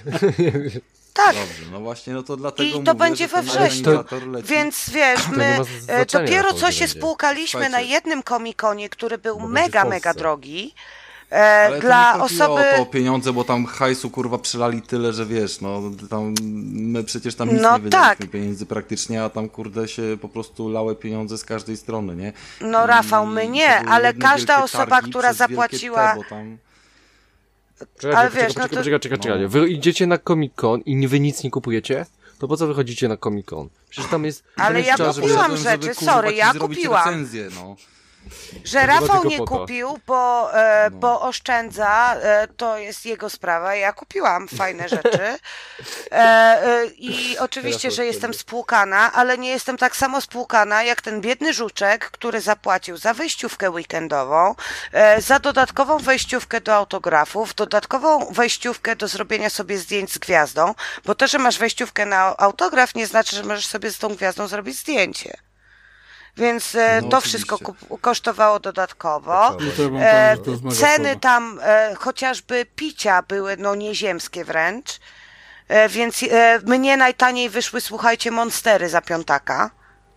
Tak. Dobrze, no właśnie, no to dlatego I to mówię, będzie że we ten wrześniu, organizator leci. więc wiesz, nie my ma e, znaczenia, dopiero Rafał, co gdzie się będzie. spłukaliśmy na Słuchajcie. jednym Comic-Conie, który był Bo będzie w mega, Polsce. mega drogi. E, Ale dla to nie chodziło osoby... o to pieniądze, bo tam hajsu kurwa przelali tyle, że wiesz, no tam my przecież tam nic No nie wydaliśmy tak. pieniędzy praktycznie, a tam kurde się po prostu lały pieniądze z każdej strony, nie? No I Rafał, my nie, to były ale jedne każda wielkie osoba, targi która przez wielkie zapłaciła- T, bo tam... Czekajcie, Ale poczekaj, wiesz, no poczekaj, to- poczekaj, czekaj, czekaj. No. Wy idziecie na Comic-Con i nie- wy nic nie kupujecie? To po co wychodzicie na Comic-Con? Przecież tam jest... Ale tam jest ja czas, żeby- kupiłam żeby, rzeczy, żeby, kurwa, sorry, ci ja zrobić kupiłam. recenzję, no. Że To była Rafał tylko nie po to. kupił, bo, e, No. bo oszczędza, e, to jest jego sprawa. Ja kupiłam fajne rzeczy. E, e, I oczywiście, Teraz że jestem oszczędzę. spłukana, ale nie jestem tak samo spłukana jak ten biedny żuczek, który zapłacił za wejściówkę weekendową, e, za dodatkową wejściówkę do autografów, dodatkową wejściówkę do zrobienia sobie zdjęć z gwiazdą, bo to, że masz wejściówkę na autograf, nie znaczy, że możesz sobie z tą gwiazdą zrobić zdjęcie. Więc e, No, to oczywiście. wszystko kup- kosztowało dodatkowo. Tak No to ja wam E, powiem, że to jest mega ceny słabe. tam, e, chociażby picia były no nieziemskie wręcz. E, więc e, mnie najtaniej wyszły, słuchajcie, monstery za piątaka.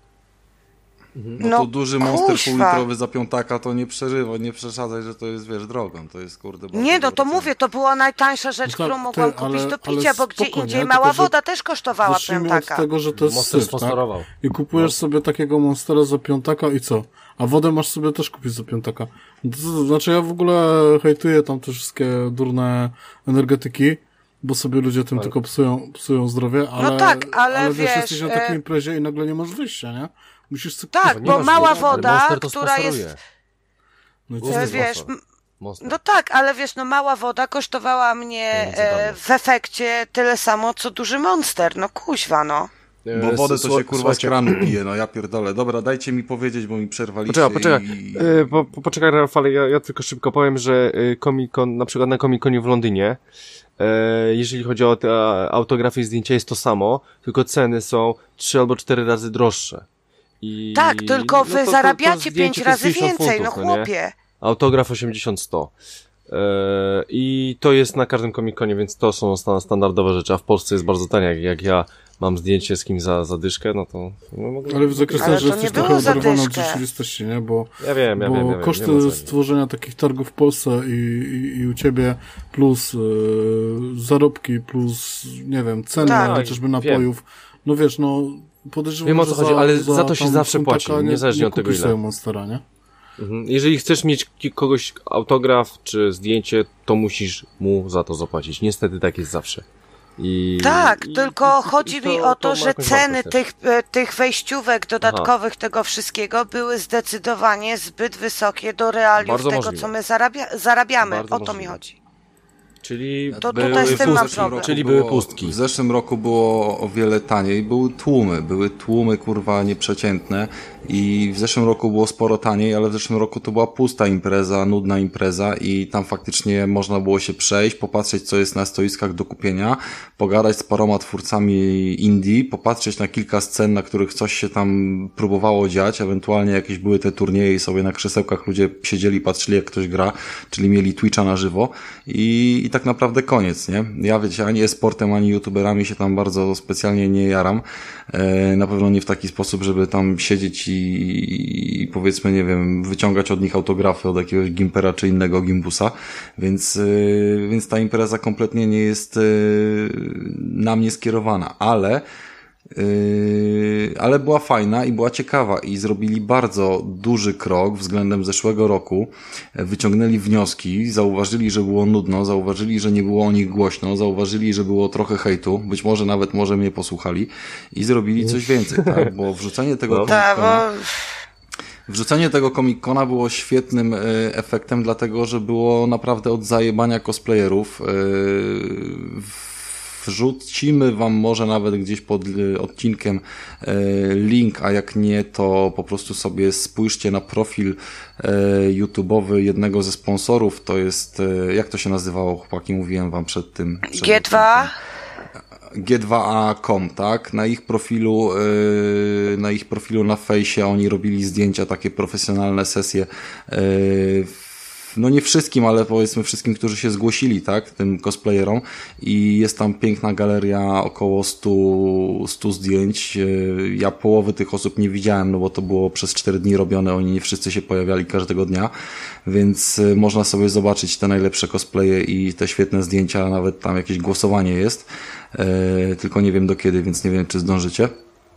No, No, to duży monster kuźwa. półlitrowy za piątaka to nie przeżywa, nie przesadzaj, że to jest, wiesz, drogą, to jest kurde... bardzo Nie, no to dobra cena. mówię, to była najtańsza rzecz, No tak, którą ty, mogłam ale- kupić do ale picia, bo gdzie spoko, indziej nie? mała Tylko, że woda też kosztowała Zacznijmy piątaka. od tego, że to jest Monster syf, tak? sponsorował. I kupujesz sobie takiego monstera za piątaka i co? A wodę masz sobie też kupić za piątaka. To, to znaczy ja w ogóle hejtuję tam te wszystkie durne energetyki, bo sobie ludzie tym tylko psują, psują zdrowie, ale, tak, ale ale wiesz, wiesz, jesteś na e- takiej imprezie i nagle nie masz wyjścia, nie? Musisz sobie Tak, kupić. Nie bo masz mała wyjścia, ale woda, Monster to która sponsoruje. jest, No i co Główny e, ty wiesz, sponsor. m- Monster. no tak, ale wiesz, no mała woda kosztowała mnie Pieniądze e, dawno. w efekcie tyle samo, co duży monster. No kuźwa, no. Bo wodę to Słuchaj- się kurwa z słuchajcie, kranu pije, no ja pierdolę. Dobra, dajcie mi powiedzieć, bo mi przerwaliście. Poczekaj, poczekaj. I... E, po, po, poczekaj, Rafale, ja, ja tylko szybko powiem, że e, Comic-Con, na przykład na Comic-Conie w Londynie, e, jeżeli chodzi o te a, autografy i zdjęcia, jest to samo, tylko ceny są trzy albo cztery razy droższe. I, Tak, tylko no wy to- to- to zarabiacie zdjęcie pięć to jest razy pięćdziesiąt więcej, no funtów, nie? chłopie. Autograf osiemdziesiąt sto. E, I to jest na każdym Comic-Conie, więc to są sta- standardowe rzeczy, a w Polsce jest bardzo tanie. Jak, jak ja mam zdjęcie z kimś za, za dyszkę, no to... No, mogę... Ale widzę, Krystian, Ale że to nie jesteś było trochę za oderwany od dyszkę. rzeczywistości, nie? Bo, Ja wiem, ja bo wiem, ja wiem. koszty nie ma co. stworzenia takich targów w Polsce i, i, i u ciebie plus y, zarobki, plus, nie wiem, ceny Tak, chociażby napojów. No wiesz, no podejrzewam, Wiem, o że co chodzi, ale za to się tam zawsze funtaka płaci, nie, niezależnie nie od tego, kupisz ile. sobie Monstera, nie? Mhm. Jeżeli chcesz mieć ki- kogoś autograf czy zdjęcie, to musisz mu za to zapłacić. Niestety tak jest zawsze. I, Tak, i, tylko i- i chodzi mi o to, ma że jakąś ceny wartość też. tych, e, tych wejściówek dodatkowych, tego wszystkiego były zdecydowanie zbyt wysokie do realiów Bardzo tego, możliwe. co my zarabia- zarabiamy. Bardzo o to mi możliwe. chodzi. Czyli To były tutaj z tym mam pustki, problem. czyli było, były pustki. W zeszłym roku było o wiele taniej, były tłumy, były tłumy kurwa nieprzeciętne i w zeszłym roku było sporo taniej, ale w zeszłym roku to była pusta impreza, nudna impreza i tam faktycznie można było się przejść, popatrzeć co jest na stoiskach do kupienia, pogadać z paroma twórcami indie, popatrzeć na kilka scen, na których coś się tam próbowało dziać, ewentualnie jakieś były te turnieje i sobie na krzesełkach ludzie siedzieli, patrzyli jak ktoś gra, czyli mieli Twitcha na żywo i, i tak naprawdę koniec, nie? Ja wiecie, ani e-sportem, ani youtuberami się tam bardzo specjalnie nie jaram. E, na pewno nie w taki sposób, żeby tam siedzieć i, i powiedzmy, nie wiem, wyciągać od nich autografy od jakiegoś Gimpera czy innego Gimbusa, więc, e, więc ta impreza kompletnie nie jest e, na mnie skierowana, ale Yy, ale była fajna i była ciekawa i zrobili bardzo duży krok względem zeszłego roku. Wyciągnęli wnioski, zauważyli, że było nudno, zauważyli, że nie było o nich głośno, zauważyli, że było trochę hejtu, być może nawet może mnie posłuchali i zrobili coś więcej, tak? Bo wrzucenie tego Tak, Comic-Cona, bo wrzucenie tego Comic-Cona było świetnym y, efektem, dlatego że było naprawdę od zajebania cosplayerów y, w wrzucimy wam może nawet gdzieś pod odcinkiem link, a jak nie, to po prostu sobie spójrzcie na profil YouTube'owy jednego ze sponsorów, to jest, jak to się nazywało, chłopaki, mówiłem wam przed tym. Przed G dwa? G dwa A kropka com, tak? Na ich profilu, yy, na ich profilu na fejsie oni robili zdjęcia, takie profesjonalne sesje, yy, no nie wszystkim, ale powiedzmy wszystkim, którzy się zgłosili, tak? Tym cosplayerom i jest tam piękna galeria, około stu, stu zdjęć. Yy, ja połowy tych osób nie widziałem, no bo to było przez cztery dni robione, oni nie wszyscy się pojawiali każdego dnia, więc yy, można sobie zobaczyć te najlepsze cosplaye i te świetne zdjęcia, nawet tam jakieś głosowanie jest. Yy, tylko nie wiem do kiedy, więc nie wiem, czy zdążycie.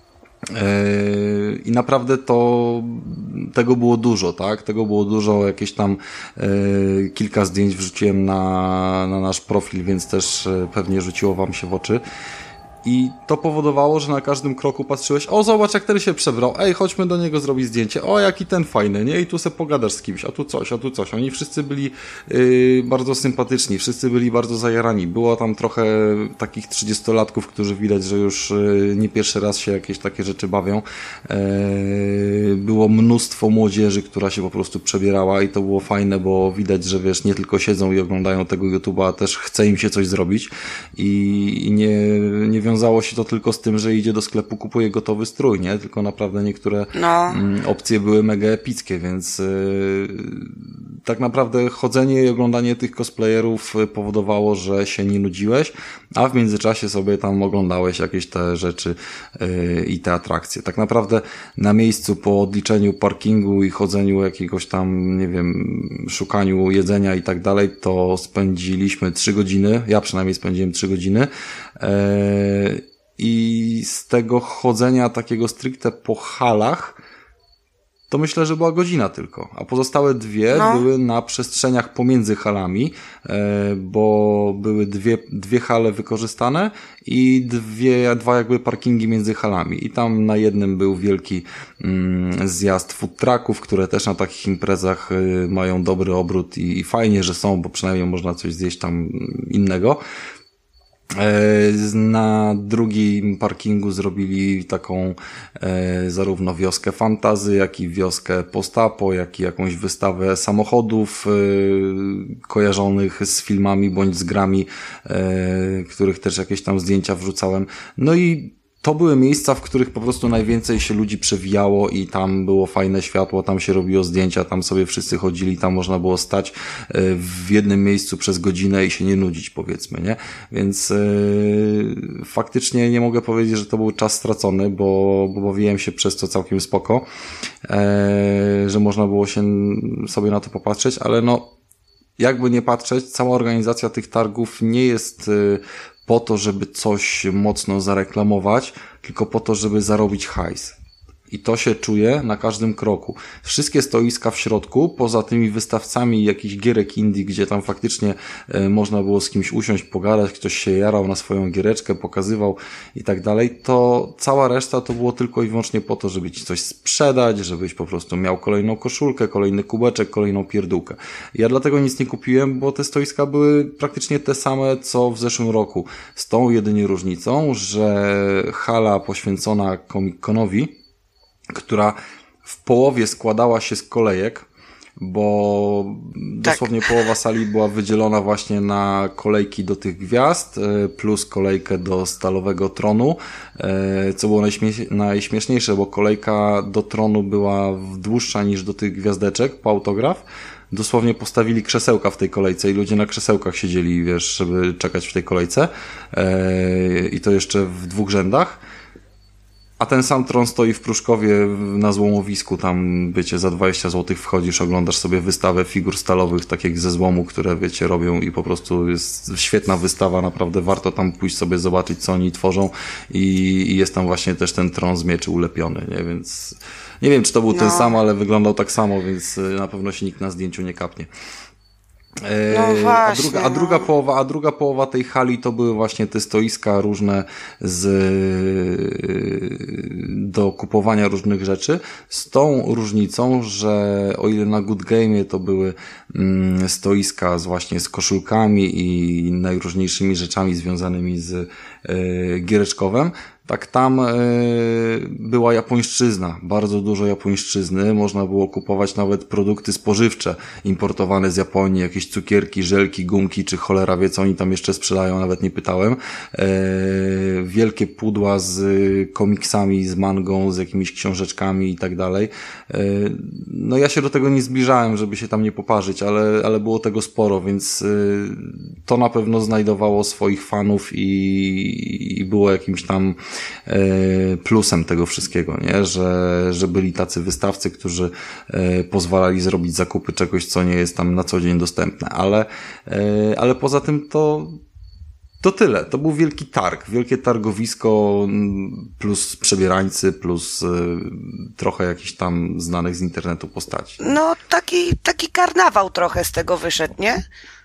Yy, I naprawdę to tego było dużo, tak? Tego było dużo, jakieś tam yy, kilka zdjęć wrzuciłem na, na nasz profil, więc też yy, pewnie rzuciło wam się w oczy. I to powodowało, że na każdym kroku patrzyłeś, o zobacz jak ten się przebrał, ej chodźmy do niego zrobić zdjęcie, o jaki ten fajny, nie? I tu se pogadasz z kimś, a tu coś, a tu coś. Oni wszyscy byli yy, bardzo sympatyczni, wszyscy byli bardzo zajarani. Było tam trochę takich trzydziestolatków, którzy widać, że już yy, nie pierwszy raz się jakieś takie rzeczy bawią. Yy, było mnóstwo młodzieży, która się po prostu przebierała i to było fajne, bo widać, że wiesz, nie tylko siedzą i oglądają tego YouTube'a, a też chce im się coś zrobić i, i nie, nie wiązało się to tylko z tym, że idzie do sklepu, kupuje gotowy strój, nie? Tylko naprawdę niektóre No. mm, opcje były mega epickie, więc yy, tak naprawdę chodzenie i oglądanie tych cosplayerów powodowało, że się nie nudziłeś, a w międzyczasie sobie tam oglądałeś jakieś te rzeczy yy, i te atrakcje. Tak naprawdę na miejscu po odliczeniu parkingu i chodzeniu jakiegoś tam, nie wiem, szukaniu jedzenia i tak dalej, to spędziliśmy trzy godziny, ja przynajmniej spędziłem trzy godziny, yy, i z tego chodzenia takiego stricte po halach to myślę, że była godzina tylko, a pozostałe dwie no. były na przestrzeniach pomiędzy halami, bo były dwie, dwie hale wykorzystane i dwie, dwa jakby parkingi między halami i tam na jednym był wielki mm, zjazd food trucków, które też na takich imprezach mają dobry obrót i, i fajnie, że są, bo przynajmniej można coś zjeść tam innego. Na drugim parkingu zrobili taką e, zarówno wioskę fantasy, jak i wioskę post-apo, jak i jakąś wystawę samochodów e, kojarzonych z filmami bądź z grami, e, których też jakieś tam zdjęcia wrzucałem. No i to były miejsca, w których po prostu najwięcej się ludzi przewijało i tam było fajne światło, tam się robiło zdjęcia, tam sobie wszyscy chodzili, tam można było stać w jednym miejscu przez godzinę i się nie nudzić, powiedzmy, nie? Więc yy, faktycznie nie mogę powiedzieć, że to był czas stracony, bo, bo bawiłem się przez to całkiem spoko, yy, że można było się sobie na to popatrzeć, ale no jakby nie patrzeć, cała organizacja tych targów nie jest yy, po to, żeby coś mocno zareklamować, tylko po to, żeby zarobić hajs. I to się czuje na każdym kroku. Wszystkie stoiska w środku, poza tymi wystawcami jakichś gierek indie, gdzie tam faktycznie e, można było z kimś usiąść, pogadać, ktoś się jarał na swoją giereczkę, pokazywał i tak dalej, to cała reszta to było tylko i wyłącznie po to, żeby ci coś sprzedać, żebyś po prostu miał kolejną koszulkę, kolejny kubeczek, kolejną pierdółkę. Ja dlatego nic nie kupiłem, bo te stoiska były praktycznie te same, co w zeszłym roku. Z tą jedynie różnicą, że hala poświęcona Comic-Conowi, która w połowie składała się z kolejek, bo tak. dosłownie połowa sali była wydzielona właśnie na kolejki do tych gwiazd, plus kolejkę do stalowego tronu, co było najśmie- najśmieszniejsze, bo kolejka do tronu była dłuższa niż do tych gwiazdeczek po autograf. Dosłownie postawili krzesełka w tej kolejce i ludzie na krzesełkach siedzieli, wiesz, żeby czekać w tej kolejce. I to jeszcze w dwóch rzędach. A ten sam tron stoi w Pruszkowie na złomowisku, tam wiecie, za dwadzieścia złotych wchodzisz, oglądasz sobie wystawę figur stalowych, tak jak ze złomu, które wiecie, robią i po prostu jest świetna wystawa, naprawdę warto tam pójść sobie zobaczyć, co oni tworzą i, i jest tam właśnie też ten tron z mieczy ulepiony, nie, więc nie wiem, czy to był no. ten sam, ale wyglądał tak samo, więc na pewno się nikt na zdjęciu nie kapnie. No właśnie, a, druga, a, druga no. połowa, a druga połowa tej hali to były właśnie te stoiska różne z, do kupowania różnych rzeczy, z tą różnicą, że o ile na Good Game'ie to były mm, stoiska z właśnie z koszulkami i najróżniejszymi rzeczami związanymi z y, giereczkowem, tak tam y, była japońszczyzna, bardzo dużo japońszczyzny, można było kupować nawet produkty spożywcze importowane z Japonii, jakieś cukierki, żelki, gumki, czy cholera wie co oni tam jeszcze sprzedają, nawet nie pytałem. Y, wielkie pudła z komiksami, z mangą, z jakimiś książeczkami i tak dalej. Y, no ja się do tego nie zbliżałem, żeby się tam nie poparzyć, ale, ale było tego sporo, więc y, to na pewno znajdowało swoich fanów i, i było jakimś tam plusem tego wszystkiego, nie? Że, że byli tacy wystawcy, którzy pozwalali zrobić zakupy czegoś, co nie jest tam na co dzień dostępne, ale, ale poza tym to to tyle. To był wielki targ, wielkie targowisko plus przebierańcy, plus trochę jakichś tam znanych z internetu postaci. No taki, taki karnawał trochę z tego wyszedł, nie?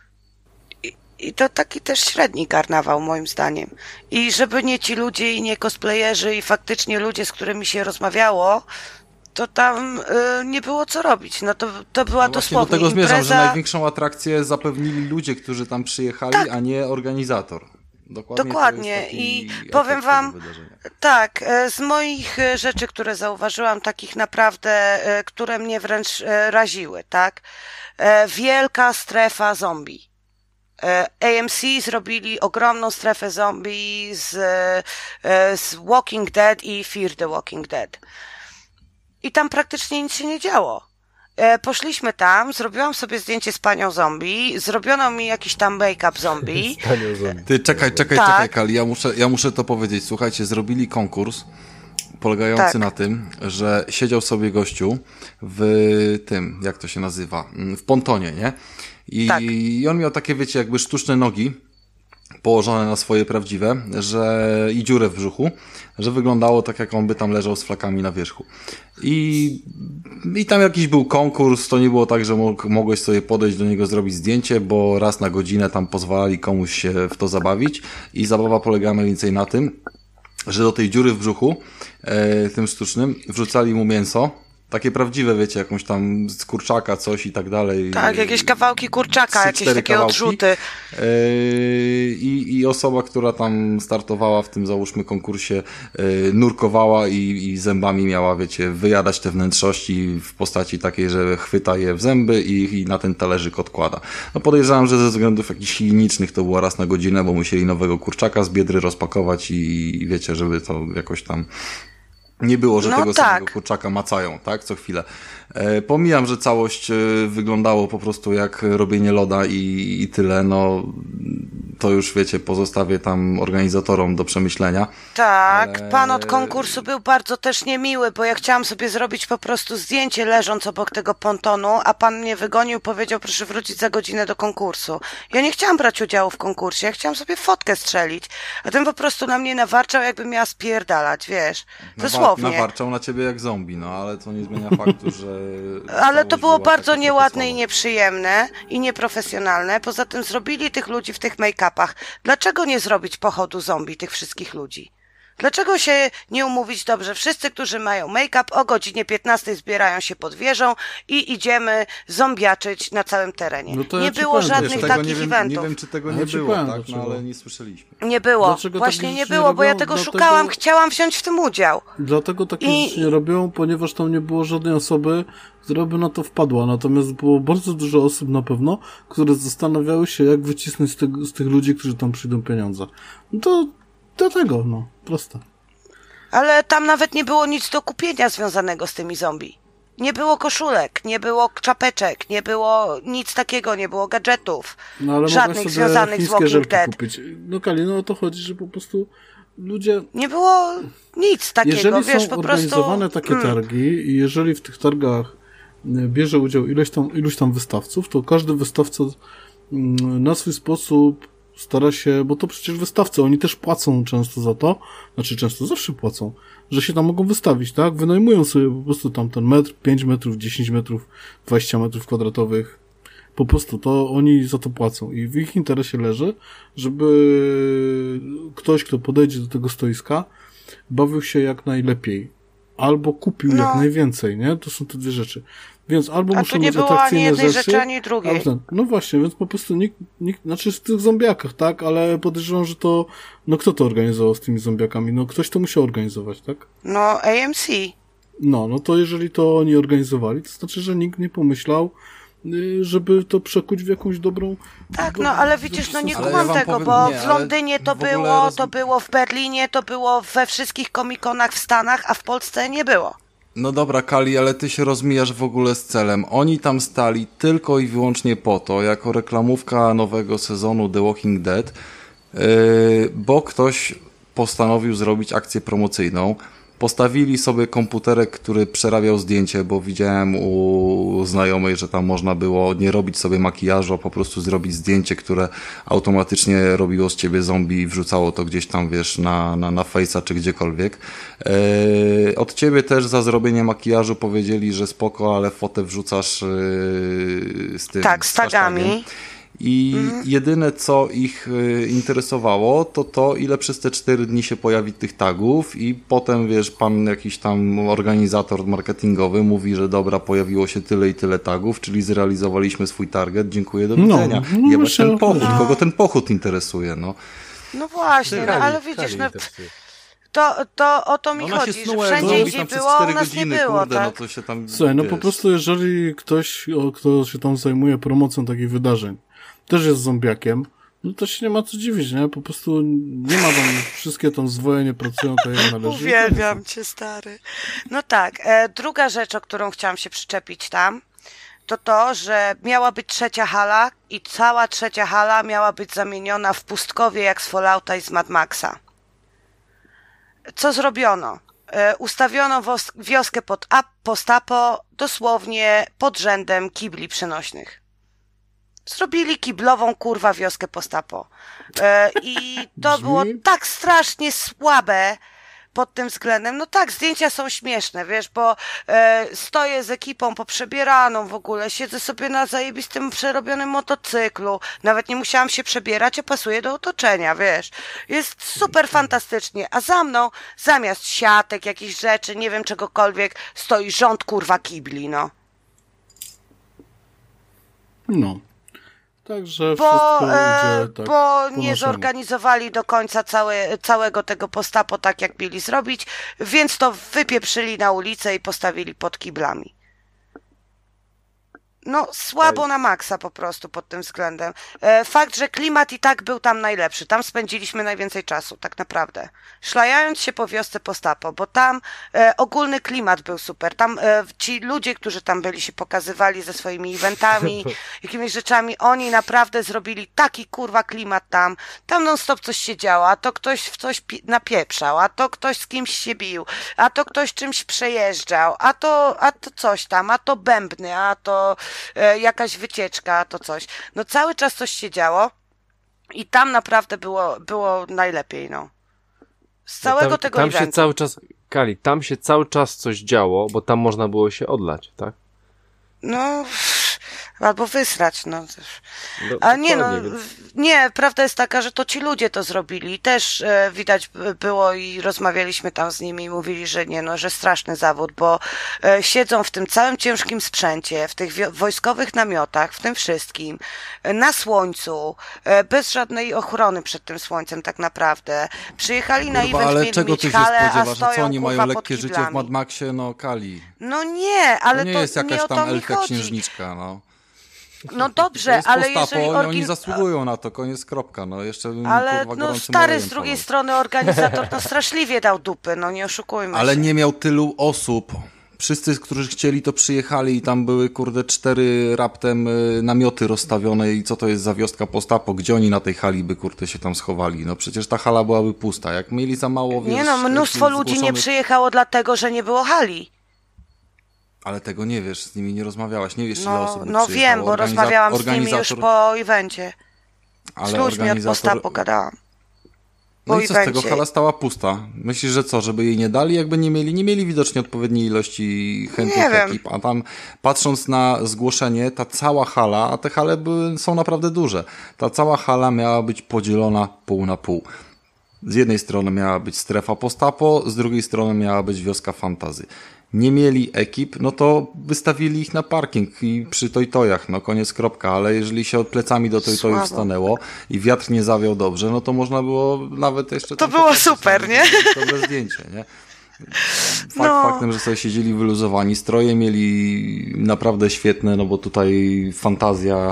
I to taki też średni karnawał, moim zdaniem. I żeby nie ci ludzie i nie cosplayerzy i faktycznie ludzie, z którymi się rozmawiało, to tam y, nie było co robić. No to, to była no dosłownie do tego impreza... zmierzam, że największą atrakcję zapewnili ludzie, którzy tam przyjechali, tak. a nie organizator. Dokładnie. Dokładnie. I powiem wam, tak, z moich rzeczy, które zauważyłam, takich naprawdę, które mnie wręcz raziły, tak? Wielka strefa zombie. A M C zrobili ogromną strefę zombie z, z Walking Dead i Fear the Walking Dead. I tam praktycznie nic się nie działo. Poszliśmy tam, zrobiłam sobie zdjęcie z panią zombie, zrobiono mi jakiś tam make-up zombie. Ty, czekaj, czekaj, tak. czekaj, Kali, ja muszę, ja muszę to powiedzieć. Słuchajcie, zrobili konkurs polegający tak. na tym, że siedział sobie gościu w tym, jak to się nazywa, w pontonie, nie? I, tak. I on miał takie, wiecie, jakby sztuczne nogi położone na swoje prawdziwe, że i dziurę w brzuchu, że wyglądało tak, jak on by tam leżał z flakami na wierzchu. I, i tam jakiś był konkurs, to nie było tak, że mógł, mogłeś sobie podejść do niego, zrobić zdjęcie, bo raz na godzinę tam pozwalali komuś się w to zabawić i zabawa polegała mniej więcej na tym, że do tej dziury w brzuchu, e, tym sztucznym, wrzucali mu mięso, takie prawdziwe, wiecie, jakąś tam z kurczaka, coś i tak dalej. Tak, jakieś kawałki kurczaka, trzy, jakieś takie kawałki. odrzuty. Yy, i, I osoba, która tam startowała w tym, załóżmy, konkursie, yy, nurkowała i, i zębami miała, wiecie, wyjadać te wnętrzności w postaci takiej, że chwyta je w zęby i, i na ten talerzyk odkłada. No podejrzewam, że ze względów jakichś higienicznych to było raz na godzinę, bo musieli nowego kurczaka z biedry rozpakować i, i wiecie, żeby to jakoś tam nie było, że no tego tak. samego kurczaka macają, tak, co chwilę. E, pomijam, że całość e, wyglądało po prostu jak robienie loda i, i tyle, no to już wiecie, pozostawię tam organizatorom do przemyślenia. Tak, ale... pan od konkursu był bardzo też niemiły, bo ja chciałam sobie zrobić po prostu zdjęcie leżąc obok tego pontonu, a pan mnie wygonił, powiedział, proszę wrócić za godzinę do konkursu. Ja nie chciałam brać udziału w konkursie, ja chciałam sobie fotkę strzelić, a ten po prostu na mnie nawarczał, jakbym miała spierdalać, wiesz, dosłownie. Nawarczał na ciebie jak zombie, no ale to nie zmienia faktu, że... Ale to było bardzo taka nieładne i słaba. nieprzyjemne i nieprofesjonalne. Poza tym zrobili tych ludzi w tych make-upach. Dlaczego nie zrobić pochodu zombie tych wszystkich ludzi? Dlaczego się nie umówić dobrze? Wszyscy, którzy mają make-up, o godzinie piętnastej zbierają się pod wieżą i idziemy zombiaczyć na całym terenie. No to nie ja ci było powiem, żadnych Wiesz, tego takich nie wiem, eventów. nie wiem, czy tego Ja nie ci było, powiem, tak? No dlaczego. ale nie słyszeliśmy. Nie było. Dlaczego Właśnie takie nie rzeczy było, nie bo ja robią? tego Dlatego- szukałam, chciałam wziąć w tym udział. Dlatego takie I- rzeczy nie robią, ponieważ tam nie było żadnej osoby, która by na to wpadła. Natomiast było bardzo dużo osób na pewno, które zastanawiały się, jak wycisnąć z, tego, z tych ludzi, którzy tam przyjdą pieniądze. No to dlatego, no, proste. Ale tam nawet nie było nic do kupienia związanego z tymi zombie. Nie było koszulek, nie było czapeczek, nie było nic takiego, nie było gadżetów. No ale Żadnych mogłeś sobie związanych z chińskie Walking żelki Dead. kupić. No Kali, no o to chodzi, że po prostu ludzie... Nie było nic takiego, Jeżeli wiesz, są po organizowane prostu... takie mm, targi i jeżeli w tych targach y, bierze udział ileś tam, iluś tam wystawców, to każdy wystawca mm, na swój sposób stara się, bo to przecież wystawcy, oni też płacą często za to, znaczy często zawsze płacą, że się tam mogą wystawić, tak? Wynajmują sobie po prostu tam ten metr, pięć metrów, dziesięć metrów, dwadzieścia metrów kwadratowych, Po prostu to oni za to płacą i w ich interesie leży, żeby ktoś, kto podejdzie do tego stoiska, bawił się jak najlepiej. Albo kupił No. jak najwięcej, nie? To są te dwie rzeczy. Więc albo A muszą tu nie mieć było ani atrakcyjne jednej rzeczy, rzeczy, ani drugiej. albo ten. No właśnie, więc po prostu nikt, nikt, znaczy w tych zombiakach, tak? Ale podejrzewam, że to, no kto to organizował z tymi zombiakami? No ktoś to musiał organizować, tak? No, A M C. No, no to jeżeli to oni organizowali, to znaczy, że nikt nie pomyślał, y, żeby to przekuć w jakąś dobrą... Tak, do- no ale widzisz, no nie Ale ja kumam wam tego, powiem- bo nie, w ale Londynie to w ogóle było, roz- to było w Berlinie, to było we wszystkich komikonach w Stanach, a w Polsce nie było. No dobra, Kali, ale ty się rozmijasz w ogóle z celem. Oni tam stali tylko i wyłącznie po to, jako reklamówka nowego sezonu The Walking Dead, yy, bo ktoś postanowił zrobić akcję promocyjną. Postawili sobie komputerek, który przerabiał zdjęcie, bo widziałem u znajomej, że tam można było nie robić sobie makijażu, a po prostu zrobić zdjęcie, które automatycznie robiło z ciebie zombie i wrzucało to gdzieś tam, wiesz, na, na, na Face'a czy gdziekolwiek. Eee, od ciebie też za zrobienie makijażu powiedzieli, że spoko, ale fotę wrzucasz eee, z tym. Tak, z tagami. hashtagiem. I Mhm. jedyne, co ich y, interesowało, to to, ile przez te cztery dni się pojawi tych tagów i potem, wiesz, pan jakiś tam organizator marketingowy mówi, że dobra, pojawiło się tyle i tyle tagów, czyli zrealizowaliśmy swój target, dziękuję, do No, widzenia. no Jebać myślę, ten pochód, no. kogo ten pochód interesuje, no. No właśnie, no, Kali, ale widzisz, Kali no, interesuje. to, to o to mi Ona się chodzi, snuła, że jak wszędzie zombie gdzie tam przez było, a cztery u nas godziny, nie było, kurde, tak? no to się tam, Słuchaj, no po wiesz. prostu jeżeli ktoś, o, kto się tam zajmuje promocją takich wydarzeń, też jest zombiakiem, no to się nie ma co dziwić, nie? Po prostu nie ma tam, wszystkie tam zwoje nie pracują tak jak należy. Uwielbiam cię, stary. No tak, e, druga rzecz, o którą chciałam się przyczepić tam, to to, że miała być trzecia hala i cała trzecia hala miała być zamieniona w pustkowie jak z Fallouta i z Mad Maxa. Co zrobiono? E, ustawiono wos- wioskę pod ap- postapo dosłownie pod rzędem kibli przenośnych. Zrobili kiblową, kurwa, wioskę postapo. E, I to Brzmi- było tak strasznie słabe pod tym względem. No tak, zdjęcia są śmieszne, wiesz, bo e, stoję z ekipą poprzebieraną w ogóle, siedzę sobie na zajebistym, przerobionym motocyklu, nawet nie musiałam się przebierać, a pasuje do otoczenia, wiesz. Jest super fantastycznie, a za mną, zamiast siatek, jakichś rzeczy, nie wiem czegokolwiek, stoi rząd, kurwa, kibli, no. No. Także Bo, wszystko e, idzie tak bo po nie naszemu. zorganizowali do końca całe, całego tego postapo tak, jak mieli zrobić, więc to wypieprzyli na ulicę i postawili pod kiblami. No, słabo na maksa po prostu pod tym względem. E, fakt, że klimat i tak był tam najlepszy. Tam spędziliśmy najwięcej czasu, tak naprawdę. Szlajając się po wiosce postapo, bo tam e, ogólny klimat był super. Tam e, ci ludzie, którzy tam byli, się pokazywali ze swoimi eventami, jakimiś rzeczami. Oni naprawdę zrobili taki kurwa klimat tam. Tam non stop coś się działo, a to ktoś w coś pi- napieprzał, a to ktoś z kimś się bił, a to ktoś czymś przejeżdżał, a to, a to coś tam, a to bębny, a to e, jakaś wycieczka, a to coś. No cały czas coś się działo i tam naprawdę było, było najlepiej, no. Z całego tam, tego tam eventu. się cały czas, Kali, tam się cały czas coś działo, bo tam można było się odlać, tak? No, albo wysrać, no. No, A nie, no, dokładnie, więc- nie, prawda jest taka, że to ci ludzie to zrobili. Też e, widać b- było i rozmawialiśmy tam z nimi i mówili, że nie, no, że straszny zawód, bo e, siedzą w tym całym ciężkim sprzęcie, w tych wio- wojskowych namiotach, w tym wszystkim, e, na słońcu, e, bez żadnej ochrony przed tym słońcem tak naprawdę. Przyjechali na Kurwa, event, ale mieli czego mieć ty się halę, a spodziewasz? stoją, A co oni kurwa, mają pod lekkie życie w kiblami. Mad Maxie? No, Kali. No nie, ale To nie to jest nie jakaś o to tam mi elfia chodzi. księżniczka, no. No To dobrze, jest ale postapo jeżeli i orgi... oni zasługują na to, koniec, kropka, no. Jeszcze bym, Ale kurwa, no gorącym stary olejem z drugiej polał. strony organizator to straszliwie dał dupy, no nie oszukujmy Ale się. nie miał tylu osób. Wszyscy, którzy chcieli, to przyjechali i tam były, kurde, cztery raptem y, namioty rozstawione i co to jest za wioska postapo? Gdzie oni na tej hali by, kurde, się tam schowali? No przecież ta hala byłaby pusta. Jak mieli za mało, wiesz... Nie no, mnóstwo takich ludzi nie zgłoszonych- przyjechało dlatego, że nie było hali. Ale tego nie wiesz, z nimi nie rozmawiałaś, nie wiesz, ile No, osób by no przyjechało. wiem, bo Organiza- rozmawiałam z nimi już organizator- po evencie. Z ale ludźmi od organizator- postapu gadałam. No i co z tego? Hala stała pusta. Myślisz, że co? Żeby jej nie dali? Jakby nie mieli? Nie mieli widocznie odpowiedniej ilości chętnych ekip. A tam patrząc na zgłoszenie, ta cała hala, a te hale były, są naprawdę duże, ta cała hala miała być podzielona pół na pół. Z jednej strony miała być strefa post-apo, z drugiej strony miała być wioska fantasy. Nie mieli ekip, no to wystawili ich na parking i przy tojtojach, no koniec kropka, ale jeżeli się od plecami do tojtojów stanęło i wiatr nie zawiał dobrze, no to można było nawet jeszcze... To było super, nie? To zdjęcie, nie? Fakt no. faktem, że sobie siedzieli wyluzowani, stroje mieli naprawdę świetne, no bo tutaj fantazja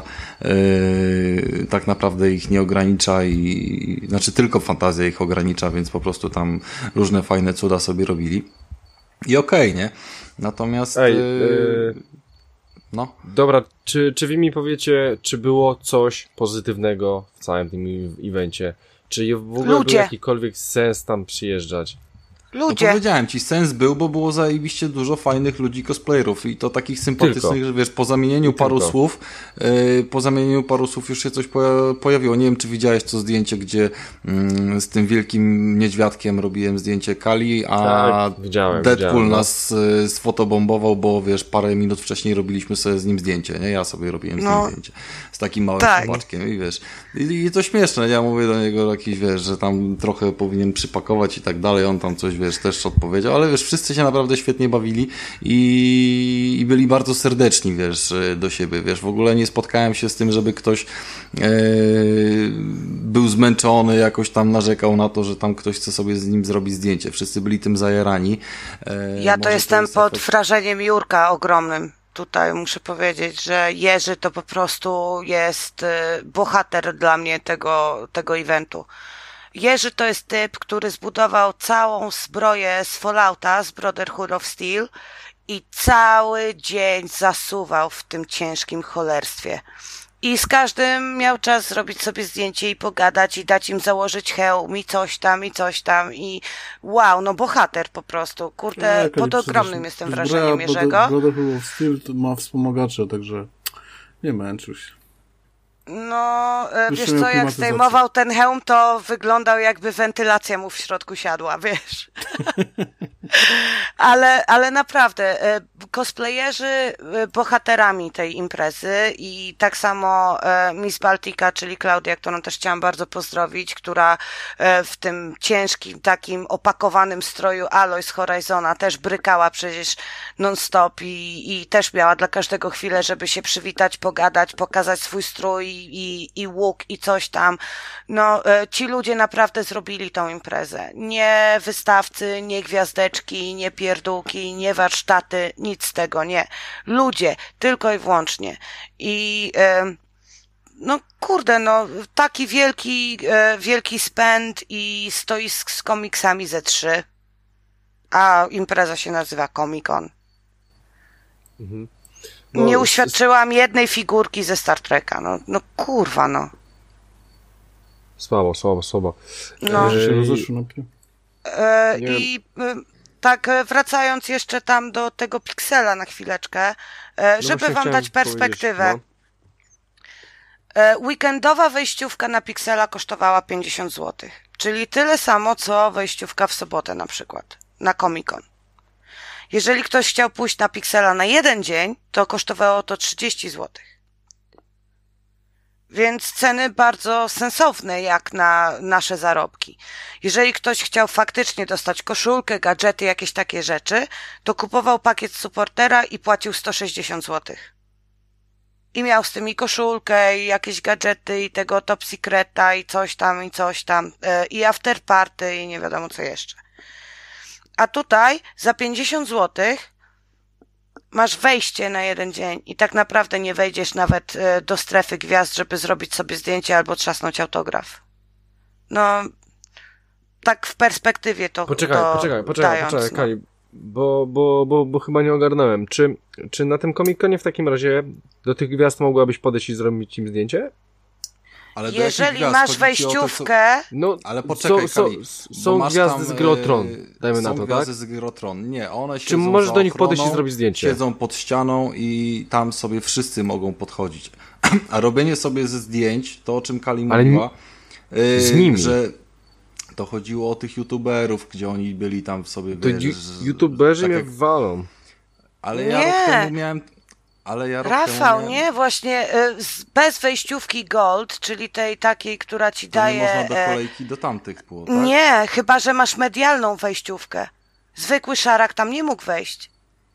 yy, tak naprawdę ich nie ogranicza i znaczy tylko fantazja ich ogranicza, więc po prostu tam różne fajne cuda sobie robili. I okej, okay, nie? Natomiast... Ej, yy, no. Dobra, czy, czy wy mi powiecie, czy było coś pozytywnego w całym tym evencie? Czy w ogóle Ludzie. był jakikolwiek sens tam przyjeżdżać? Ludzie. No powiedziałem ci, sens był, bo było zajebiście dużo fajnych ludzi cosplayerów i to takich sympatycznych, Tylko. że wiesz, po zamienieniu paru Tylko. słów, yy, po zamienieniu paru słów już się coś poja- pojawiło. Nie wiem, czy widziałeś to zdjęcie, gdzie yy, z tym wielkim niedźwiadkiem robiłem zdjęcie Kali, a tak, widziałem, Deadpool widziałem, no. nas yy, sfotobombował, bo wiesz, parę minut wcześniej robiliśmy sobie z nim zdjęcie, nie? Ja sobie robiłem z nim No. zdjęcie. Z takim małym Tak. chłopaczkiem i wiesz. I, I to śmieszne, ja mówię do niego jakiś, wiesz, że tam trochę powinien przypakować i tak dalej, on tam coś, wiesz, też odpowiedział, ale wiesz, wszyscy się naprawdę świetnie bawili i, i byli bardzo serdeczni, wiesz, do siebie, wiesz, w ogóle nie spotkałem się z tym, żeby ktoś e, był zmęczony, jakoś tam narzekał na to, że tam ktoś chce sobie z nim zrobić zdjęcie. Wszyscy byli tym zajarani. E, Ja to może jestem jest pod efekt... wrażeniem Jurka ogromnym. Tutaj muszę powiedzieć, że Jerzy to po prostu jest y, bohater dla mnie tego, tego eventu. Jerzy to jest typ, który zbudował całą zbroję z Fallouta, z Brotherhood of Steel i cały dzień zasuwał w tym ciężkim cholerstwie. I z każdym miał czas zrobić sobie zdjęcie i pogadać i dać im założyć hełm i coś tam, i coś tam i wow, no bohater po prostu. Kurde, Nie, pod przecież ogromnym jestem zbroja wrażeniem Jerzego. Brotherhood of Steel ma wspomagacze, także nie męczył się. No, e, Jeszcze wiesz miał co, jak klimatyzację. zdejmował ten hełm, to wyglądał jakby wentylacja mu w środku siadła, wiesz. ale, ale naprawdę, e, cosplayerzy e, bohaterami tej imprezy i tak samo e, Miss Baltica, czyli Klaudia, którą też chciałam bardzo pozdrowić, która e, w tym ciężkim, takim opakowanym stroju Aloy z Horizona też brykała przecież non-stop i, i też miała dla każdego chwilę, żeby się przywitać, pogadać, pokazać swój strój i, i łuk i coś tam. No, e, ci ludzie naprawdę zrobili tą imprezę. Nie wystawcy, nie gwiazdeczki, nie pierdółki, nie warsztaty, nic z tego, nie. Ludzie, tylko i wyłącznie. I e, no kurde, no taki wielki, e, wielki spend i stoisk z komiksami ze trzy, a impreza się nazywa Comic Con. Mhm. No, Nie uświadczyłam jednej figurki ze Star Treka. No, no kurwa, no. Słabo, słabo, słabo. No. Że się Ej, rozeszły najpierw. E, Nie. I e, tak e, wracając jeszcze tam do tego Pixela na chwileczkę, e, no żeby właśnie wam chciałem dać perspektywę. powiedzieć, E, Weekendowa wejściówka na Pixela kosztowała pięćdziesiąt złotych. Czyli tyle samo, co wejściówka w sobotę na przykład. Na Comic Con. Jeżeli ktoś chciał pójść na Pixela na jeden dzień, to kosztowało to trzydzieści złotych. Więc ceny bardzo sensowne jak na nasze zarobki. Jeżeli ktoś chciał faktycznie dostać koszulkę, gadżety, jakieś takie rzeczy, to kupował pakiet supportera i płacił sto sześćdziesiąt złotych. I miał z tym i koszulkę, i jakieś gadżety, i tego top secreta, i coś tam, i coś tam, yy, i after party, i nie wiadomo co jeszcze. A tutaj za pięćdziesiąt złotych masz wejście na jeden dzień i tak naprawdę nie wejdziesz nawet y, do strefy gwiazd, żeby zrobić sobie zdjęcie albo trzasnąć autograf. No, tak w perspektywie to Poczekaj, to poczekaj, poczekaj, dając, poczekaj, no. Kali, bo, bo, bo, bo chyba nie ogarnąłem. Czy, czy na tym Comic-Conie w takim razie do tych gwiazd mogłabyś podejść i zrobić im zdjęcie? Ale do jakich Jeżeli gwiazd? masz Chodzi ci o to, co- wejściówkę, No, Ale poczekaj, są, Kali, są, bo są masz gwiazdy tam, z Grotron, e, dajmy są na to, tak? gwiazdy z Grotron. Nie, one Czy siedzą możesz za do nich podejść i ochroną, zrobić zdjęcie? Siedzą pod ścianą i tam sobie wszyscy mogą podchodzić. A robienie sobie ze zdjęć, to o czym Kali Ale mówiła, z yy, nimi. że To chodziło o tych youtuberów, gdzie oni byli tam w sobie... To wiesz, ju- z- youtuberzy tak mnie jak- walą. Ale ja Nie. rok temu miałem... Ale ja rok Rafał, temu miałem... nie? Właśnie y, z- bez wejściówki Gold, czyli tej takiej, która ci To nie daje... można do e, kolejki do tamtych było, tak? Nie, chyba że masz medialną wejściówkę. Zwykły szarak tam nie mógł wejść.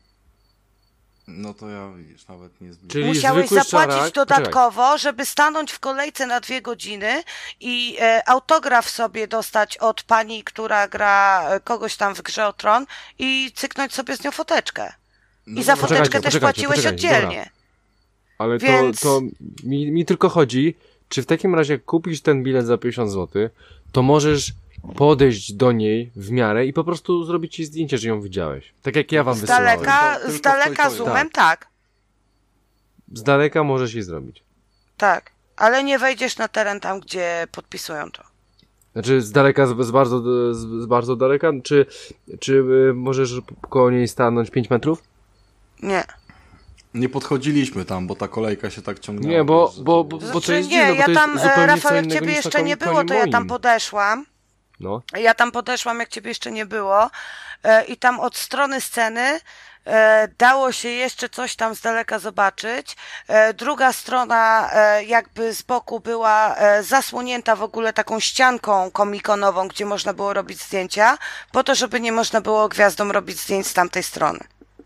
No to ja, widzisz, nawet nie zbliżam. Czyli Musiałeś zwykły zapłacić szarak- dodatkowo, żeby stanąć w kolejce na dwie godziny i e, autograf sobie dostać od pani, która gra e, kogoś tam w Grze o Tron i cyknąć sobie z nią foteczkę. No I za dobra. foteczkę Poczekajcie, też poczekajcie, płaciłeś poczekajcie, oddzielnie. Ale Więc- to, to mi, mi tylko chodzi, czy w takim razie jak kupisz ten bilet za pięćdziesiąt złotych, to możesz podejść do niej w miarę i po prostu zrobić ci zdjęcie, że ją widziałeś. Tak jak ja wam Z wysyłałem. daleka, Tylko- z tylko daleka stoi, zoomem, tak. Z daleka możesz jej zrobić. Tak. Ale nie wejdziesz na teren tam, gdzie podpisują to. Znaczy z daleka, z, z, bardzo, z, z bardzo daleka, czy, czy y, możesz koło niej stanąć pięć metrów? Nie. Nie podchodziliśmy tam, bo ta kolejka się tak ciągnęła. Nie, bo- wiesz, że bo- to- bo- Znaczy, to jest nie, dziwne, bo ja to jest tam, e, zupełnie Rafał, co jak innego ciebie niż jeszcze na nie komikonie było, to ja tam moim. podeszłam. No. Ja tam podeszłam, jak ciebie jeszcze nie było e, i tam od strony sceny e, dało się jeszcze coś tam z daleka zobaczyć. E, druga strona e, jakby z boku była e, zasłonięta w ogóle taką ścianką komikonową, gdzie można było robić zdjęcia, po to, żeby nie można było gwiazdom robić zdjęć z tamtej strony.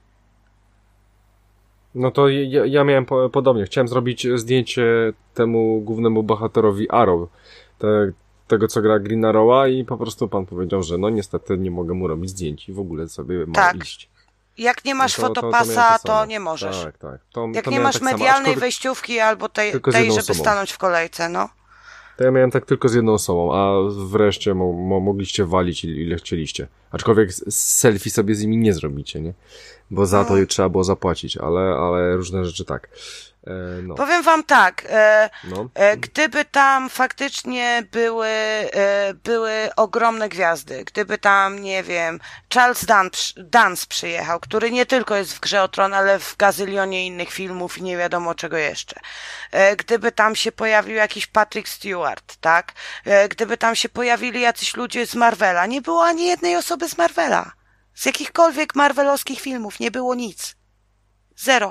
No to ja, ja miałem po, podobnie. Chciałem zrobić zdjęcie temu głównemu bohaterowi Arrow. Te, tego, co gra Green Arrowa i po prostu pan powiedział, że no niestety nie mogę mu robić zdjęć i w ogóle sobie ma Tak. iść. Jak nie masz No to- to- to fotopasa, miałem to, to samo. nie możesz. Tak, tak. To, Jak to nie miałem masz tak samo, medialnej aczkolwiek wejściówki albo tej, tylko z tej jedną żeby osobą. stanąć w kolejce, no. To ja miałem tak tylko z jedną osobą, a wreszcie mo, mo, mogliście walić ile chcieliście. Aczkolwiek s- selfie sobie z nimi nie zrobicie, nie? Bo za to No. trzeba było zapłacić, ale, ale różne rzeczy tak. E, no, Powiem wam tak, e, no. e, gdyby tam faktycznie były, e, były ogromne gwiazdy, gdyby tam, nie wiem, Charles Dance, Dance przyjechał, który nie tylko jest w Grze o Tron, ale w gazylionie innych filmów i nie wiadomo czego jeszcze. E, gdyby tam się pojawił jakiś Patrick Stewart, tak? E, gdyby tam się pojawili jacyś ludzie z Marvela, nie było ani jednej osoby z Marvela. Z jakichkolwiek marvelowskich filmów nie było nic. Zero.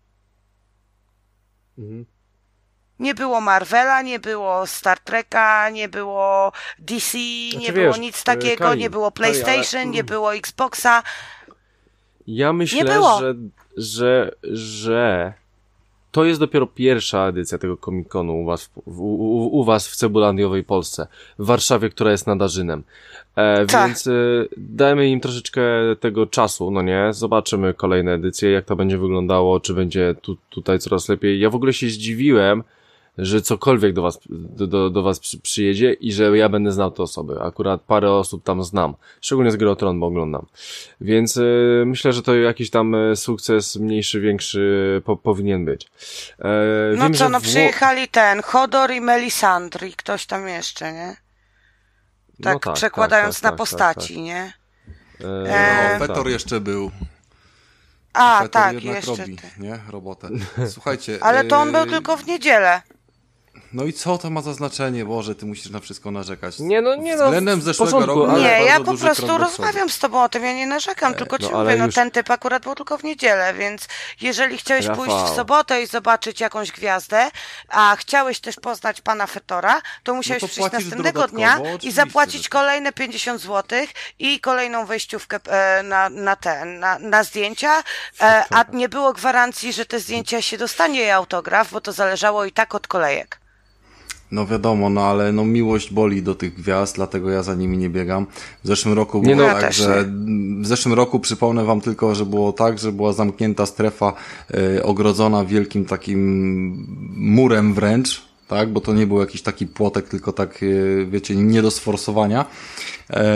Mhm. Nie było Marvela, nie było Star Treka, nie było D C, Znaczy, nie było wiesz, nic takiego, Kali, nie było Kali, ale- PlayStation, nie było Xboxa. Ja myślę, było. że, że, że to jest dopiero pierwsza edycja tego Comic-Conu u was, w, u, u was w Cebulandiowej Polsce, w Warszawie, która jest nad Darzynem. E, Tak. Więc e, dajmy im troszeczkę tego czasu, no nie? Zobaczymy kolejne edycje, jak to będzie wyglądało, czy będzie tu, tutaj coraz lepiej. Ja w ogóle się zdziwiłem, że cokolwiek do was, do, do, do was przy, przyjedzie i że ja będę znał te osoby. Akurat parę osób tam znam. Szczególnie z Gry o Tron, bo oglądam. Więc y, myślę, że to jakiś tam y, sukces mniejszy, większy po, powinien być. E, No wiem, co, że no Wło- przyjechali ten, Hodor i Melisandre i ktoś tam jeszcze, nie? Tak, No przekładając tak, na tak, postaci, tak, nie? tak. E, E, No, Fetor tak. jeszcze był. A, Fetor tak, jednak jeszcze robi, ty. nie? Robotę. Słuchajcie. Ale to on był yy, tylko w niedzielę. No i co to ma za znaczenie? Boże, ty musisz na wszystko narzekać. Nie, no, nie, no, Względem w zeszłego porządku, roku ale- Nie, bardzo ja po duży prostu krok do przodu. rozmawiam z tobą o tym, ja nie narzekam, tylko ci no, mówię, ale no już- ten typ akurat był tylko w niedzielę, więc jeżeli chciałeś Rafał. pójść w sobotę i zobaczyć jakąś gwiazdę, a chciałeś też poznać pana Fetora, to musiałeś No to przyjść płacisz następnego dodatkowo, dnia i oczywiście, zapłacić że tak. kolejne pięćdziesiąt złotych i kolejną wejściówkę e, na, na te, na, na zdjęcia, e, a nie było gwarancji, że te zdjęcia się dostanie jej autograf, bo to zależało i tak od kolejek. No wiadomo, no ale no miłość boli do tych gwiazd, dlatego ja za nimi nie biegam. W zeszłym roku Nie, było no, tak, ja też że w zeszłym roku przypomnę wam tylko, że było tak, że była zamknięta strefa e, ogrodzona wielkim takim murem wręcz, tak, bo to nie był jakiś taki płotek, tylko tak, e, wiecie, nie do sforsowania, e,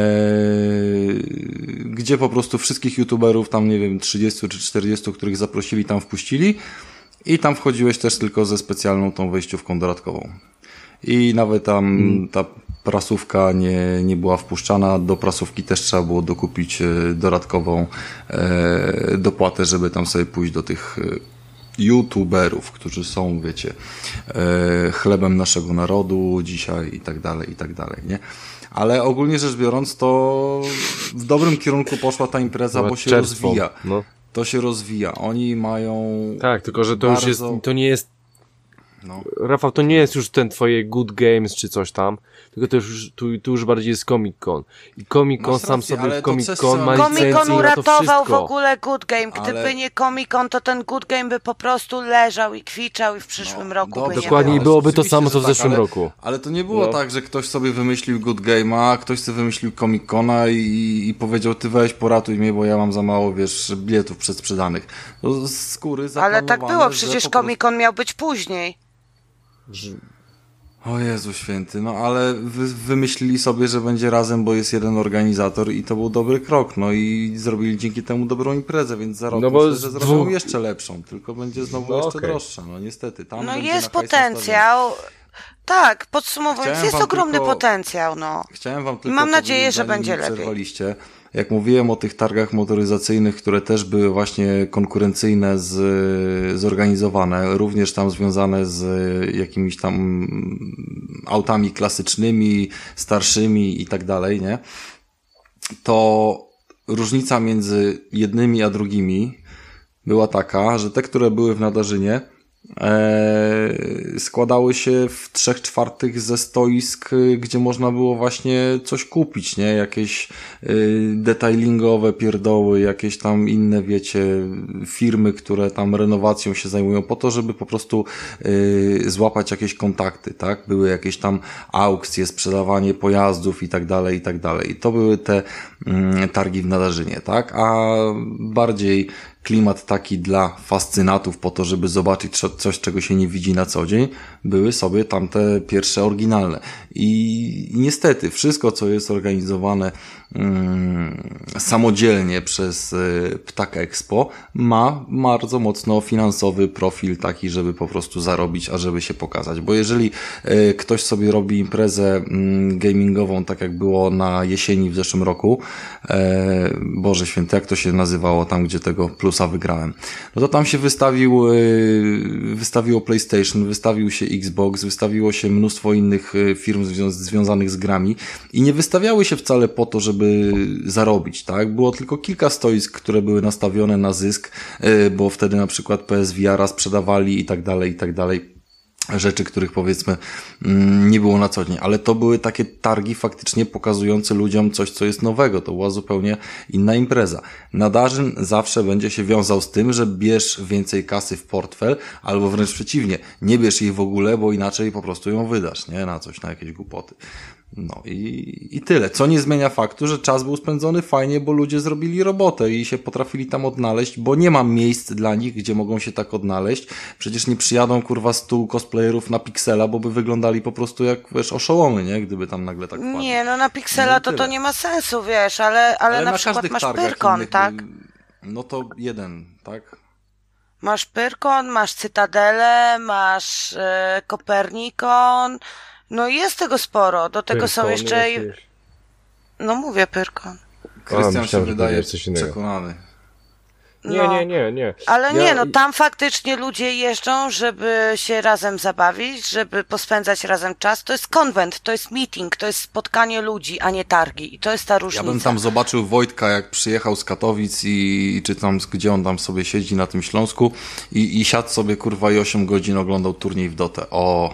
gdzie po prostu wszystkich youtuberów, tam nie wiem, trzydziestu czy czterdziestu, których zaprosili, tam wpuścili i tam wchodziłeś też tylko ze specjalną tą wejściówką dodatkową. I nawet tam hmm. ta prasówka nie, nie była wpuszczana. Do prasówki też trzeba było dokupić e, dodatkową e, dopłatę, żeby tam sobie pójść do tych youtuberów, którzy są, wiecie, e, chlebem naszego narodu dzisiaj i tak dalej, i tak dalej, nie? Ale ogólnie rzecz biorąc, to w dobrym kierunku poszła ta impreza, No, bo się czerstwo, rozwija. no. To się rozwija. Oni mają... Tak, tylko że to bardzo... już jest, to nie jest, No. Rafał, to nie jest już ten twoje Good Games czy coś tam, tylko to już, tu, tu już bardziej jest Comic Con. I Comic Con Masz sam rację, sobie ale w to Comic coś Con trzeba- ma Comic-Con licencję Comic-Con na to uratował w wszystko. ogóle Good Game. Gdyby Ale- nie Comic-Con, to ten Good Game by po prostu leżał i kwiczał i w przyszłym No, roku dobrze, by nie Dokładnie, było. i byłoby to oczywiście, samo, że co w tak, zeszłym ale, roku. Ale to nie było No. tak, że ktoś sobie wymyślił Good Game'a, ktoś sobie wymyślił Comic-Cona i, i powiedział, ty weź poratuj mnie, bo ja mam za mało, wiesz, biletów przedsprzedanych. To z skóry Ale zaplanowane, tak było, że przecież po prostu- Comic-Con miał być później. O Jezu święty, no ale wy, wymyślili sobie, że będzie razem, bo jest jeden organizator i to był dobry krok, no i zrobili dzięki temu dobrą imprezę, więc za rok No bo myślę, że z zrobią dwóch- jeszcze lepszą, tylko będzie znowu No jeszcze okej. droższa, no niestety. Tam No będzie jest na hajs potencjał. Tak, podsumowując, Chciałem jest wam ogromny tylko- potencjał, no. Chciałem wam tylko Mam nadzieję, powiedzieć, że zanim będzie mi lepiej. przerwaliście, jak mówiłem o tych targach motoryzacyjnych, które też były właśnie konkurencyjne, z, zorganizowane, również tam związane z jakimiś tam autami klasycznymi, starszymi i tak dalej, nie? To różnica między jednymi a drugimi była taka, że te, które były w Nadarzynie, E, składały się w trzech czwartych ze stoisk, gdzie można było właśnie coś kupić, nie? Jakieś y, detailingowe pierdoły, jakieś tam inne, wiecie, firmy, które tam renowacją się zajmują po to, żeby po prostu y, złapać jakieś kontakty, tak? Były jakieś tam aukcje, sprzedawanie pojazdów i tak dalej, i tak dalej. I to były te y, targi w Nadarzynie, tak? A bardziej klimat taki dla fascynatów po to, żeby zobaczyć coś, czego się nie widzi na co dzień, były sobie tamte pierwsze oryginalne. I niestety wszystko, co jest organizowane mm, samodzielnie przez y, Ptak Expo, ma bardzo mocno finansowy profil taki, żeby po prostu zarobić, a żeby się pokazać. Bo jeżeli y, ktoś sobie robi imprezę mm, gamingową, tak jak było na jesieni w zeszłym roku, e, Boże Święty, jak to się nazywało tam, gdzie tego plusa wygrałem, no to tam się wystawił, y, wystawiło PlayStation, wystawił się Xbox, wystawiło się mnóstwo innych y, firm zwią- związanych z grami i nie wystawiały się wcale po to, żeby zarobić, tak? Było tylko kilka stoisk, które były nastawione na zysk, y, bo wtedy na przykład P S V R sprzedawali i tak dalej, i tak dalej. Rzeczy, których powiedzmy mm, nie było na co dzień, ale to były takie targi faktycznie pokazujące ludziom coś, co jest nowego. To była zupełnie inna impreza. Nadarzyn zawsze będzie się wiązał z tym, że bierz więcej kasy w portfel, albo wręcz przeciwnie, nie bierz jej w ogóle, bo inaczej po prostu ją wydasz, nie? Na coś, na jakieś głupoty. No i, i tyle. Co nie zmienia faktu, że czas był spędzony fajnie, bo ludzie zrobili robotę i się potrafili tam odnaleźć, bo nie ma miejsc dla nich, gdzie mogą się tak odnaleźć. Przecież nie przyjadą, kurwa, stu cosplayerów na Pixela, bo by wyglądali po prostu jak, wiesz, oszołomy, nie? Gdyby tam nagle tak wpadli. Nie, no na Pixela No i to to tyle. nie ma sensu, wiesz, ale, ale, na, przykład każdych masz targach Pyrkon, innych, tak? No to jeden, tak? Masz Pyrkon, masz Cytadelę, masz e, Kopernikon, no i jest tego sporo. Do tego są Pyrkon jeszcze... jakieś. No mówię Pyrkon. Krystian się myślałem, że wydaje powiedziałeś coś innego. przekonany. Nie, No. nie, nie, nie. Ale Ja- nie, no tam faktycznie ludzie jeżdżą, żeby się razem zabawić, żeby pospędzać razem czas. To jest konwent, to jest meeting, to jest spotkanie ludzi, a nie targi. I to jest ta Ja różnica. bym tam zobaczył Wojtka, jak przyjechał z Katowic i, i czy tam, gdzie on tam sobie siedzi na tym Śląsku i, i siadł sobie, kurwa, i osiem godzin oglądał turniej w Dotę. O,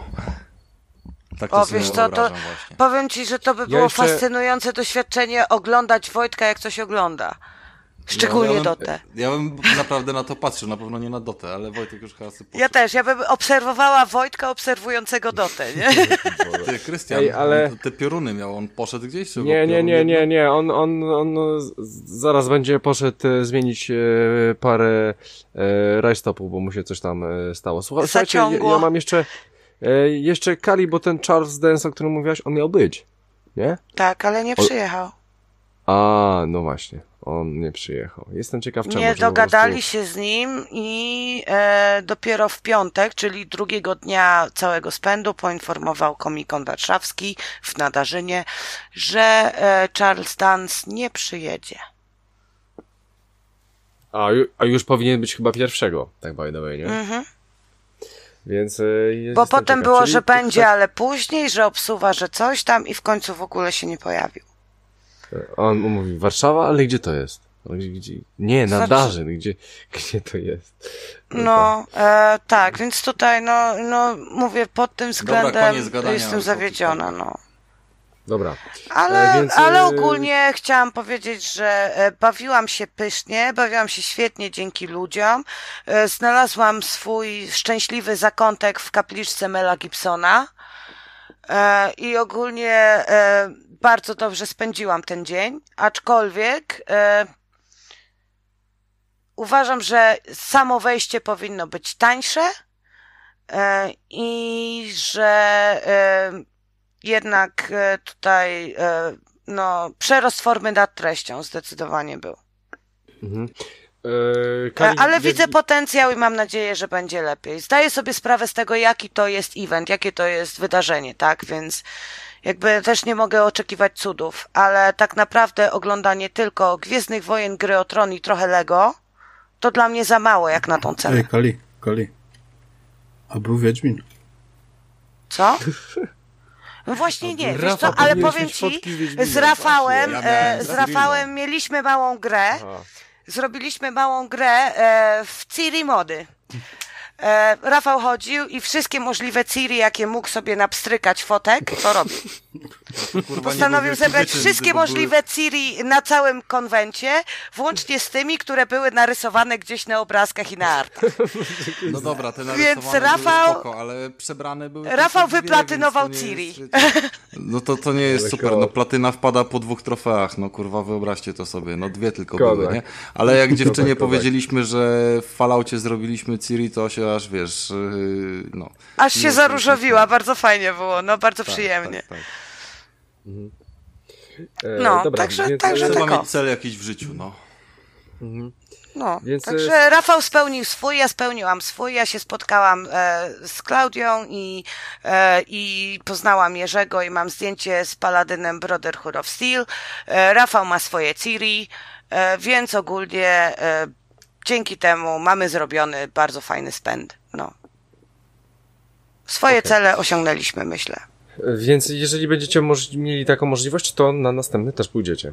tak to O, sobie wiesz co, to wyobrażam właśnie. powiem ci, że to by Ja było jeszcze- fascynujące doświadczenie oglądać Wojtka, jak coś ogląda. Szczególnie No, ja bym, Dotę. Ja bym naprawdę na to patrzył, na pewno nie na Dotę, ale Wojtek już chyba sobie Ja też, ja bym obserwowała Wojtka obserwującego Dotę, nie? Ty, Krystian, Ej, ale- on te pioruny miał, on poszedł gdzieś? Czy Nie, nie, piorun nie, nie, jedno? nie. On, on, on z- zaraz będzie poszedł e, zmienić e, parę e, rajstopów, bo mu się coś tam e, stało. Słuchaj, słuchajcie, ja, Zaciągło. ja mam jeszcze e, jeszcze Kali, bo ten Charles Dance, o którym mówiłaś, on miał być, nie? Tak, ale nie przyjechał. A, no właśnie, on nie przyjechał. Jestem ciekaw czemu. Nie czy po dogadali prostu- się z nim i e, dopiero w piątek, czyli drugiego dnia całego spędu, poinformował Komikon Warszawski w Nadarzynie, że e, Charles Dance nie przyjedzie. A, ju- a już powinien być chyba pierwszego, tak by the way, nie? Mhm. Więc y, jest, Bo potem ciekaw. było, Czyli że to- będzie, ale później, że obsuwa, że coś tam i w końcu w ogóle się nie pojawił. On mówi Warszawa, ale gdzie to jest? Ale Gdzie, gdzie? Nie, na Znaczy- Darzyn, gdzie, gdzie to jest? No, e, tak, więc tutaj, no, no, mówię, pod tym względem koniec gadania, jestem bo zawiedziona, tutaj- no. Dobra. Ale, E, więc, ale e, ogólnie chciałam powiedzieć, że e, bawiłam się pysznie, bawiłam się świetnie dzięki ludziom. E, Znalazłam swój szczęśliwy zakątek w kapliczce Mela Gibsona e, i ogólnie e, bardzo dobrze spędziłam ten dzień, aczkolwiek e, uważam, że samo wejście powinno być tańsze e, i że e, jednak e, tutaj e, no, przerost formy nad treścią zdecydowanie był. Mhm. E, E, Kali, Ale jak- widzę potencjał i mam nadzieję, że będzie lepiej. Zdaję sobie sprawę z tego, jaki to jest event, jakie to jest wydarzenie, tak? Więc jakby też nie mogę oczekiwać cudów, ale tak naprawdę oglądanie tylko Gwiezdnych Wojen, Gry o Tron i trochę Lego, to dla mnie za mało jak na tą cenę. Ej, Kali, Kali. A był Wiedźmin. Co? No właśnie nie, wiesz co, Rafał, ale powinieneś powiem mieć ci, fotki z Wiedźminem, z Rafałem, właśnie, ja miałem e, z z Rafałem mieliśmy małą grę, Aha. zrobiliśmy małą grę e, w Ciri mody. E, Rafał chodził i wszystkie możliwe Ciri, jakie mógł sobie napstrykać fotek, to robił. Kurwa, Postanowił nie był zebrać wielkim wszystkie wyczyn, bo możliwe Ciri na całym konwencie, włącznie z tymi, które były narysowane gdzieś na obrazkach i na artach. Były... No dobra, te Więc narysowane Rafał- były spoko, ale przebrane były... Rafał tylko dwie, wyplatynował więc to nie jest, Ciri. wiecie, No to, to nie jest Ale super, ko- no platyna wpada po dwóch trofeach, no kurwa wyobraźcie to sobie, no dwie tylko Kozak. były, nie? Ale jak dziewczynie kozak. powiedzieliśmy, że w Falloutie zrobiliśmy Ciri, to się aż wiesz, yy, no... Aż się miło zaróżowiła, śmieszne. bardzo fajnie było, no bardzo Tak, przyjemnie. tak, tak. E, No, dobra, także- więc, także e, Trzeba tak o. mieć cel jakiś w życiu, no. mhm. No, Więc, także Rafał spełnił swój, ja spełniłam swój, ja się spotkałam e, z Klaudią i, e, i poznałam Jerzego i mam zdjęcie z Paladynem Brotherhood of Steel. E, Rafał ma swoje Ciri, e, więc ogólnie e, dzięki temu mamy zrobiony bardzo fajny spend. No. Swoje Okej. cele osiągnęliśmy, myślę. Więc jeżeli będziecie moż- mieli taką możliwość, to na następny też pójdziecie.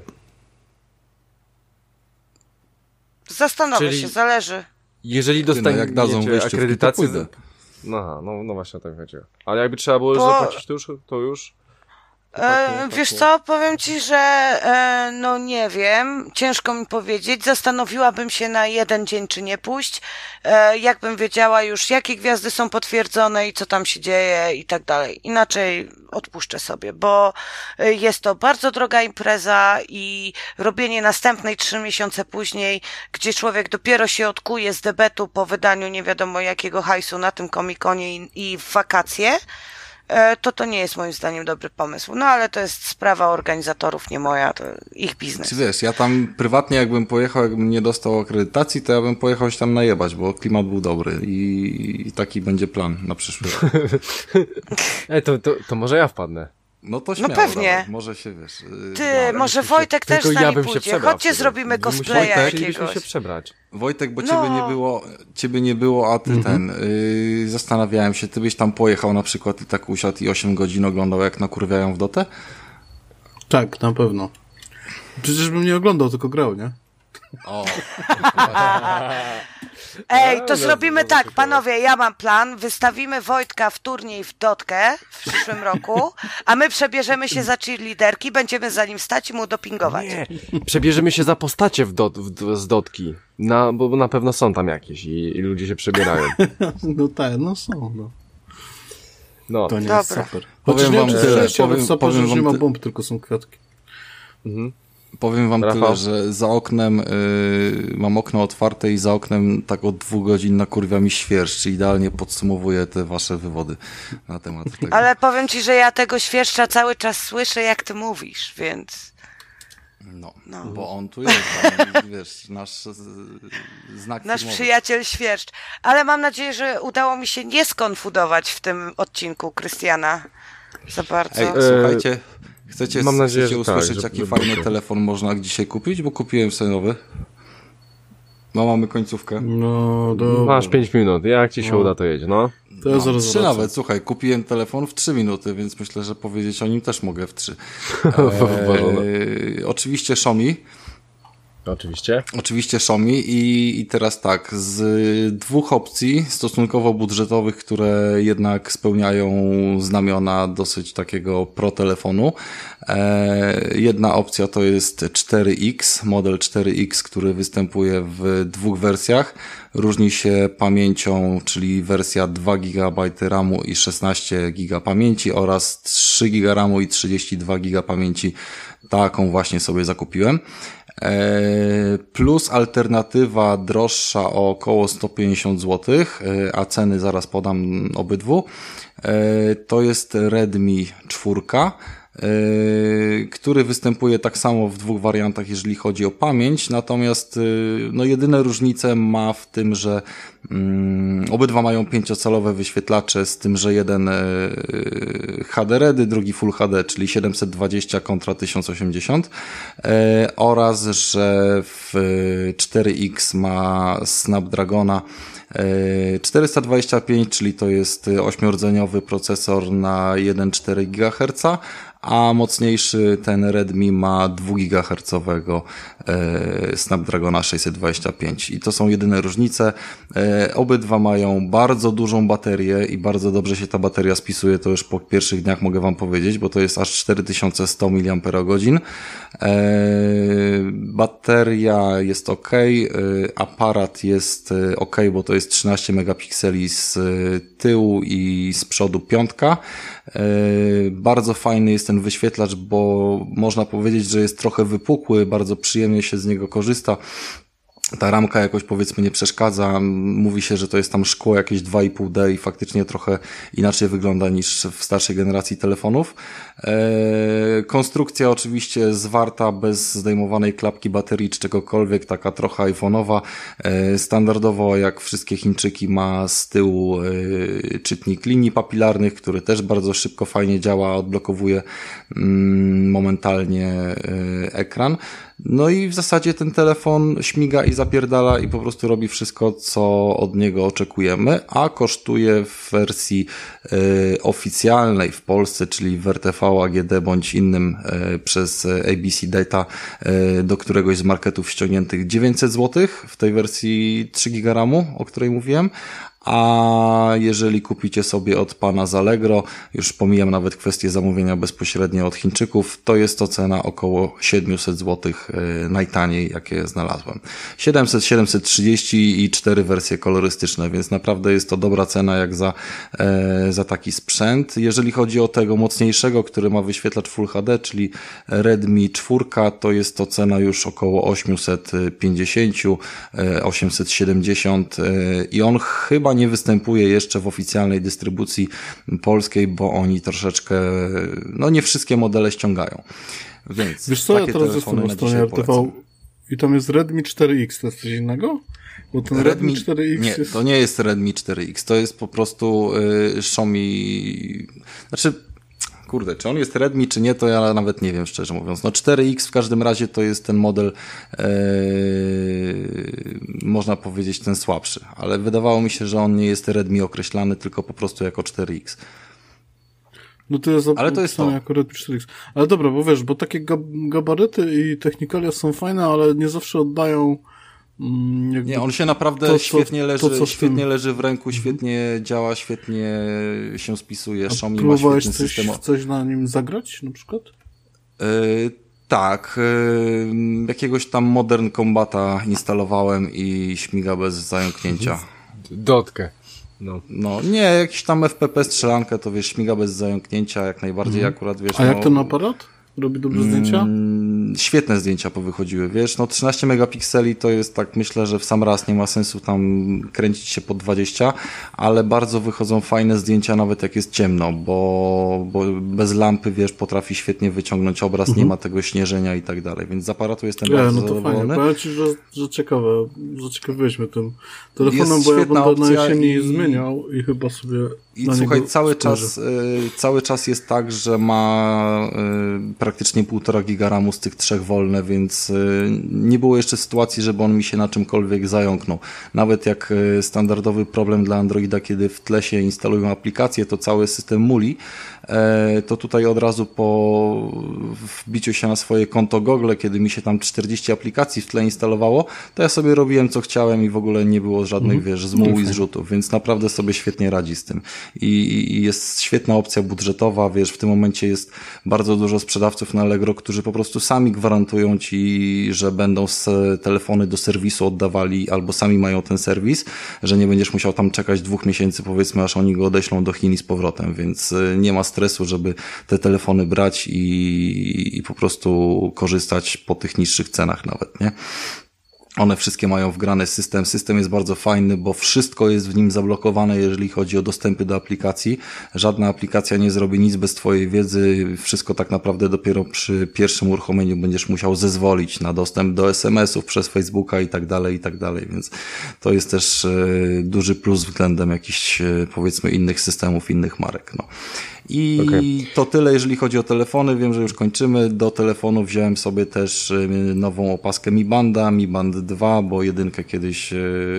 Zastanowię Czyli- się, zależy. Jeżeli Ty, no, dostaniecie jak dadzą wejściówki, to akredytację... pójdę. No, no, no właśnie o to chodziło. Ale jakby trzeba było już Bo- zapłacić, to już... To już to tak, nie, E, tak wiesz nie. co, powiem ci, że e, no nie wiem, ciężko mi powiedzieć, zastanowiłabym się na jeden dzień, czy nie pójść, e, jakbym wiedziała już, jakie gwiazdy są potwierdzone i co tam się dzieje i tak dalej. Inaczej odpuszczę sobie, bo e, jest to bardzo droga impreza i robienie następnej trzy miesiące później, gdzie człowiek dopiero się odkuje z debetu po wydaniu nie wiadomo jakiego hajsu na tym komikonie i, i w wakacje, E, to to nie jest moim zdaniem dobry pomysł. No ale to jest sprawa organizatorów, nie moja, to ich biznes. Czy wiesz, ja tam prywatnie jakbym pojechał, jakbym nie dostał akredytacji, to ja bym pojechał się tam najebać, bo klimat był dobry i, i taki będzie plan na przyszły rok. Ej, to, to, to może ja wpadnę. No to śmiało, pewnie. dawaj, może się, wiesz... yy, Ty, zgadam. może Wojtek też Tylko z nami ja bym się pójdzie. przebrał Chodźcie, wtedy. zrobimy Wy musicie- cosplaya Chcielibyśmy jakiegoś. się przebrać. Wojtek, bo No. ciebie nie było, ciebie nie było, a ty ten, yy, zastanawiałem się, ty byś tam pojechał na przykład i tak usiadł i osiem godzin oglądał, jak nakurwiają w dotę? Tak, na pewno. Przecież bym nie oglądał, tylko grał, nie? O, Ej, A, to no, zrobimy no, tak, ciekawe. panowie, ja mam plan. Wystawimy Wojtka w turniej w Dotkę w przyszłym roku, a my przebierzemy się za cheerleaderki, będziemy za nim stać i mu dopingować. Nie, przebierzemy się za postacie w dot, w, z dotki. Na, bo na pewno są tam jakieś i, i ludzie się przebierają. No tak, no są, no. No. To nie Dobra. jest super. Powiem Chociaż nie wam wiem, czy tyle, słyszeliście, ale powiem- w saperze powiem już nie wam ma ty- bomb, tylko są kwiatki. Mhm. powiem wam Rafał? tyle, że za oknem yy, mam okno otwarte i za oknem tak od dwóch godzin nakurwia mi świerszcz, idealnie podsumowuje te wasze wywody na temat tego. Ale powiem ci, że ja tego świerszcza cały czas słyszę, jak ty mówisz, więc... No, No. bo on tu jest, tam, wiesz, nasz z, znak Nasz filmowy. przyjaciel świerszcz. Ale mam nadzieję, że udało mi się nie skonfudować w tym odcinku Krystiana za bardzo. Ej, E, słuchajcie, chcecie, mam nadzieję, chcecie że tak, usłyszeć, że- jaki że fajny będzie. telefon można dzisiaj kupić? Bo kupiłem sobie nowy. No mamy końcówkę. No dobra. Masz pięć minut, jak ci się No. uda, to jedź, no. To ja No, zaraz trzy wracam. nawet, słuchaj, kupiłem telefon w trzy minuty, więc myślę, że powiedzieć o nim też mogę w trzy. Ważone. Eee, oczywiście Xiaomi. Oczywiście. Oczywiście Xiaomi i, i teraz tak, z dwóch opcji stosunkowo budżetowych, które jednak spełniają znamiona dosyć takiego pro telefonu. E, jedna opcja to jest cztery X, model cztery X, który występuje w dwóch wersjach. Różni się pamięcią, czyli wersja dwa giga ramu i szesnaście giga pamięci oraz trzy giga ramu i trzydzieści dwa giga pamięci. Taką właśnie sobie zakupiłem. Plus alternatywa droższa o około sto pięćdziesiąt złotych, a ceny zaraz podam obydwu. To jest Redmi cztery, który występuje tak samo w dwóch wariantach, jeżeli chodzi o pamięć, natomiast no jedyne różnice ma w tym, że um, obydwa mają pięciocalowe wyświetlacze, z tym, że jeden y, H D Redy, drugi Full H D, czyli siedemset dwadzieścia kontra tysiąc osiemdziesiąt y, oraz, że w cztery X ma Snapdragona czterysta dwadzieścia pięć, czyli to jest ośmiordzeniowy procesor na jeden przecinek cztery gigaherca, a mocniejszy ten Redmi ma dwugigahercowego e, Snapdragona sześćset dwadzieścia pięć i to są jedyne różnice. E, obydwa mają bardzo dużą baterię i bardzo dobrze się ta bateria spisuje, to już po pierwszych dniach mogę wam powiedzieć, bo to jest aż cztery tysiące sto miliampergodzin. E, bateria jest ok, e, aparat jest ok, bo to jest trzynaście megapikseli z tyłu i z przodu piątka. E, bardzo fajny jest ten wyświetlacz, bo można powiedzieć, że jest trochę wypukły, bardzo przyjemnie się z niego korzysta. Ta ramka jakoś powiedzmy nie przeszkadza. Mówi się, że to jest tam szkło jakieś dwa i pół D i faktycznie trochę inaczej wygląda niż w starszej generacji telefonów. Eee, konstrukcja oczywiście zwarta, bez zdejmowanej klapki baterii czy czegokolwiek, taka trochę iPhone'owa. Eee, standardowo jak wszystkie Chińczyki ma z tyłu e, czytnik linii papilarnych, który też bardzo szybko, fajnie działa, odblokowuje mm, momentalnie e, ekran. No i w zasadzie ten telefon śmiga i zapierdala i po prostu robi wszystko, co od niego oczekujemy, a kosztuje w wersji y, oficjalnej w Polsce, czyli w R T V, A G D bądź innym y, przez A B C Data y, do któregoś z marketów ściągniętych dziewięćset złotych w tej wersji trzy giga ramu, o której mówiłem. A jeżeli kupicie sobie od pana z Allegro, już pomijam nawet kwestię zamówienia bezpośrednio od Chińczyków, to jest to cena około siedemset złotych najtaniej, jakie znalazłem. siedemset, siedemset trzydzieści i cztery wersje kolorystyczne, więc naprawdę jest to dobra cena jak za, e, za taki sprzęt. Jeżeli chodzi o tego mocniejszego, który ma wyświetlacz Full H D, czyli Redmi cztery, to jest to cena już około osiemset pięćdziesiąt, osiemset siedemdziesiąt i on chyba nie występuje jeszcze w oficjalnej dystrybucji polskiej, bo oni troszeczkę, no nie wszystkie modele ściągają. Więc wiesz co, ja takie teraz jestem telefony na na stronie dzisiaj R T V polecam. i tam jest Redmi cztery X, to jest coś innego? Bo ten Redmi, Redmi cztery X nie, jest... to nie jest Redmi cztery X, to jest po prostu y, Xiaomi, znaczy kurde, czy on jest Redmi, czy nie, to ja nawet nie wiem, szczerze mówiąc. No cztery X w każdym razie to jest ten model, yy, można powiedzieć, ten słabszy. Ale wydawało mi się, że on nie jest Redmi określany, tylko po prostu jako cztery X. No to jest Ale to jest to. jako Redmi cztery X. Ale dobra, bo wiesz, bo takie gab- gabaryty i technikalia są fajne, ale nie zawsze oddają mm, jakby Nie, on się naprawdę to, co- świetnie leży, to, co w świetnie tym- leży w ręku, świetnie działa, świetnie się spisuje. A Xiaomi ma próbowałeś świetny coś, system. coś na nim zagrać na przykład? Yy, tak, yy, jakiegoś tam Modern Combata instalowałem i śmiga bez zająknięcia. Dotkę. No. No, nie, jakiś tam F P P strzelankę, to wiesz, śmiga bez zająknięcia, jak najbardziej akurat, wiesz. A jak no, ten aparat? Robi dobre zdjęcia? Mm, świetne zdjęcia powychodziły, wiesz, no trzynaście megapikseli to jest tak, myślę, że w sam raz nie ma sensu tam kręcić się pod dwadzieścia, ale bardzo wychodzą fajne zdjęcia, nawet jak jest ciemno, bo, bo bez lampy, wiesz, potrafi świetnie wyciągnąć obraz, Mhm. nie ma tego śnieżenia i tak dalej, więc z aparatu jestem Nie, bardzo no to fajnie. zadowolony. Powiem ci, że, że ciekawe, zaciekawiłeś mnie tym telefonem, Jest bo ja świetna będę na opcja jesieni i- zmieniał i chyba sobie I na słuchaj, niego cały spojrzę. czas, y, cały czas jest tak, że ma praktycznie półtora giga ramu z tych trzech wolne, więc nie było jeszcze sytuacji, żeby on mi się na czymkolwiek zająknął. Nawet jak standardowy problem dla Androida, kiedy w tle się instalują aplikacje, to cały system muli, to tutaj od razu po wbiciu się na swoje konto Google, kiedy mi się tam czterdzieści aplikacji w tle instalowało, to ja sobie robiłem co chciałem i w ogóle nie było żadnych, mhm. wiesz, zmuł i zrzutów, więc naprawdę sobie świetnie radzi z tym. I, I jest świetna opcja budżetowa, wiesz, w tym momencie jest bardzo dużo sprzedawców na Allegro, którzy po prostu sami gwarantują ci, że będą z telefony do serwisu oddawali albo sami mają ten serwis, że nie będziesz musiał tam czekać dwóch miesięcy, powiedzmy, aż oni go odeślą do Chin i z powrotem, więc nie ma stresu, żeby te telefony brać i, i po prostu korzystać po tych niższych cenach nawet, nie? One wszystkie mają wgrany system. System jest bardzo fajny, bo wszystko jest w nim zablokowane, jeżeli chodzi o dostępy do aplikacji. Żadna aplikacja nie zrobi nic bez twojej wiedzy. Wszystko tak naprawdę dopiero przy pierwszym uruchomieniu będziesz musiał zezwolić na dostęp do es em esów przez Facebooka i tak dalej, i tak dalej. Więc to jest też duży plus względem jakichś, powiedzmy, innych systemów, innych marek. No. I okay. to tyle, jeżeli chodzi o telefony. Wiem, że już kończymy. Do telefonu wziąłem sobie też nową opaskę Mi Banda, Mi Band dwa, bo jedynkę kiedyś,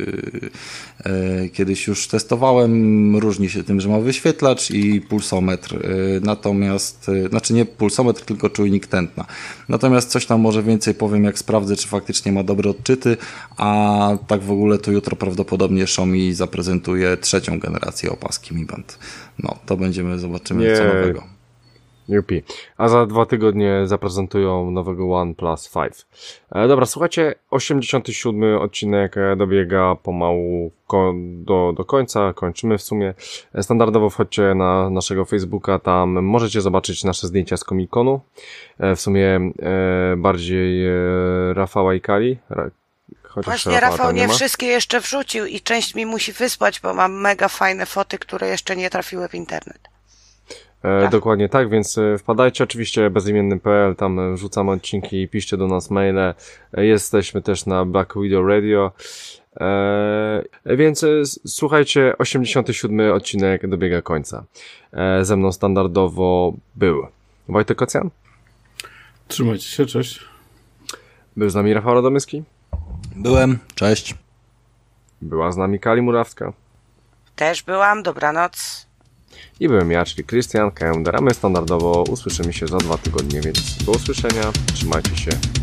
kiedyś już testowałem. Różni się tym, że ma wyświetlacz i pulsometr. Natomiast, znaczy nie pulsometr, tylko czujnik tętna. Natomiast coś tam może więcej powiem, jak sprawdzę, czy faktycznie ma dobre odczyty, a tak w ogóle to jutro prawdopodobnie Xiaomi zaprezentuje trzecią generację opaski Mi Band. No, to będziemy, zobaczymy nie, co nowego. Jupi. A za dwa tygodnie zaprezentują nowego OnePlus pięć. E, dobra, słuchajcie, osiemdziesiąty siódmy odcinek dobiega pomału ko- do, do końca, kończymy w sumie. Standardowo wchodźcie na naszego Facebooka, tam możecie zobaczyć nasze zdjęcia z Comic-Conu. E, w sumie e, bardziej e, Rafała i Kali. Ra- Chociaż Właśnie Rafał nie, nie wszystkie jeszcze wrzucił i część mi musi wysłać, bo mam mega fajne foty, które jeszcze nie trafiły w internet. E, dokładnie tak, więc wpadajcie oczywiście bezimienny kropka pe el, tam wrzucamy odcinki, piszcie do nas maile. E, jesteśmy też na Black Widow Radio. E, więc słuchajcie, osiemdziesiąty siódmy odcinek dobiega końca. E, ze mną standardowo był Wojtek Kocjan. Trzymajcie się, cześć. Był z nami Rafał Radomyski. Byłem, cześć. Była z nami Kali Murawska. Też byłam, dobranoc. I byłem ja, czyli Krystian Kęder, a my standardowo usłyszymy się za dwa tygodnie, więc do usłyszenia, trzymajcie się.